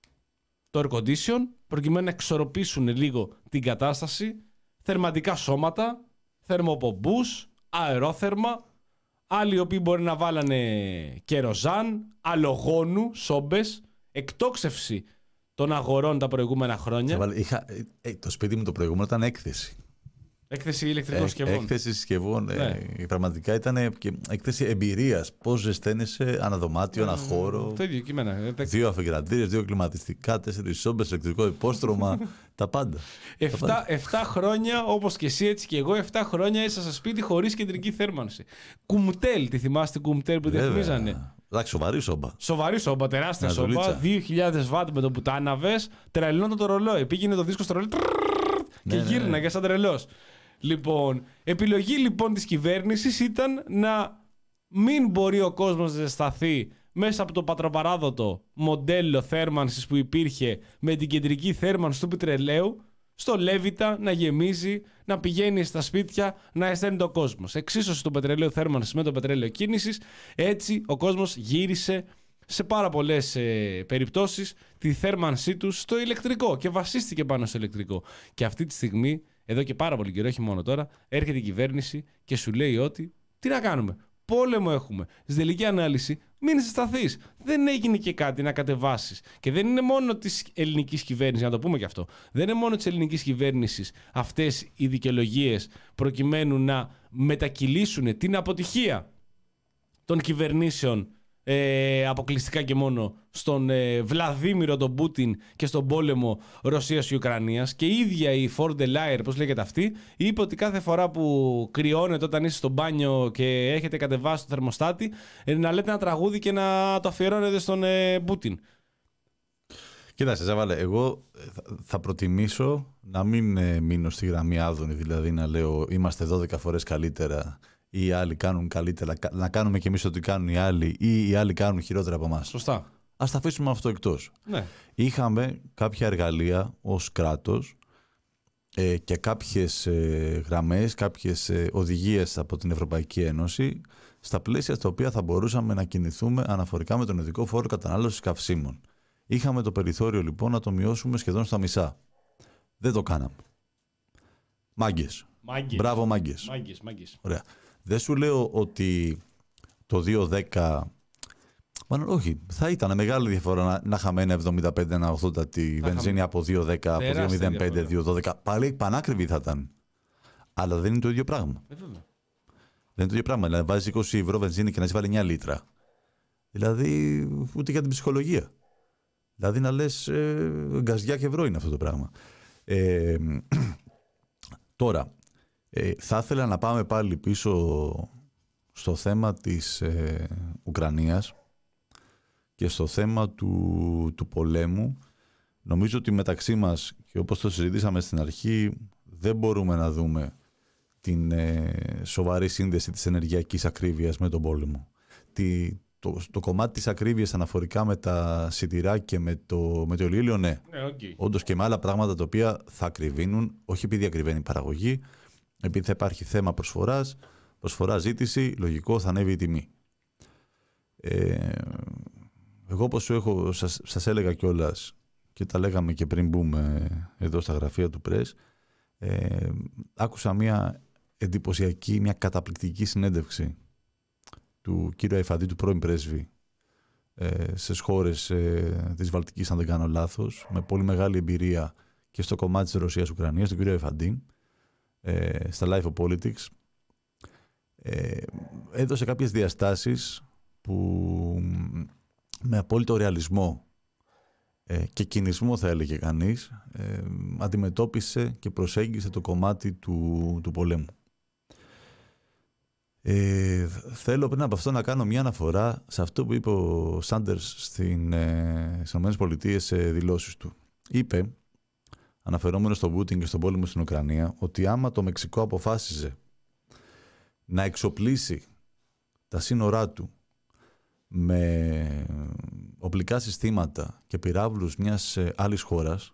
Το air condition, προκειμένου να εξορροπήσουν λίγο την κατάσταση, θερματικά σώματα, θερμοπομπούς, αερόθερμα, άλλοι οι οποίοι μπορεί να βάλανε κεροζάν, αλογόνου, σόμπες, εκτόξευση των αγορών τα προηγούμενα χρόνια. Είχα, ε, το σπίτι μου το προηγούμενο ήταν έκθεση. Έκθεση ηλεκτρικών συσκευών. Έκθεση συσκευών. Ναι. Ε, πραγματικά ήταν και έκθεση εμπειρίας. Πώς ζεσταίνεσαι ένα δωμάτιο, ένα χώρο. Το ίδιο κείμενα. Δύο αφιγραντήρες, δύο κλιματιστικά, τέσσερις σόμπες, ηλεκτρικό υπόστρωμα. τα πάντα. Εφτά χρόνια, όπως και εσύ, έτσι και εγώ, εφτά χρόνια ίσα στο σπίτι χωρίς κεντρική θέρμανση. Κουμτέλ, τη θυμάστε την κουμτέλ που διαφημίζανε. Εντάξει, σοβαρή σόμπα. Σοβαρή σόμπα, τεράστια σόμπα. δύο χιλιάδες βατ με το που τα άναβες, τρελνόταν το ρολόι. Πήγαινε το δίσκο στο ρολόι και ναι, γύρναγε ναι. σαν τρελός. Λοιπόν, επιλογή λοιπόν της κυβέρνησης ήταν να μην μπορεί ο κόσμος να ζεσταθεί μέσα από το πατροπαράδοτο μοντέλο θέρμανσης που υπήρχε με την κεντρική θέρμανση του πετρελαίου, στο Λέβητα να γεμίζει, να πηγαίνει στα σπίτια, να αισθάνει το κόσμος. Εξίσωση του πετρελαίου θέρμανσης με το πετρέλαιο κίνησης, έτσι ο κόσμος γύρισε σε πάρα πολλές ε, περιπτώσεις τη θέρμανσή του στο ηλεκτρικό και βασίστηκε πάνω στο ηλεκτρικό. Και αυτή τη στιγμή, εδώ και πάρα πολύ καιρό, όχι μόνο τώρα, έρχεται η κυβέρνηση και σου λέει ότι τι να κάνουμε. Πόλεμο έχουμε. Στη τελική ανάλυση, μην ζεσταθείς. Δεν έγινε και κάτι να κατεβάσεις. Και δεν είναι μόνο της ελληνικής κυβέρνησης, να το πούμε και αυτό. Δεν είναι μόνο της ελληνικής κυβέρνησης αυτές οι δικαιολογίες προκειμένου να μετακυλήσουν την αποτυχία των κυβερνήσεων ε, αποκλειστικά και μόνο στον ε, Βλαδίμηρο τον Πούτιν και στον πόλεμο Ρωσίας και Ουκρανίας. Και η ίδια η Ford Leyer, πώς λέγεται αυτή, είπε ότι κάθε φορά που κρυώνεται όταν είσαι στο μπάνιο και έχετε κατεβάσει το θερμοστάτη, ε, να λέτε ένα τραγούδι και να το αφιερώνετε στον ε, Πούτιν. Κοίταξε, Ζαβάλε, εγώ θα προτιμήσω να μην ε, μείνω στη γραμμή άδωνη, δηλαδή να λέω είμαστε δώδεκα φορές καλύτερα ή οι άλλοι κάνουν καλύτερα, να κάνουμε κι εμείς ό,τι κάνουν οι άλλοι ή οι άλλοι κάνουν χειρότερα από εμάς. Σωστά. Ας τα αφήσουμε αυτό εκτός. Ναι. Είχαμε κάποια εργαλεία ως κράτος ε, και κάποιες ε, γραμμές, κάποιες ε, οδηγίες από την Ευρωπαϊκή Ένωση στα πλαίσια στα οποία θα μπορούσαμε να κινηθούμε αναφορικά με τον ειδικό φόρο κατανάλωσης καυσίμων. Είχαμε το περιθώριο λοιπόν να το μειώσουμε σχεδόν στα μισά. Δεν το κάναμε. Μάγκες. Μάγκες. Μπράβο μάγκες. Μάγκες, μάγκες. Ωραία. Δεν σου λέω ότι το δύο δέκα... Μάλλον όχι. Θα ήταν μεγάλη διαφορά να, να είχαμε ένα εβδομήντα πέντε ένα ογδόντα τη βενζίνη από δύο δέκα, από δύο μηδέν πέντε, δύο δώδεκα. Πάλι πανάκριβη θα ήταν. Αλλά δεν είναι το ίδιο πράγμα. Ε, δεν είναι το ίδιο πράγμα. Δηλαδή βάζεις είκοσι ευρώ βενζίνη και να σε βάλει εννιά λίτρα. Δηλαδή ούτε για την ψυχολογία. Δηλαδή να λες ε, γκαζιά και ευρώ είναι αυτό το πράγμα. Ε, τώρα, ε, θα ήθελα να πάμε πάλι πίσω στο θέμα της ε, Ουκρανίας και στο θέμα του, του πολέμου. Νομίζω ότι μεταξύ μας, και όπως το συζητήσαμε στην αρχή, δεν μπορούμε να δούμε την ε, σοβαρή σύνδεση της ενεργειακής ακρίβειας με τον πόλεμο. Τη, το, το κομμάτι της ακρίβειας αναφορικά με τα σιτηρά και με το, με το ηλίθιο, ναι. ναι okay. Όντως και με άλλα πράγματα τα οποία θα ακριβίνουν, όχι επειδή ακριβένει η παραγωγή, επειδή θα υπάρχει θέμα προσφοράς, προσφορά ζήτηση, λογικό θα ανέβει η τιμή. Ε, εγώ όπως σου έχω, σας, σας έλεγα κιόλας και τα λέγαμε και πριν μπούμε εδώ στα γραφεία του Press, ε, άκουσα μια εντυπωσιακή, μια καταπληκτική συνέντευξη του κύριου Αϊφαντή, του πρώην πρέσβη ε, στις χώρες ε, της Βαλτικής, αν δεν κάνω λάθος, με πολύ μεγάλη εμπειρία και στο κομμάτι της Ρωσίας-Ουκρανίας, του κύριου Αϊφαντή, ε, στα Life of Politics. Ε, έδωσε κάποιες διαστάσεις που με απόλυτο ρεαλισμό ε, και κινησμό θα έλεγε κανείς, ε, αντιμετώπισε και προσέγγισε το κομμάτι του, του πολέμου. Ε, θέλω πριν από αυτό να κάνω μια αναφορά σε αυτό που είπε ο Σάντερς στην, ε, στις ΗΠΑ σε δηλώσεις του. Είπε, αναφερόμενο στον Πούτιν και στον πόλεμο στην Ουκρανία, ότι άμα το Μεξικό αποφάσιζε να εξοπλίσει τα σύνορά του με οπλικά συστήματα και πυράβλους μιας άλλης χώρας,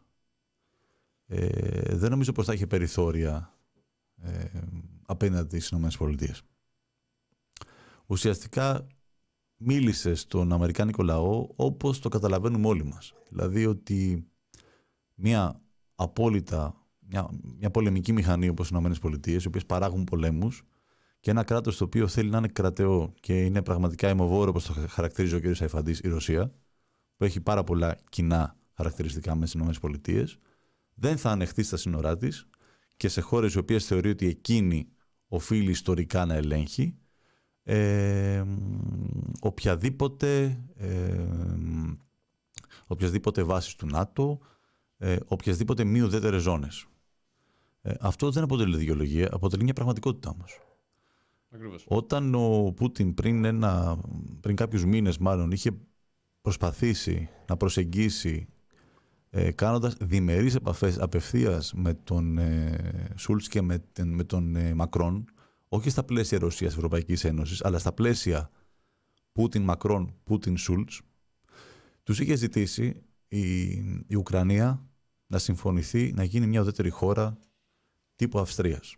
ε, δεν νομίζω πως θα είχε περιθώρια ε, απέναντι στις ΗΠΑ. Ουσιαστικά μίλησε στον αμερικάνικο λαό όπως το καταλαβαίνουμε όλοι μας. Δηλαδή ότι μια απόλυτα, μια, μια πολεμική μηχανή όπως οι ΗΠΑ, οι οποίες παράγουν πολέμους, και ένα κράτος το οποίο θέλει να είναι κρατεό και είναι πραγματικά αιμοβόρο, όπως το χαρακτηρίζει ο κ. Σαϊφαντής, η Ρωσία, που έχει πάρα πολλά κοινά χαρακτηριστικά με τις ΗΠΑ, δεν θα ανεχθεί στα σύνορά της και σε χώρες οι οποίες θεωρεί ότι εκείνη οφείλει ιστορικά να ελέγχει ε, οποιαδήποτε, ε, οποιασδήποτε βάσεις του ΝΑΤΟ, ε, οποιασδήποτε μη ουδέτερες ζώνες. Ε, αυτό δεν αποτελεί δικαιολογία, αποτελεί μια πραγματικότητα όμως. Ακριβώς. Όταν ο Πούτιν πριν, ένα, πριν κάποιους μήνες μάλλον είχε προσπαθήσει να προσεγγίσει ε, κάνοντας διμερείς επαφές απευθείας με τον ε, Σούλτς και με, με τον ε, Μακρόν, όχι στα πλαίσια Ρωσίας Ευρωπαϊκής Ένωσης, αλλά στα πλαίσια Πούτιν-Μακρόν, Πούτιν-Σούλτς, τους είχε ζητήσει η, η Ουκρανία να συμφωνηθεί να γίνει μια ουδέτερη χώρα τύπου Αυστρίας.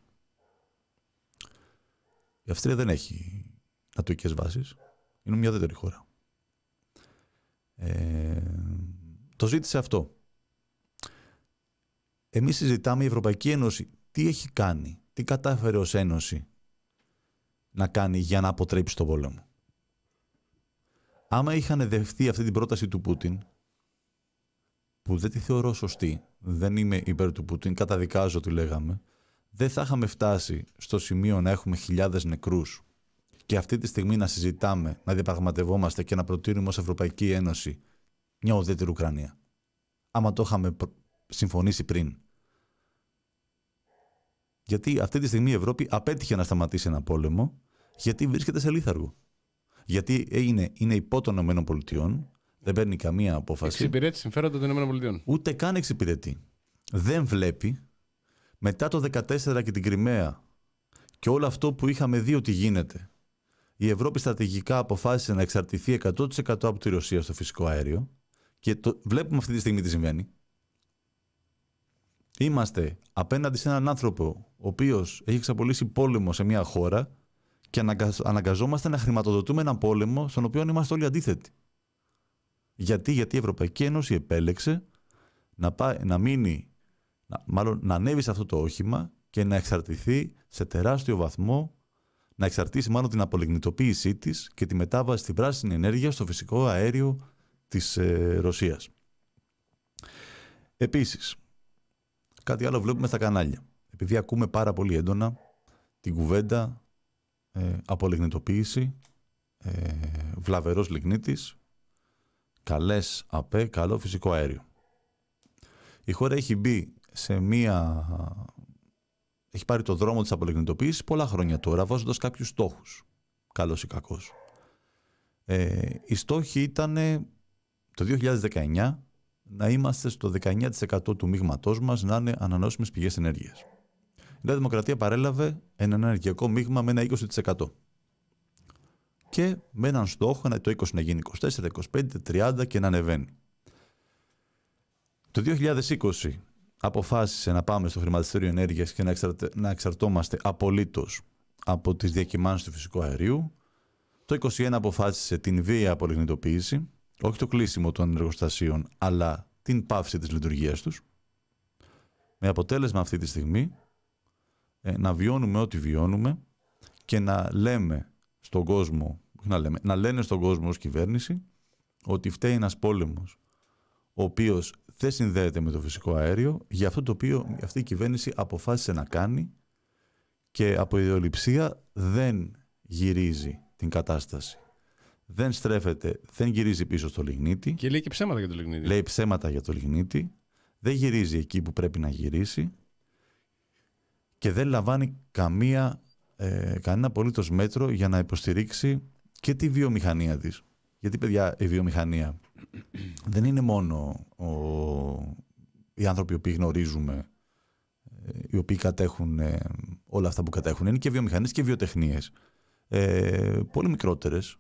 Η Αυστρία δεν έχει νατοικές βάσεις. Είναι μια ουδέτερη χώρα. Ε, το ζήτησε αυτό. Εμείς συζητάμε η Ευρωπαϊκή Ένωση τι έχει κάνει, τι κατάφερε ως Ένωση να κάνει για να αποτρέψει τον πόλεμο. Άμα είχαν δεχτεί αυτή την πρόταση του Πούτιν, που δεν τη θεωρώ σωστή, δεν είμαι υπέρ του Πούτιν, καταδικάζω τι λέγαμε, δεν θα είχαμε φτάσει στο σημείο να έχουμε χιλιάδες νεκρούς και αυτή τη στιγμή να συζητάμε, να διαπραγματευόμαστε και να προτείνουμε ως Ευρωπαϊκή Ένωση μια ουδέτερη Ουκρανία. Άμα το είχαμε συμφωνήσει πριν. Γιατί αυτή τη στιγμή η Ευρώπη απέτυχε να σταματήσει ένα πόλεμο, γιατί βρίσκεται σε λίθαργο. Γιατί είναι, είναι υπό των ΗΠΑ, δεν παίρνει καμία απόφαση. Εξυπηρετεί συμφέροντα των ΗΠΑ. Ούτε καν εξυπηρετεί. Δεν βλέπει. Μετά το δύο χιλιάδες δεκατέσσερα και την Κριμαία και όλο αυτό που είχαμε δει ότι γίνεται, η Ευρώπη στρατηγικά αποφάσισε να εξαρτηθεί εκατό τοις εκατό από τη Ρωσία στο φυσικό αέριο και το βλέπουμε αυτή τη στιγμή τι συμβαίνει. Είμαστε απέναντι σε έναν άνθρωπο ο οποίος έχει εξαπολύσει πόλεμο σε μια χώρα και αναγκαζόμαστε να χρηματοδοτούμε έναν πόλεμο στον οποίο είμαστε όλοι αντίθετοι. Γιατί, γιατί η Ευρωπαϊκή Ένωση επέλεξε να, πάει, να μείνει, να, μάλλον να ανέβει σε αυτό το όχημα και να εξαρτηθεί σε τεράστιο βαθμό, να εξαρτήσει μάλλον την απολιγνητοποίησή της και τη μετάβαση στην πράσινη ενέργεια στο φυσικό αέριο της ε, Ρωσίας. Επίσης, κάτι άλλο βλέπουμε στα κανάλια. Επειδή ακούμε πάρα πολύ έντονα την κουβέντα ε, απολιγνητοποίηση, ε, βλαβερός λιγνίτης, καλές ΑΠΕ, καλό φυσικό αέριο. Η χώρα έχει μπει σε μία... έχει πάρει το δρόμο της απολιγνητοποίησης πολλά χρόνια τώρα, βάζοντας κάποιους στόχους, καλός ή κακός. Ε, οι στόχοι ήταν το δύο χιλιάδες δεκαεννιά να είμαστε στο δεκαεννιά τοις εκατό του μείγματός μας να είναι ανανεώσιμες πηγές ενέργειας. Η Νέα Δημοκρατία παρέλαβε ένα ενεργειακό μείγμα με ένα είκοσι τοις εκατό. Και με έναν στόχο το είκοσι να γίνει είκοσι τέσσερα, είκοσι πέντε, τριάντα και να ανεβαίνει. Το δύο χιλιάδες είκοσι αποφάσισε να πάμε στο χρηματιστήριο ενέργειας και να, εξαρτε... να εξαρτώμαστε απολύτως από τις διακυμάνσεις του φυσικού αερίου. Το είκοσι ένα αποφάσισε την βία απολιγνητοποίηση, όχι το κλείσιμο των εργοστασίων, αλλά την πάυση της λειτουργίας τους. Με αποτέλεσμα αυτή τη στιγμή ε, να βιώνουμε ό,τι βιώνουμε και να λέμε στον κόσμο, να, λέμε, να λένε στον κόσμο ως κυβέρνηση ότι φταίει ένας πόλεμος ο οποίος δεν συνδέεται με το φυσικό αέριο για αυτό το οποίο αυτή η κυβέρνηση αποφάσισε να κάνει και από ιδεολειψία δεν γυρίζει την κατάσταση. δεν στρέφεται, δεν γυρίζει πίσω στο λιγνίτη. Και λέει και ψέματα για το λιγνίτη. Λέει ψέματα για το λιγνίτη. Δεν γυρίζει εκεί που πρέπει να γυρίσει. Και δεν λαμβάνει καμία, ε, κανένα απολύτως μέτρο για να υποστηρίξει και τη βιομηχανία της. Γιατί, παιδιά, η βιομηχανία δεν είναι μόνο ο, οι άνθρωποι που γνωρίζουμε, οι οποίοι κατέχουν ε, όλα αυτά που κατέχουν. Είναι και βιομηχανίες και βιοτεχνίες. Ε, πολύ μικρότερες,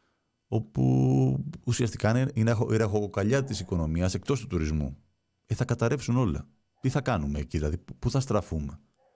όπου ουσιαστικά είναι η ραχοκοκαλιά της οικονομίας εκτός του τουρισμού. Ε, θα καταρρεύσουν όλα. Τι θα κάνουμε εκεί, δηλαδή, πού θα στραφούμε?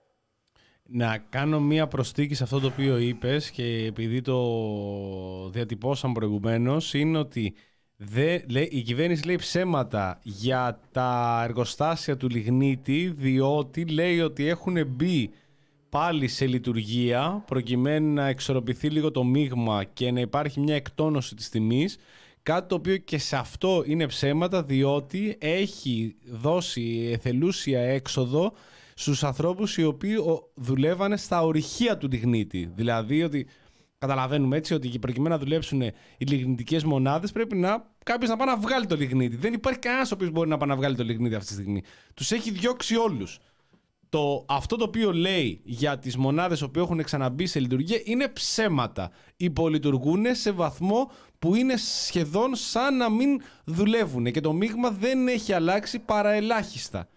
Να κάνω μία προσθήκη σε αυτό το οποίο είπες, και επειδή το διατυπώσαμε προηγουμένως, είναι ότι δε, λέει, η κυβέρνηση λέει ψέματα για τα εργοστάσια του λιγνίτη, διότι λέει ότι έχουν μπει πάλι σε λειτουργία προκειμένου να εξορροπηθεί λίγο το μείγμα και να υπάρχει μια εκτόνωση της τιμής, κάτι το οποίο και σε αυτό είναι ψέματα, διότι έχει δώσει εθελούσια έξοδο στους ανθρώπους οι οποίοι δουλεύανε στα ορυχεία του λιγνίτη. Δηλαδή ότι καταλαβαίνουμε έτσι ότι προκειμένου να δουλέψουν οι λιγνητικές μονάδες πρέπει να κάποιος να πάει να βγάλει το λιγνίτη. Δεν υπάρχει κανένας ο οποίος μπορεί να πάει να βγάλει το λιγνίτη αυτή τη στιγμή. Τους έχει διώξει όλους. Το, αυτό το οποίο λέει για τις μονάδες που έχουν ξαναμπεί σε λειτουργία είναι ψέματα. Υπολειτουργούν σε βαθμό που είναι σχεδόν σαν να μην δουλεύουν και το μείγμα δεν έχει αλλάξει παρά ελάχιστα.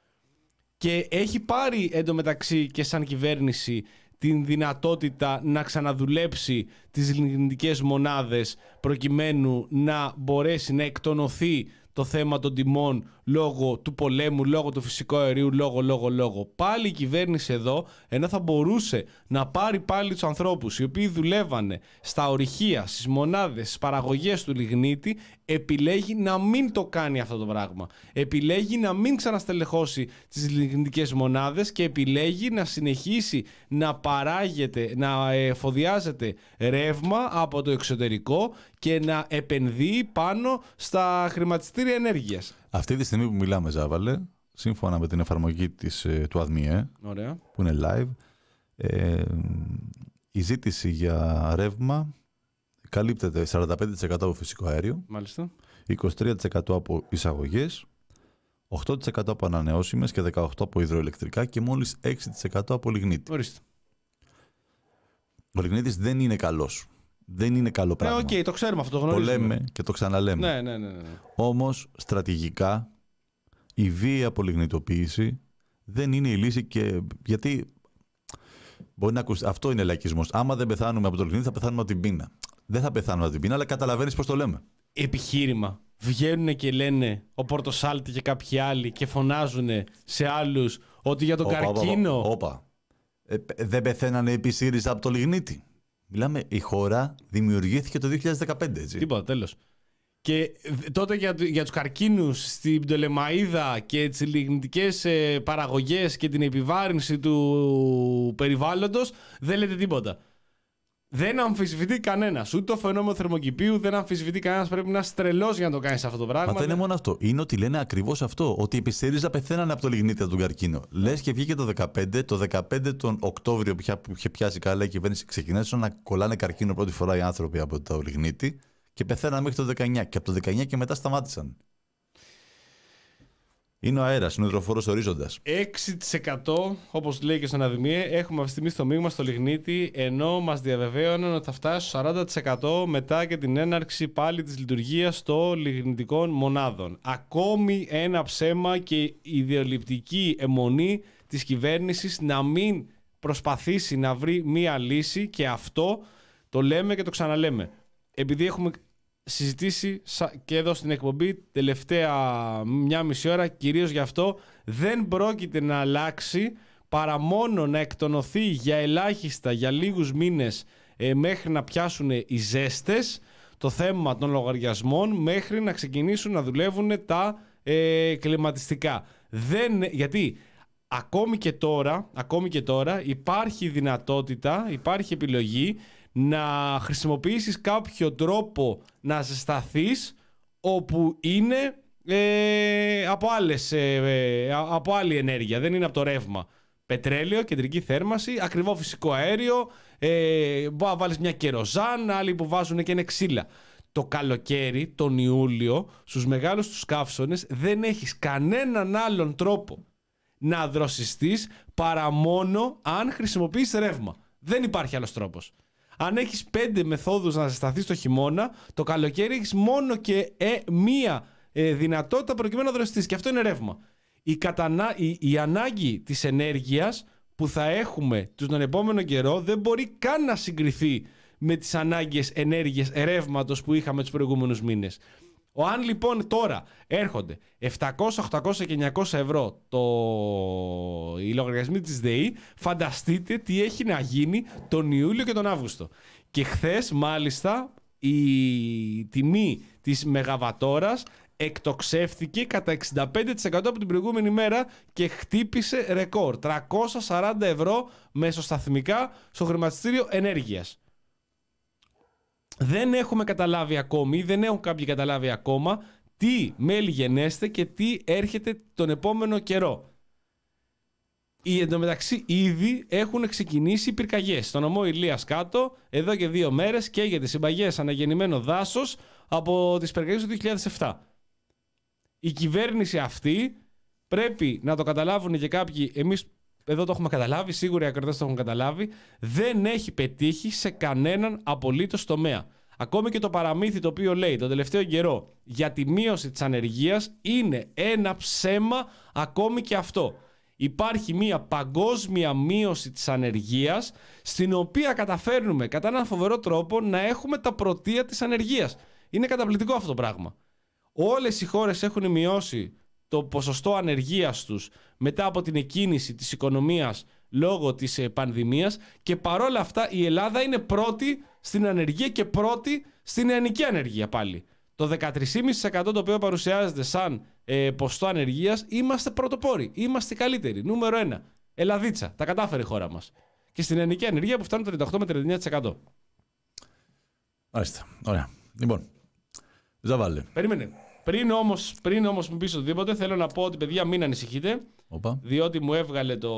Και έχει πάρει εντωμεταξύ και σαν κυβέρνηση την δυνατότητα να ξαναδουλέψει τις λιγνητικές μονάδες προκειμένου να μπορέσει να εκτονωθεί το θέμα των τιμών λόγω του πολέμου, λόγω του φυσικού αερίου, λόγω, λόγω, λόγω. Πάλι η κυβέρνηση εδώ, ενώ θα μπορούσε να πάρει πάλι τους ανθρώπους οι οποίοι δουλεύανε στα ορυχεία, στις μονάδες, στις παραγωγές του λιγνίτη, επιλέγει να μην το κάνει αυτό το πράγμα. Επιλέγει να μην ξαναστελεχώσει τις λιγνητικές μονάδες και επιλέγει να συνεχίσει να παράγεται, να εφοδιάζεται ρεύμα από το εξωτερικό και να επενδύει πάνω στα χρηματιστήρια ενέργειας. Αυτή τη στιγμή που μιλάμε, Ζάβαλε, σύμφωνα με την εφαρμογή της, του ΑΔΜΙΕ, ωραία, που είναι live, ε, η ζήτηση για ρεύμα καλύπτεται σαράντα πέντε τοις εκατό από φυσικό αέριο, μάλιστα, είκοσι τρία τοις εκατό από εισαγωγές, οκτώ τοις εκατό από ανανεώσιμες και δεκαοκτώ τοις εκατό από υδροελεκτρικά και μόλις έξι τοις εκατό από λιγνίτη. Ορίστε. Ο λιγνίτης δεν είναι καλός. Δεν είναι καλό πράγμα. Ναι, οκ, okay, το ξέρουμε αυτό, το γνωρίζουμε. Το λέμε και το ξαναλέμε. Ναι, ναι, ναι, ναι. Όμως, στρατηγικά, η βίαιη απολιγνητοποίηση δεν είναι η λύση, και γιατί μπορεί να ακούσει, αυτό είναι λαϊκισμός. Άμα δεν πεθάνουμε από το λιγνίτη, θα πεθάνουμε από την πείνα. Δεν θα πεθάνουμε από την πείνα, αλλά καταλαβαίνεις πώς το λέμε. Επιχείρημα. Βγαίνουν και λένε ο Πορτοσάλτη και κάποιοι άλλοι και φωνάζουν σε άλλους ότι για τον όπα, καρκίνο. Όπα, όπα. Ε, δεν πεθαίνανε επί ΣΥΡΙΖΑ από το λιγνίτη. Μιλάμε, η χώρα δημιουργήθηκε το δύο χιλιάδες δεκαπέντε, έτσι. Τίποτα, τέλος. Και τότε για, για τους καρκίνους στην Πτολεμαΐδα και τις λιγνητικές ε, παραγωγές και την επιβάρυνση του περιβάλλοντος δεν λέτε τίποτα. Δεν αμφισβητεί κανένας. Ούτε το φαινόμενο θερμοκηπίου δεν αμφισβητεί κανένας. Πρέπει να είσαι τρελός για να το κάνεις αυτό το πράγμα. Μα δεν είναι μόνο αυτό. Είναι ότι λένε ακριβώς αυτό. Ότι επί ΣΥΡΙΖΑ πεθαίνανε από το λιγνίτη από τον καρκίνο. Λες και βγήκε το δεκαπέντε. Το δεκαπέντε τον Οκτώβριο που είχε πιάσει καλά η κυβέρνηση, ξεκινήσαν να κολλάνε καρκίνο πρώτη φορά οι άνθρωποι από το λιγνίτη και πεθαίνανε μέχρι το δεκαεννιά. Και από το δεκαεννιά και μετά σταμάτησαν. Είναι ο αέρας, είναι ο υδροφόρος ορίζοντας. έξι τοις εκατό, όπως λέει και στον ΑΔΜΙΕ, έχουμε αυτή τη στιγμή στο μείγμα στο λιγνίτη, ενώ μας διαβεβαίωναν ότι θα φτάσει στο σαράντα τοις εκατό μετά και την έναρξη πάλι της λειτουργίας των λιγνητικών μονάδων. Ακόμη ένα ψέμα και ιδεολειπτική αιμονή της κυβέρνησης να μην προσπαθήσει να βρει μία λύση, και αυτό το λέμε και το ξαναλέμε. Επειδή έχουμε συζητήσει και εδώ στην εκπομπή τελευταία μια μισή ώρα κυρίως γι' αυτό, δεν πρόκειται να αλλάξει παρά μόνο να εκτονωθεί για ελάχιστα, για λίγους μήνες ε, μέχρι να πιάσουν οι ζέστες το θέμα των λογαριασμών, μέχρι να ξεκινήσουν να δουλεύουν τα ε, κλιματιστικά. Δεν, γιατί ακόμη και τώρα, ακόμη και τώρα υπάρχει δυνατότητα, υπάρχει επιλογή να χρησιμοποιήσεις κάποιο τρόπο να ζεσταθείς όπου είναι ε, από, άλλες, ε, από άλλη ενέργεια, δεν είναι από το ρεύμα. Πετρέλαιο, κεντρική θέρμανση, ακριβό φυσικό αέριο, Ε, μπορεί να βάλεις μια κεροζάν, άλλοι που βάζουν και είναι ξύλα. Το καλοκαίρι, τον Ιούλιο, στους μεγάλους τους καύσονες δεν έχεις κανέναν άλλον τρόπο να δροσιστείς παρά μόνο αν χρησιμοποιείς ρεύμα. Δεν υπάρχει άλλος τρόπος. Αν έχεις πέντε μεθόδους να ζεσταθείς το χειμώνα, το καλοκαίρι έχεις μόνο και ε, μία ε, δυνατότητα προκειμένου να δροσιστείς, και αυτό είναι ρεύμα. Η, κατανα... η, η ανάγκη της ενέργειας που θα έχουμε τον επόμενο καιρό δεν μπορεί καν να συγκριθεί με τις ανάγκες ενέργειας ρεύματος που είχαμε τους προηγούμενους μήνες. Ο, αν λοιπόν τώρα έρχονται επτακόσια, οχτακόσια και εννιακόσια ευρώ το... οι λογαριασμοί της ΔΕΗ, φανταστείτε τι έχει να γίνει τον Ιούλιο και τον Αύγουστο. Και χθες μάλιστα η τιμή της μεγαβατόρας εκτοξεύτηκε κατά εξήντα πέντε τοις εκατό από την προηγούμενη μέρα και χτύπησε ρεκόρ. τριακόσια σαράντα ευρώ μεσοσταθμικά στο χρηματιστήριο ενέργειας. Δεν έχουμε καταλάβει ακόμη, δεν έχουν κάποιοι καταλάβει ακόμα τι μέλη γενέστε και τι έρχεται τον επόμενο καιρό. Οι εντωμεταξύ ήδη έχουν ξεκινήσει οι πυρκαγιές στον νομό Ηλίας κάτω εδώ και δύο μέρες, και για τις συμπαγές αναγεννημένο δάσος από τις πυρκαγιές του δύο χιλιάδες επτά. Η κυβέρνηση αυτή, πρέπει να το καταλάβουν και κάποιοι, εμείς εδώ το έχουμε καταλάβει, σίγουρα οι ακροατές το έχουν καταλάβει, δεν έχει πετύχει σε κανέναν απολύτως τομέα. Ακόμη και το παραμύθι το οποίο λέει τον τελευταίο καιρό για τη μείωση της ανεργίας είναι ένα ψέμα ακόμη και αυτό. Υπάρχει μια παγκόσμια μείωση της ανεργίας, στην οποία καταφέρνουμε κατά έναν φοβερό τρόπο να έχουμε τα πρωτεία της ανεργίας. Είναι καταπληκτικό αυτό το πράγμα. Όλες οι χώρες έχουν μειώσει το ποσοστό ανεργίας τους μετά από την εκκίνηση της οικονομίας λόγω της πανδημίας, και παρόλα αυτά η Ελλάδα είναι πρώτη στην ανεργία και πρώτη στην νεανική ανεργία πάλι. Το δεκατρία κόμμα πέντε τοις εκατό το οποίο παρουσιάζεται σαν ε, ποσοστό ανεργίας, είμαστε πρωτοπόροι, είμαστε καλύτεροι, νούμερο ένα. Ελλαδίτσα, τα κατάφερε η χώρα μας. Και στην νεανική ανεργία που φτάνει το τριάντα οκτώ με τριάντα εννέα τοις εκατό. Μάλιστα, ωραία. Λοιπόν, Ζαβάλε. Περίμενε. Πριν όμως, πριν όμως μου πεις οτιδήποτε, θέλω να πω ότι, παιδιά, μην ανησυχείτε. Οπα. Διότι μου έβγαλε το,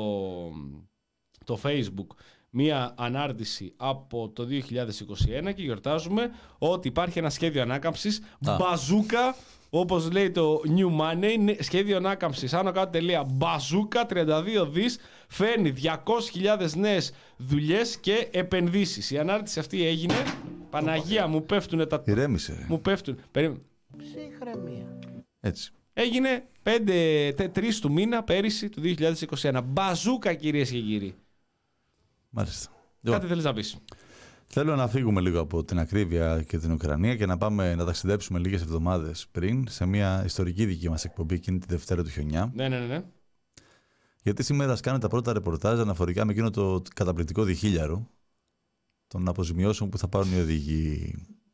το Facebook μία ανάρτηση από το δύο χιλιάδες είκοσι ένα και γιορτάζουμε ότι υπάρχει ένα σχέδιο ανάκαμψης, μπαζούκα, όπως λέει το New Money, σχέδιο ανάκαμψης, άνω κάτω τελεία, μπαζούκα, τριάντα δύο δις, φέρνει διακόσιες χιλιάδες νέες δουλειές και επενδύσεις. Η ανάρτηση αυτή έγινε, Παναγία μου πέφτουν τα... Ηρέμησε. Μου πέφτουν. Περίμενε. Ψυχραιμία. Έτσι. Έγινε πέντε τρία του μήνα πέρυσι του δύο χιλιάδες είκοσι ένα. Μπαζούκα, κυρίες και κύριοι. Μάλιστα. Κάτι λοιπόν, θέλεις να πεις? Θέλω να φύγουμε λίγο από την ακρίβεια και την Ουκρανία και να πάμε να ταξιδέψουμε λίγες εβδομάδες πριν σε μια ιστορική δική μας εκπομπή εκείνη τη Δευτέρα του χιονιά. Ναι, ναι, ναι. Γιατί σήμερα σκάνε τα πρώτα ρεπορτάζ αναφορικά με εκείνο το καταπληκτικό διχίλιαρο των αποζημιώσεων που θα πάρουν οι οδηγοί.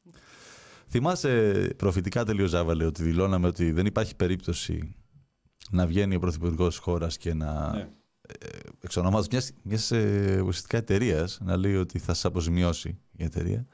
Θυμάσαι προφητικά, τελείω Ζάβαλε, ότι δηλώναμε ότι δεν υπάρχει περίπτωση να βγαίνει ο πρωθυπουργός χώρας και να, ναι, εξ ονόματος μιας, μιας ε, ουσιαστικά εταιρείας, να λέει ότι θα σας αποζημιώσει η εταιρεία.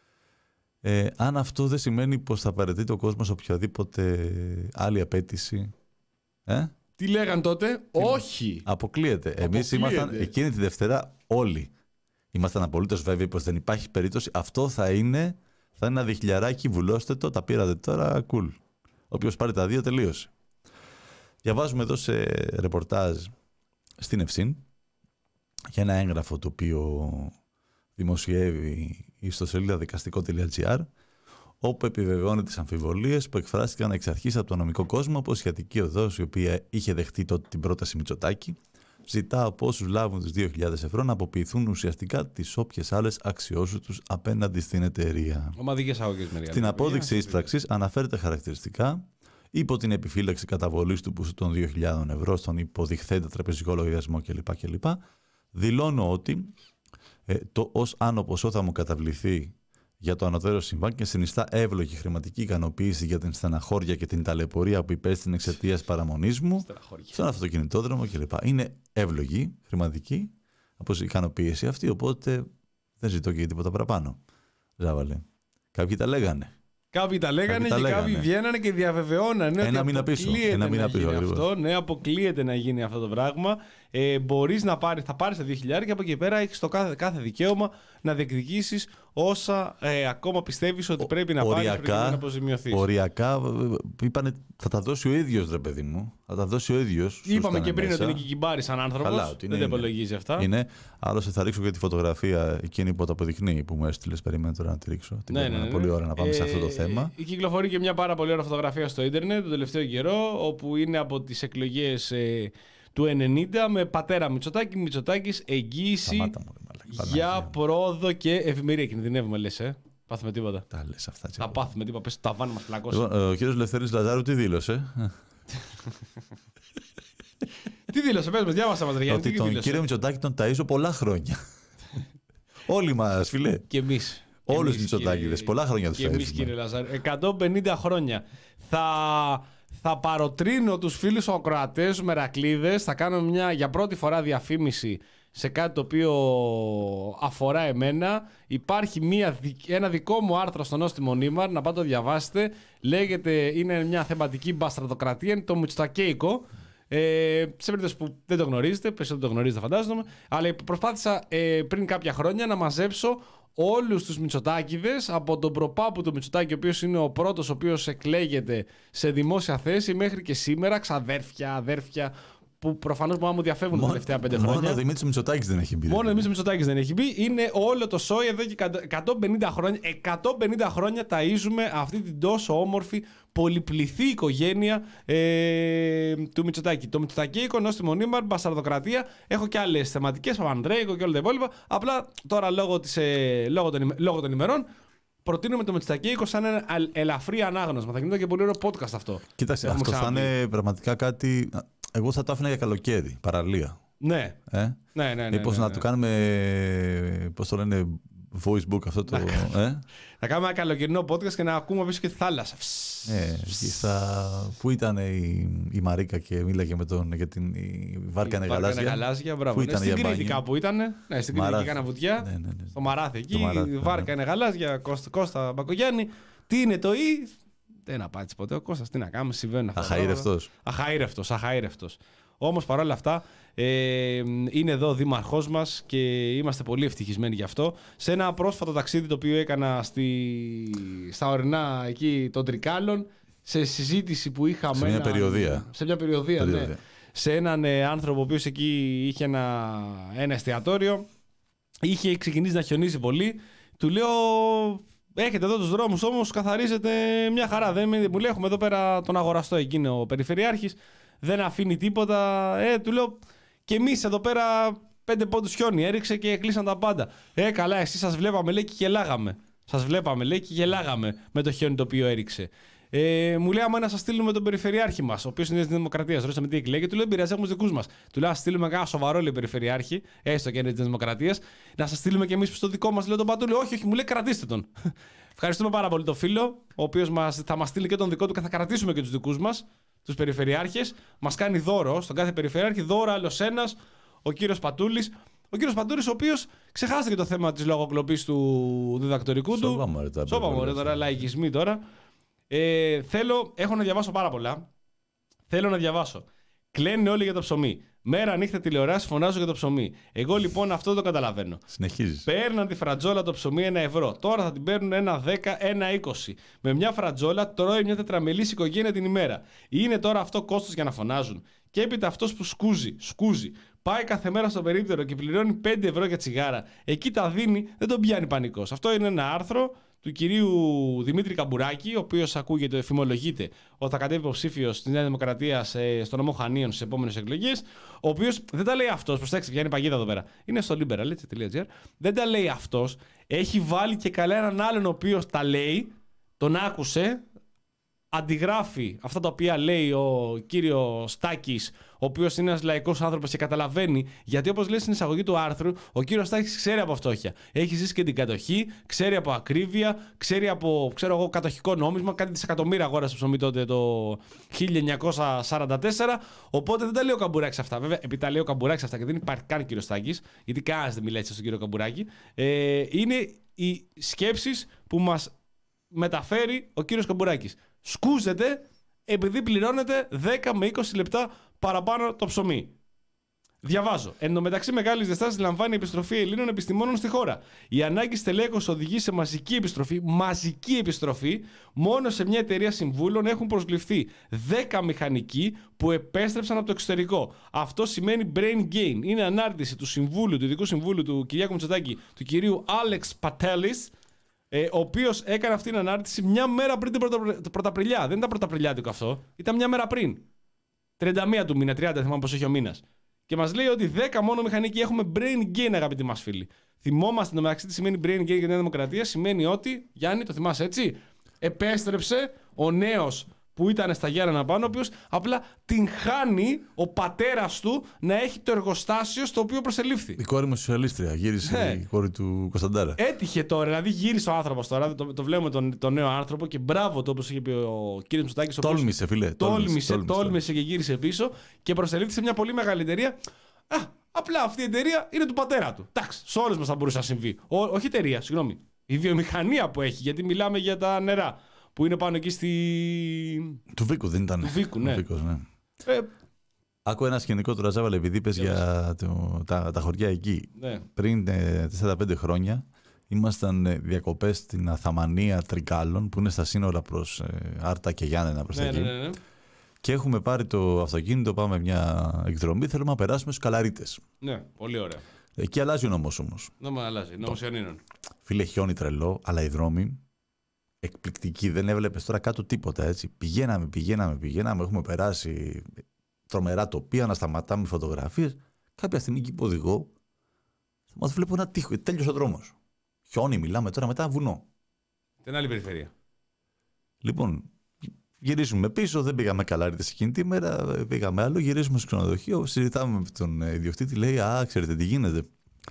Ε, αν αυτό δεν σημαίνει πως θα παραιτείται ο κόσμος οποιαδήποτε άλλη απέτηση. Ε? Τι λέγαν τότε? Τι... Όχι. Αποκλείεται. Εμείς ήμασταν εκείνη τη Δευτέρα όλοι. Ήμασταν απολύτως βέβαιοι πως δεν υπάρχει περίπτωση. Αυτό θα είναι, θα είναι ένα διχιλιαράκι, βουλώστε το, τα πήρατε τώρα, cool. Όποιος πάρει τα δύο τελείωσε. Διαβάζουμε εδώ σε ρεπορτάζ στην Ευσύν για ένα έγγραφο το οποίο δημοσιεύει η ιστοσελίδα δικαστικό τελεία τζι άρ, όπου επιβεβαιώνει τις αμφιβολίες που εκφράστηκαν εξ αρχής από τον νομικό κόσμο πως η Αττική Οδός, η οποία είχε δεχτεί τότε την πρόταση Μητσοτάκη, ζητά από όσους λάβουν τους δύο χιλιάδες ευρώ να αποποιηθούν ουσιαστικά τις όποιες άλλες αξιώσεις τους απέναντι στην εταιρεία. Ομαδικές αγωγές μερικά. Στην απόδειξη ίσπραξης αναφέρεται χαρακτηριστικά υπό την επιφύλαξη καταβολής του ποσού των δύο χιλιάδες ευρώ στον υποδειχθέντα τραπεζικό λογαριασμό κλπ. κλπ. Δηλώνω ότι ε, το ως άνω ποσό θα μου καταβληθεί για το ανωτέρω συμβάν και συνιστά εύλογη χρηματική ικανοποίηση για την στεναχώρια και την ταλαιπωρία που υπέστην εξαιτίας παραμονής μου στον αυτοκινητόδρομο κλπ. Είναι εύλογη χρηματική από ικανοποίηση αυτή, οπότε δεν ζητώ και τίποτα παραπάνω. Ζάβαλε. Κάποιοι τα λέγανε. Κάποιοι τα λέγανε Κάποιοι τα και λέγανε. κάποιοι βγαίνανε και διαβεβαιώνανε. Ένα ότι μήνα πίσω, αποκλείεται ένα να μήνα πίσω, γίνει ακριβώς. αυτό. Ναι, αποκλείεται να γίνει αυτό το πράγμα. Ε, μπορείς να πάρεις, θα πάρεις τα δύο χιλιάδες και από εκεί πέρα έχεις το κάθε, κάθε δικαίωμα να διεκδικήσεις όσα ε, ακόμα πιστεύεις ότι πρέπει να πάρεις πριν να αποζημιωθείς. Οριακά ε, είπανε θα τα δώσει ο ίδιος, ρε παιδί μου. Θα τα δώσει ο ίδιος. Είπαμε και πριν ότι είναι και κυμπάρης σαν άνθρωπος. Δεν τα υπολογίζει αυτά. Είναι. Άλλωστε θα ρίξω και τη φωτογραφία εκείνη που τα αποδεικνύει που μου έστειλε. Περιμένω τώρα να τη ρίξω. Την ναι, ναι, ναι. Πολύ ώρα να πάμε ε, σε αυτό το θέμα. Κυκλοφορεί και μια πάρα πολύ ωραία φωτογραφία στο ίντερνετ τον τελευταίο καιρό, όπου είναι από τις εκλογές ε, του ενενήντα με πατέρα Μητσοτάκη. Μητσοτάκης εγγύηση Σταμάτα, μωρέ, μαλάκα, για Παναγία. πρόοδο και ευημερία. Κινδυνεύουμε, λες, ε. Πάθουμε τίποτα. Τα λες αυτά. Θα πάθουμε τίποτα. Πες τα βάνη μας πλακώσει. Λοιπόν, ο κύριος Λευθέρης Λαζάρου τι δήλωσε? Τι δήλωσε, πες μας, διάβασα μας, ρε Γιάννη. Ότι Τι τον δήλωσε? κύριο Μητσοτάκη τον ταΐζω πολλά χρόνια. Όλοι μας, φιλέ. Και εμείς. Όλους τους Μητσοτάκηδες. Πολλά χρόνια τους Και εμείς, ταΐζουμε. κύριε Λαζάρου. εκατόν πενήντα χρόνια. Θα, θα παροτρύνω τους φίλους ακροατές Μερακλείδες. Θα κάνω μια για πρώτη φορά διαφήμιση σε κάτι το οποίο αφορά εμένα. Υπάρχει μια, ένα δικό μου άρθρο στο Νόστιμο Νίμαρ, να πάτε το διαβάσετε. Λέγεται, είναι μια θεματική μπαστραδοκρατία, είναι το Μητσοτακέικο. Ε, σε περίπτωση που δεν το γνωρίζετε, πες ότι το γνωρίζετε φαντάζομαι, αλλά προσπάθησα ε, πριν κάποια χρόνια να μαζέψω όλους τους Μητσοτάκηδες από τον προπάπου του Μητσοτάκη, ο οποίος είναι ο πρώτος ο οποίος εκλέγεται σε δημόσια θέση, μέχρι και σήμερα, ξαδέρφια, αδέρφια, που προφανώς μου μου διαφεύγουν τα τελευταία πέντε χρόνια. Μόνο ο Δημήτρης Μητσοτάκης δεν έχει μπει. Μόνο ο Δημήτρης Μητσοτάκης δεν έχει μπει. Είναι όλο το σόι εδώ και εκατόν πενήντα χρόνια. εκατόν πενήντα χρόνια ταΐζουμε αυτή την τόσο όμορφη, πολυπληθή οικογένεια ε, του Μητσοτάκη. Το Μητσοτακέικο, Νόστιμο Νίμαρ, μπασταρδοκρατία. Έχω και άλλες θεματικές, Παπανδρέικο και όλα τα υπόλοιπα. Απλά τώρα λόγω, της, ε, λόγω, των, λόγω των ημερών προτείνουμε το Μητσοτακέικο σαν ένα ελαφρύ ανάγνωσμα. Θα γίνει και πολύ ωραίο podcast αυτό. Κοίταξε, αυτό θα είναι πραγματικά κάτι. Εγώ θα το άφηνα για καλοκαίρι, παραλία. Ναι. Ε? Ναι, ναι, ναι. Μήπως ναι, ναι, να ναι. του κάνουμε, πώς το λένε, voice book αυτό το... ε? Να κάνουμε ένα καλοκαιρινό podcast και να ακούμε πίσω και τη θάλασσα. Ε, εκεί στα... Πού ήταν η, η Μαρίκα και μίλαγε με τον, για την η Βάρκα είναι γαλάζια. γαλάζια, μπράβο. Πού Ναι, ήταν στην για Κρήτη μπάνιο? κάπου ήταν. Ναι, στην Κρήτη Μαράθι. κάνα βουτιά. Ναι, ναι, ναι. Στο Μαράθι εκεί. Μαράθι, Η ναι, Βάρκα ναι. είναι γαλάζια. Κώστα, Κώστα Μπακογιάννη. Τι είναι το «η»? Δεν απάντησε ποτέ ο Κώστας. Τι να κάνουμε, συμβαίνουν αυτά. Αχαήρευτος. Αχαήρευτος, αχαήρευτος. Όμως παρόλα αυτά ε, είναι εδώ ο δήμαρχός μας και είμαστε πολύ ευτυχισμένοι γι' αυτό. Σε ένα πρόσφατο ταξίδι το οποίο έκανα στη, στα ορεινά εκεί των Τρικάλων, σε συζήτηση που είχαμε. Σε μια έναν- περιοδεία. Σε μια περιοδία, ναι. Περιοδία. Σε έναν ε, άνθρωπο ο οποίος εκεί είχε ένα, ένα εστιατόριο. Είχε ξεκινήσει να χιονίζει πολύ. Του λέω, έχετε εδώ τους δρόμους όμως, καθαρίζετε μια χαρά. Δεν, μου λέει, έχουμε εδώ πέρα τον αγοραστό εκείνο ο περιφερειάρχης. Δεν αφήνει τίποτα. Ε, του λέω, και εμείς εδώ πέρα πέντε πόντους χιόνι έριξε και κλείσαν τα πάντα. Ε, καλά, εσείς σας βλέπαμε, λέει, και γελάγαμε. Σας βλέπαμε, λέει, και γελάγαμε με το χιόνι το οποίο έριξε. Ε, μου λέει, άμα να σας στείλουμε τον περιφερειάρχη μας, ο οποίος είναι της Δημοκρατίας. Ρωτήσαμε τι εκλέγει, του λέω, πειράζει, έχουμε τους δικούς μας. Του λέω, να στείλουμε ένα σοβαρό, λέει, περιφερειάρχη, έστω και είναι της Δημοκρατίας, να σας στείλουμε κι εμείς στο δικό μας, λέω, τον Πατούλη. Όχι, όχι, μου λέει, κρατήστε τον. Ευχαριστούμε πάρα πολύ τον φίλο, ο οποίος μας, θα μας στείλει και τον δικό του και θα κρατήσουμε και τους δικούς μας, τους περιφερειάρχες. Μας κάνει δώρο, στον κάθε περιφερειάρχη, δώρο άλλος ένας, ο κύριος Πατούλης. Ο κύριος Πατούλης, ο οποίος ξεχάστηκε το θέμα της λογοκλοπής του διδακτορικού του. Σώπα μου, ρε, τα Σώπα μου, ρε, παιδιά. τώρα, λαϊκισμοί τώρα. Ε, θέλω, έχω να διαβάσω πάρα πολλά. Θέλω να διαβάσω. Κλαίνουν όλοι για το ψωμί. Μέρα νύχτα τηλεοράσει φωνάζω για το ψωμί. Εγώ λοιπόν αυτό δεν το καταλαβαίνω. Συνεχίζεις. Παίρναν τη φρατζόλα το ψωμί ένα ευρώ. Τώρα θα την παίρνουν ένα δέκα, ένα είκοσι. Με μια φρατζόλα τρώει μια τετραμελής οικογένεια την ημέρα. Είναι τώρα αυτό κόστος για να φωνάζουν. Και έπειτα αυτός που σκούζει, σκούζει. Πάει κάθε μέρα στο περίπτερο και πληρώνει πέντε ευρώ για τσιγάρα. Εκεί τα δίνει, δεν τον πιάνει πανικός. Αυτό είναι ένα άρθρο του κυρίου Δημήτρη Καμπουράκη, ο οποίος ακούγεται, φημολογείται ότι θα κατέβει υποψήφιος της Νέας Δημοκρατίας ε, στο νομό Χανίων στις επόμενες εκλογές. Ο οποίος δεν τα λέει αυτός, προσέξτε, πιάνει παγίδα εδώ πέρα. Είναι στο liberal τελεία τζι άρ. Δεν τα λέει αυτός. Έχει βάλει και καλά έναν άλλον ο οποίος τα λέει, τον άκουσε. Αντιγράφει αυτά τα οποία λέει ο κύριος Στάκης, ο οποίος είναι ένας λαϊκός άνθρωπος και καταλαβαίνει, γιατί όπως λέει στην εισαγωγή του άρθρου, ο κύριος Στάκης ξέρει από φτώχεια. Έχει ζήσει και την κατοχή, ξέρει από ακρίβεια, ξέρει από, ξέρω εγώ, κατοχικό νόμισμα, κάτι δισεκατομμύρια αγόρασε ψωμί τότε το χίλια εννιακόσια σαράντα τέσσερα. Οπότε δεν τα λέει ο Καμπουράκης αυτά. Βέβαια, επειδή τα λέει ο Καμπουράκης αυτά και δεν υπάρχει καν κύριος Στάκης, γιατί κανένας δεν μιλάει έτσι στον κύριο Καμπουράκη, ε, είναι οι σκέψεις που μας μεταφέρει ο κύριος Καμπουράκης. Σκούζεται επειδή πληρώνεται δέκα με είκοσι λεπτά παραπάνω το ψωμί. Διαβάζω. Εν τω μεταξύ, μεγάλη ζεστάση λαμβάνει η επιστροφή Ελλήνων επιστημόνων στη χώρα. Η ανάγκη στελέχωσης οδηγεί σε μαζική επιστροφή. Μαζική επιστροφή. Μόνο σε μια εταιρεία συμβούλων έχουν προσληφθεί δέκα μηχανικοί που επέστρεψαν από το εξωτερικό. Αυτό σημαίνει brain gain. Είναι ανάρτηση του συμβούλου, του ειδικού συμβούλου του Κυριάκου Μητσοτάκη, του κυρίου Άλεξ Πατέλης, ε, ο οποίος έκανε αυτή την ανάρτηση μια μέρα πριν την πρωτα... Πρωταπριλιά. Δεν ήταν Πρωταπριλιάτικο αυτό. Ήταν μια μέρα πριν. τριάντα μία του μήνα, τριάντα θυμάμαι πώς έχει ο μήνας. Και μας λέει ότι δέκα μόνο μηχανικοί έχουμε brain gain, αγαπητοί μας φίλοι. Θυμόμαστε το μεταξύ τι σημαίνει brain gain για την Δημοκρατία. Σημαίνει ότι, Γιάννη, το θυμάσαι έτσι, επέστρεψε ο νέος που ήταν στα Γιάννενα πάνω, ο οποίος απλά την χάνει ο πατέρας του να έχει το εργοστάσιο στο οποίο προσελήφθη. Η κόρη μου σοσιαλίστρια, γύρισε ναι. η κόρη του Κωνσταντάρα. Έτυχε τώρα, δηλαδή γύρισε ο άνθρωπος τώρα, το, το βλέπουμε τον, τον νέο άνθρωπο και μπράβο το όπως είχε πει ο κύριος Μητσοτάκης. Τόλμησε, φίλε. Τόλμησε, τόλμησε, τόλμησε, τόλμησε και γύρισε πίσω και προσελήφθη σε μια πολύ μεγάλη εταιρεία. Α, απλά αυτή η εταιρεία είναι του πατέρα του. Εντάξει, σε όλες μας θα μπορούσε να συμβεί. Ο, όχι εταιρεία, συγγνώμη. Η βιομηχανία που έχει, γιατί μιλάμε για τα νερά. Που είναι πάνω εκεί στη. Του Βίκου δεν ήταν. Του Βίκου, ναι. Βίκος, ναι. Ε... Άκου ένα σκηνικό του Ραζάβαλ, επειδή είπες για το, τα, τα χωριά εκεί. Ναι. Πριν ε, τέσσερα πέντε χρόνια ήμασταν ε, διακοπές στην Αθαμανία Τρικάλων, που είναι στα σύνορα προς ε, Άρτα και Γιάννενα προς ναι, εκεί. ναι, ναι, ναι. Και έχουμε πάρει το αυτοκίνητο, πάμε μια εκδρομή, θέλουμε να περάσουμε στους Καλαρίτες. Ναι, πολύ ωραία. Εκεί αλλάζει ο νόμος όμως. Νόμος αλλάζει, νόμος Ιωνίνων. Φίλε, χιόνι τρελό, αλλά οι δρόμοι εκπληκτικοί. Δεν έβλεπες τώρα κάτω τίποτα, έτσι. Πηγαίναμε, πηγαίναμε, πηγαίναμε, έχουμε περάσει τρομερά τοπία, να σταματάμε φωτογραφίες. Κάποια στιγμή εκεί που οδηγώ, μα βλέπω ένα τείχο, τέλειος ο δρόμος. Χιόνι, μιλάμε τώρα, μετά βουνό. Την άλλη περιφέρεια. Λοιπόν, γυρίσουμε πίσω, δεν πήγαμε Καλαρίτες εκείνη τη μέρα, πήγαμε άλλο, γυρίσουμε στο ξενοδοχείο, συζητάμε με τον ιδιοκτήτη, λέει, α, ξέρετε τι γίνεται.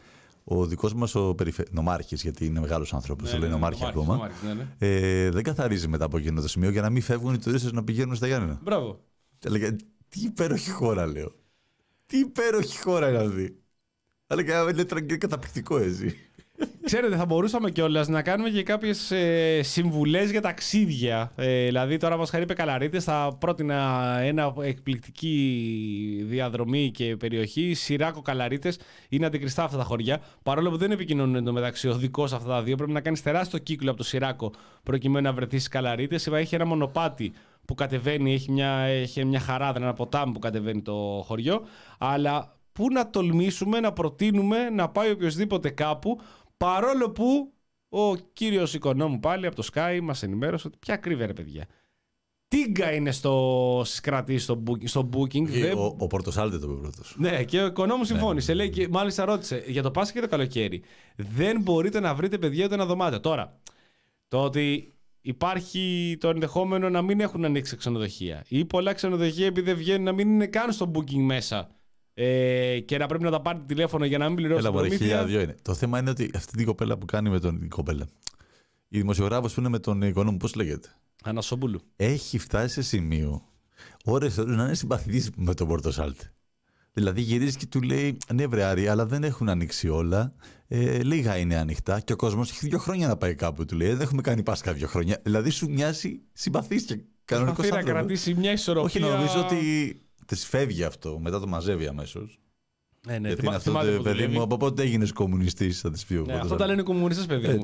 Ο δικός μας ο περιφε... νομάρχης, γιατί είναι μεγάλος άνθρωπος, ναι, το λέει ναι, νομάρχη ακόμα, νομάρχης, ναι, ναι. Ε, δεν καθαρίζει μετά από εκείνο το σημείο για να μην φεύγουν οι τουρίστες να πηγαίνουν στα Γιάννενα. Μπράβο. Και έλεγα, τι υπέροχη χώρα, λέω. Τι υπέροχη χώρα είναι αυτή. Αλλά είναι καταπληκτικό έτσι. Ξέρετε, θα μπορούσαμε κιόλας να κάνουμε και κάποιες ε, συμβουλές για ταξίδια. Ε, δηλαδή, τώρα μας χαρεί είπε Καλαρίτες, θα πρότεινα ένα εκπληκτική διαδρομή και περιοχή. Σιράκο Καλαρίτες, είναι αντικριστά αυτά τα χωριά. Παρόλο που δεν επικοινωνούν εντωμεταξύ οδικός αυτά τα δύο, πρέπει να κάνεις τεράστιο κύκλο από το Σιράκο προκειμένου να βρεθείς στις Καλαρίτες. Έχει ένα μονοπάτι που κατεβαίνει, έχει μια, έχει μια χαράδα, ένα ποτάμι που κατεβαίνει το χωριό. Αλλά πού να τολμήσουμε να προτείνουμε να πάει οποιοδήποτε κάπου. Παρόλο που ο κύριος Οικονόμου πάλι από το Sky μας ενημέρωσε ότι πια κρύβε ρε παιδιά. Τίγκα είναι στο κρατήσει στο, book, στο booking. Και δεν... Ο, ο Πορτοσάλτε το είπε πρώτος. Ναι, και ο Οικονόμου συμφώνησε. Ναι, ναι, λέει και μάλιστα ρώτησε για το Πάσχα και το καλοκαίρι. Δεν μπορείτε να βρείτε παιδιά ούτε ένα δωμάτιο. Τώρα, το ότι υπάρχει το ενδεχόμενο να μην έχουν ανοίξει ξενοδοχεία ή πολλά ξενοδοχεία επειδή δεν βγαίνουν να μην είναι καν στο booking μέσα. Ε, και να πρέπει να τα πάρετε τηλέφωνο για να μην πληρώσετε την προμήθεια. Έλα, δύο είναι. Το θέμα είναι ότι αυτή την κοπέλα που κάνει με τον. Η κοπέλα. Η δημοσιογράφος που είναι με τον Οικονόμου, πώς λέγεται. Ανασόπουλου. Έχει φτάσει σε σημείο ώρες να είναι συμπαθητής με τον Πορτοσάλτε. Δηλαδή γυρίζει και του λέει: ναι, βρε Άρη, αλλά δεν έχουν ανοίξει όλα. Ε, λίγα είναι ανοιχτά και ο κόσμος έχει δύο χρόνια να πάει κάπου. Του λέει: δεν έχουμε κάνει Πάσχα δύο χρόνια. Δηλαδή σου μοιάζει συμπαθής και κανονικός άνθρωπος. Προσπαθεί να κρατήσει μια ισορροπία. Όχι, νομίζω ότι της φεύγει αυτό, μετά το μαζεύει αμέσως. Ναι, ναι, γιατί θυμά, είναι αυτό το παιδί μου, από πότε έγινες κομμουνιστής, θα της πει. Ναι, αυτό τα λένε οι κομμουνιστές, παιδί μου.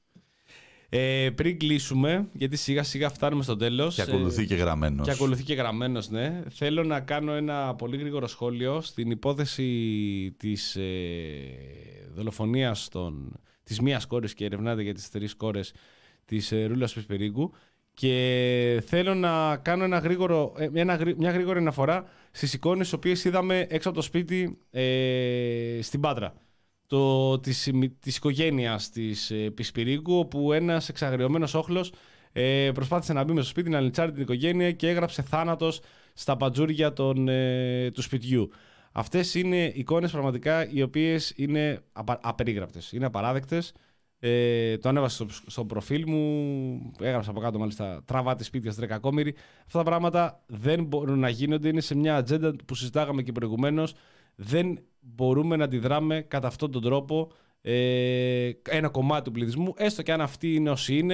Ε, πριν κλείσουμε, γιατί σιγά σιγά φτάνουμε στο τέλος. Και ακολουθεί και γραμμένος. Και ακολουθεί και γραμμένος, ναι. Θέλω να κάνω ένα πολύ γρήγορο σχόλιο στην υπόθεση της ε, δολοφονίας των, της μίας κόρης και ερευνάται για τις τρεις κόρες της ε, Ρούλας Πεσπερίγκου. Και θέλω να κάνω ένα γρήγορο, ένα, μια γρήγορη αναφορά στις εικόνες τις οποίες είδαμε έξω από το σπίτι ε, στην Πάτρα. Το, της, της οικογένειας της ε, Πεσπερίγκου, όπου ένας εξαγριωμένος όχλος ε, προσπάθησε να μπει μέσα στο σπίτι, να λιντσάρει την οικογένεια και έγραψε θάνατος στα παντζούρια των, ε, του σπιτιού. Αυτές είναι εικόνες πραγματικά οι οποίες είναι απα, απερίγραπτες, είναι απαράδεκτες. Ε, το ανέβασα στο, στο προφίλ μου, έγραψα από κάτω μάλιστα τραβάτε σπίτια στη Τρεκακόμηρη. Αυτά τα πράγματα δεν μπορούν να γίνονται, είναι σε μια ατζέντα που συζητάγαμε και προηγουμένως. Δεν μπορούμε να αντιδράμε κατά αυτόν τον τρόπο ε, ένα κομμάτι του πληθυσμού, έστω και αν αυτοί είναι όσοι είναι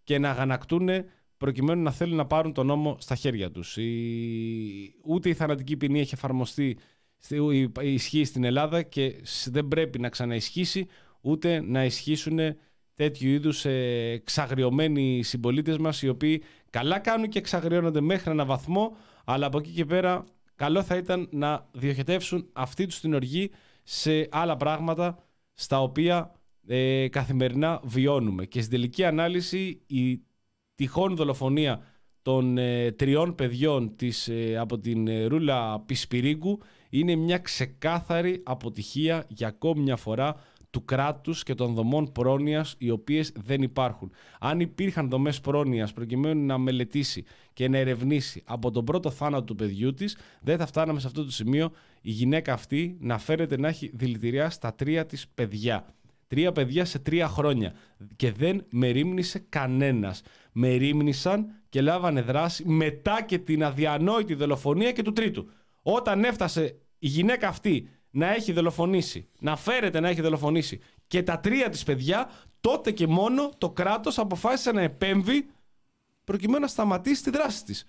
και να αγανακτούν προκειμένου να θέλουν να πάρουν τον νόμο στα χέρια τους. Η... Ούτε η θανατική ποινή έχει εφαρμοστεί, ισχύει στην Ελλάδα και δεν πρέπει να ξαναισχύσει, ούτε να ισχύσουν τέτοιου είδους ε, εξαγριωμένοι συμπολίτες μας, οι οποίοι καλά κάνουν και εξαγριώνονται μέχρι έναν βαθμό, αλλά από εκεί και πέρα καλό θα ήταν να διοχετεύσουν αυτή τους την οργή σε άλλα πράγματα στα οποία ε, καθημερινά βιώνουμε. Και στην τελική ανάλυση η τυχόν δολοφονία των ε, τριών παιδιών της, ε, από την ε, Ρούλα Πισπυρίγκου είναι μια ξεκάθαρη αποτυχία για ακόμη μια φορά του κράτους και των δομών πρόνοιας, οι οποίες δεν υπάρχουν. Αν υπήρχαν δομές πρόνοιας προκειμένου να μελετήσει και να ερευνήσει από τον πρώτο θάνατο του παιδιού της, δεν θα φτάναμε σε αυτό το σημείο η γυναίκα αυτή να φέρεται να έχει δηλητηριά στα τρία της παιδιά. Τρία παιδιά σε τρία χρόνια. Και δεν μερίμνησε κανένας. Μερίμνησαν και λάβανε δράση μετά και την αδιανόητη δολοφονία και του τρίτου. Όταν έφτασε η γυναίκα αυτή να έχει δολοφονήσει, να φέρεται να έχει δολοφονήσει και τα τρία της παιδιά, τότε και μόνο το κράτος αποφάσισε να επέμβει προκειμένου να σταματήσει τη δράση της.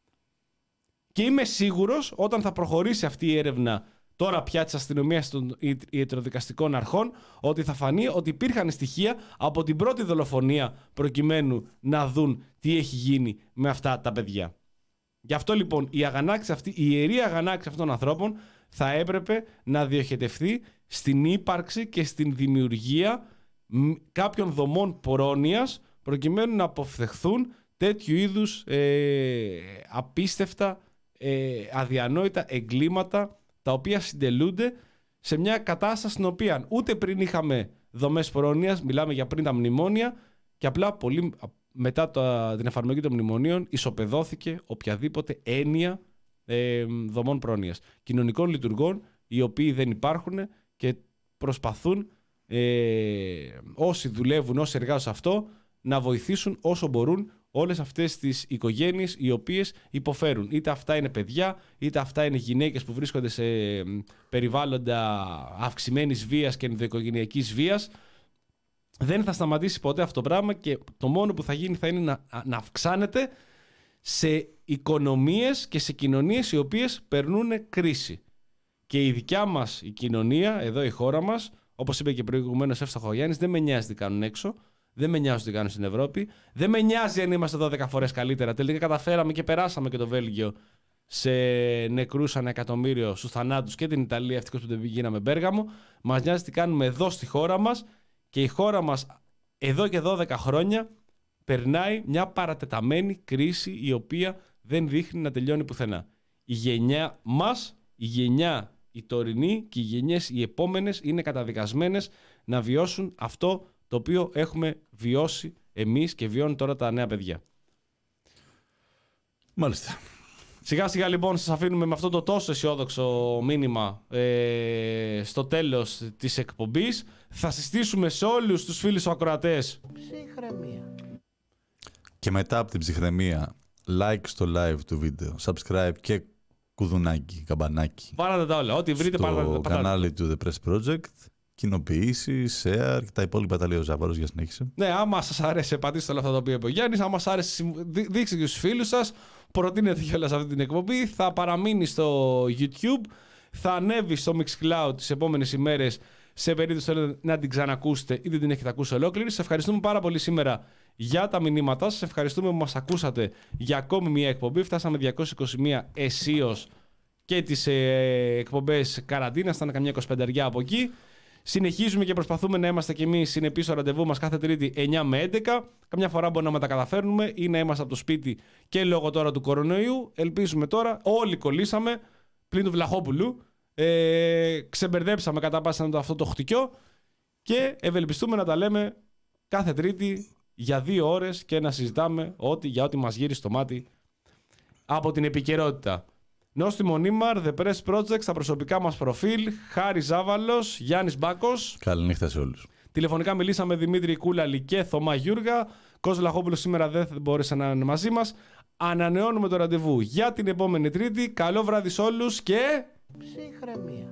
Και είμαι σίγουρος όταν θα προχωρήσει αυτή η έρευνα τώρα πια της αστυνομίας των ιατροδικαστικών αρχών, ότι θα φανεί ότι υπήρχαν στοιχεία από την πρώτη δολοφονία προκειμένου να δουν τι έχει γίνει με αυτά τα παιδιά. Γι' αυτό λοιπόν η αγανάκτηση αυτή, η ιερή αγανάκτηση αυτών των ανθρώπων θα έπρεπε να διοχετευτεί στην ύπαρξη και στην δημιουργία κάποιων δομών πρόνοιας προκειμένου να αποφευχθούν τέτοιου είδους ε, απίστευτα, ε, αδιανόητα εγκλήματα, τα οποία συντελούνται σε μια κατάσταση στην οποία ούτε πριν είχαμε δομές πρόνοιας, μιλάμε για πριν τα μνημόνια, και απλά πολύ μετά το, την εφαρμογή των μνημονίων ισοπεδώθηκε οποιαδήποτε έννοια ε, δομών πρόνοιας. Κοινωνικών λειτουργών, οι οποίοι δεν υπάρχουν και προσπαθούν ε, όσοι δουλεύουν, όσοι εργάζονται σε αυτό, να βοηθήσουν όσο μπορούν όλες αυτές τις οικογένειες οι οποίες υποφέρουν. Είτε αυτά είναι παιδιά, είτε αυτά είναι γυναίκες που βρίσκονται σε περιβάλλοντα αυξημένης βίας και ενδοοικογενειακής βίας. Δεν θα σταματήσει ποτέ αυτό το πράγμα και το μόνο που θα γίνει θα είναι να, να αυξάνεται σε οικονομίες και σε κοινωνίες οι οποίες περνούν κρίση. Και η δικιά μας η κοινωνία, εδώ η χώρα μας, όπως είπε και προηγουμένως Εύστοχο ο Γιάννης, δεν με νοιάζει τι κάνουν έξω. Δεν με νοιάζει τι κάνουν στην Ευρώπη. Δεν με νοιάζει αν είμαστε δώδεκα φορές καλύτερα. Τελικά καταφέραμε και περάσαμε και το Βέλγιο σε νεκρούς ανά εκατομμύριο, στους θανάτους, και την Ιταλία, ευτυχώς που δεν γίναμε Μπέργαμο. Μας νοιάζει τι κάνουμε εδώ στη χώρα μας. Και η χώρα μας εδώ και δώδεκα χρόνια περνάει μια παρατεταμένη κρίση, η οποία δεν δείχνει να τελειώνει πουθενά. Η γενιά μας, η γενιά η τωρινή και οι γενιές οι επόμενες είναι καταδικασμένες να βιώσουν αυτό το οποίο έχουμε βιώσει εμείς και βιώνουν τώρα τα νέα παιδιά. Μάλιστα. Σιγά σιγά λοιπόν σας αφήνουμε με αυτό το τόσο αισιόδοξο μήνυμα ε, στο τέλος της εκπομπής. Θα συστήσουμε σε όλους τους φίλους ακροατές ψυχραιμία. Και μετά από την ψυχραιμία, like στο live του βίντεο, subscribe και κουδουνάκι, καμπανάκι. Πάρατε τα όλα, ό,τι βρείτε πάρατε τα όλα. Στο κανάλι του The Press Project, κοινοποιήσεις, share και τα υπόλοιπα τα λέει ο Ζάβαρος, για συνέχισε. Ναι, άμα σας άρεσε, πατήστε όλα αυτά τα οποία είπε ο Γιάννης. Άμα σας άρεσε, δείξτε και στους φίλους σας. Προτείνετε κιόλας αυτή την εκπομπή. Θα παραμείνει στο YouTube. Θα ανέβει στο Mixcloud τις επόμενες ημέρες, σε περίπτωση θέλετε να την ξανακούσετε ή δεν την έχετε ακούσει ολόκληρη. Σας ευχαριστούμε πάρα πολύ σήμερα για τα μηνύματά σας. Ευχαριστούμε που μας ακούσατε για ακόμη μια εκπομπή. Φτάσαμε διακόσιες είκοσι μία αισίως και τις ε, εκπομπές καραντίνας. Ήταν καμιά εικοσιπενταριά από εκεί. Συνεχίζουμε και προσπαθούμε να είμαστε κι εμείς συνεπείς στο ραντεβού μας κάθε Τρίτη εννιά με έντεκα. Καμιά φορά μπορεί να μετακαταφέρνουμε ή να είμαστε από το σπίτι και λόγω τώρα του κορονοϊού. Ελπίζουμε τώρα, όλοι κολλήσαμε πλην του Βλαχόπουλου. Ε, ξεμπερδέψαμε κατά πάσα αυτό το χτυκιό και ευελπιστούμε να τα λέμε κάθε Τρίτη για δύο ώρες και να συζητάμε ό,τι, για ό,τι μας γύρει στο μάτι από την επικαιρότητα. Νόστιμο Νίμαρ, The Press Project, στα προσωπικά μας προφίλ, Χάρης Ζάβαλος, Γιάννης Μπάκος. Καληνύχτα σε όλους. Τηλεφωνικά μιλήσαμε Δημήτρη Κούλαλη και Θωμά Γιούργα. Κώστας Βλαχόπουλος σήμερα δεν μπόρεσε να είναι μαζί μας. Ανανεώνουμε το ραντεβού για την επόμενη Τρίτη. Καλό βράδυ σε όλους και... ψυχραιμία.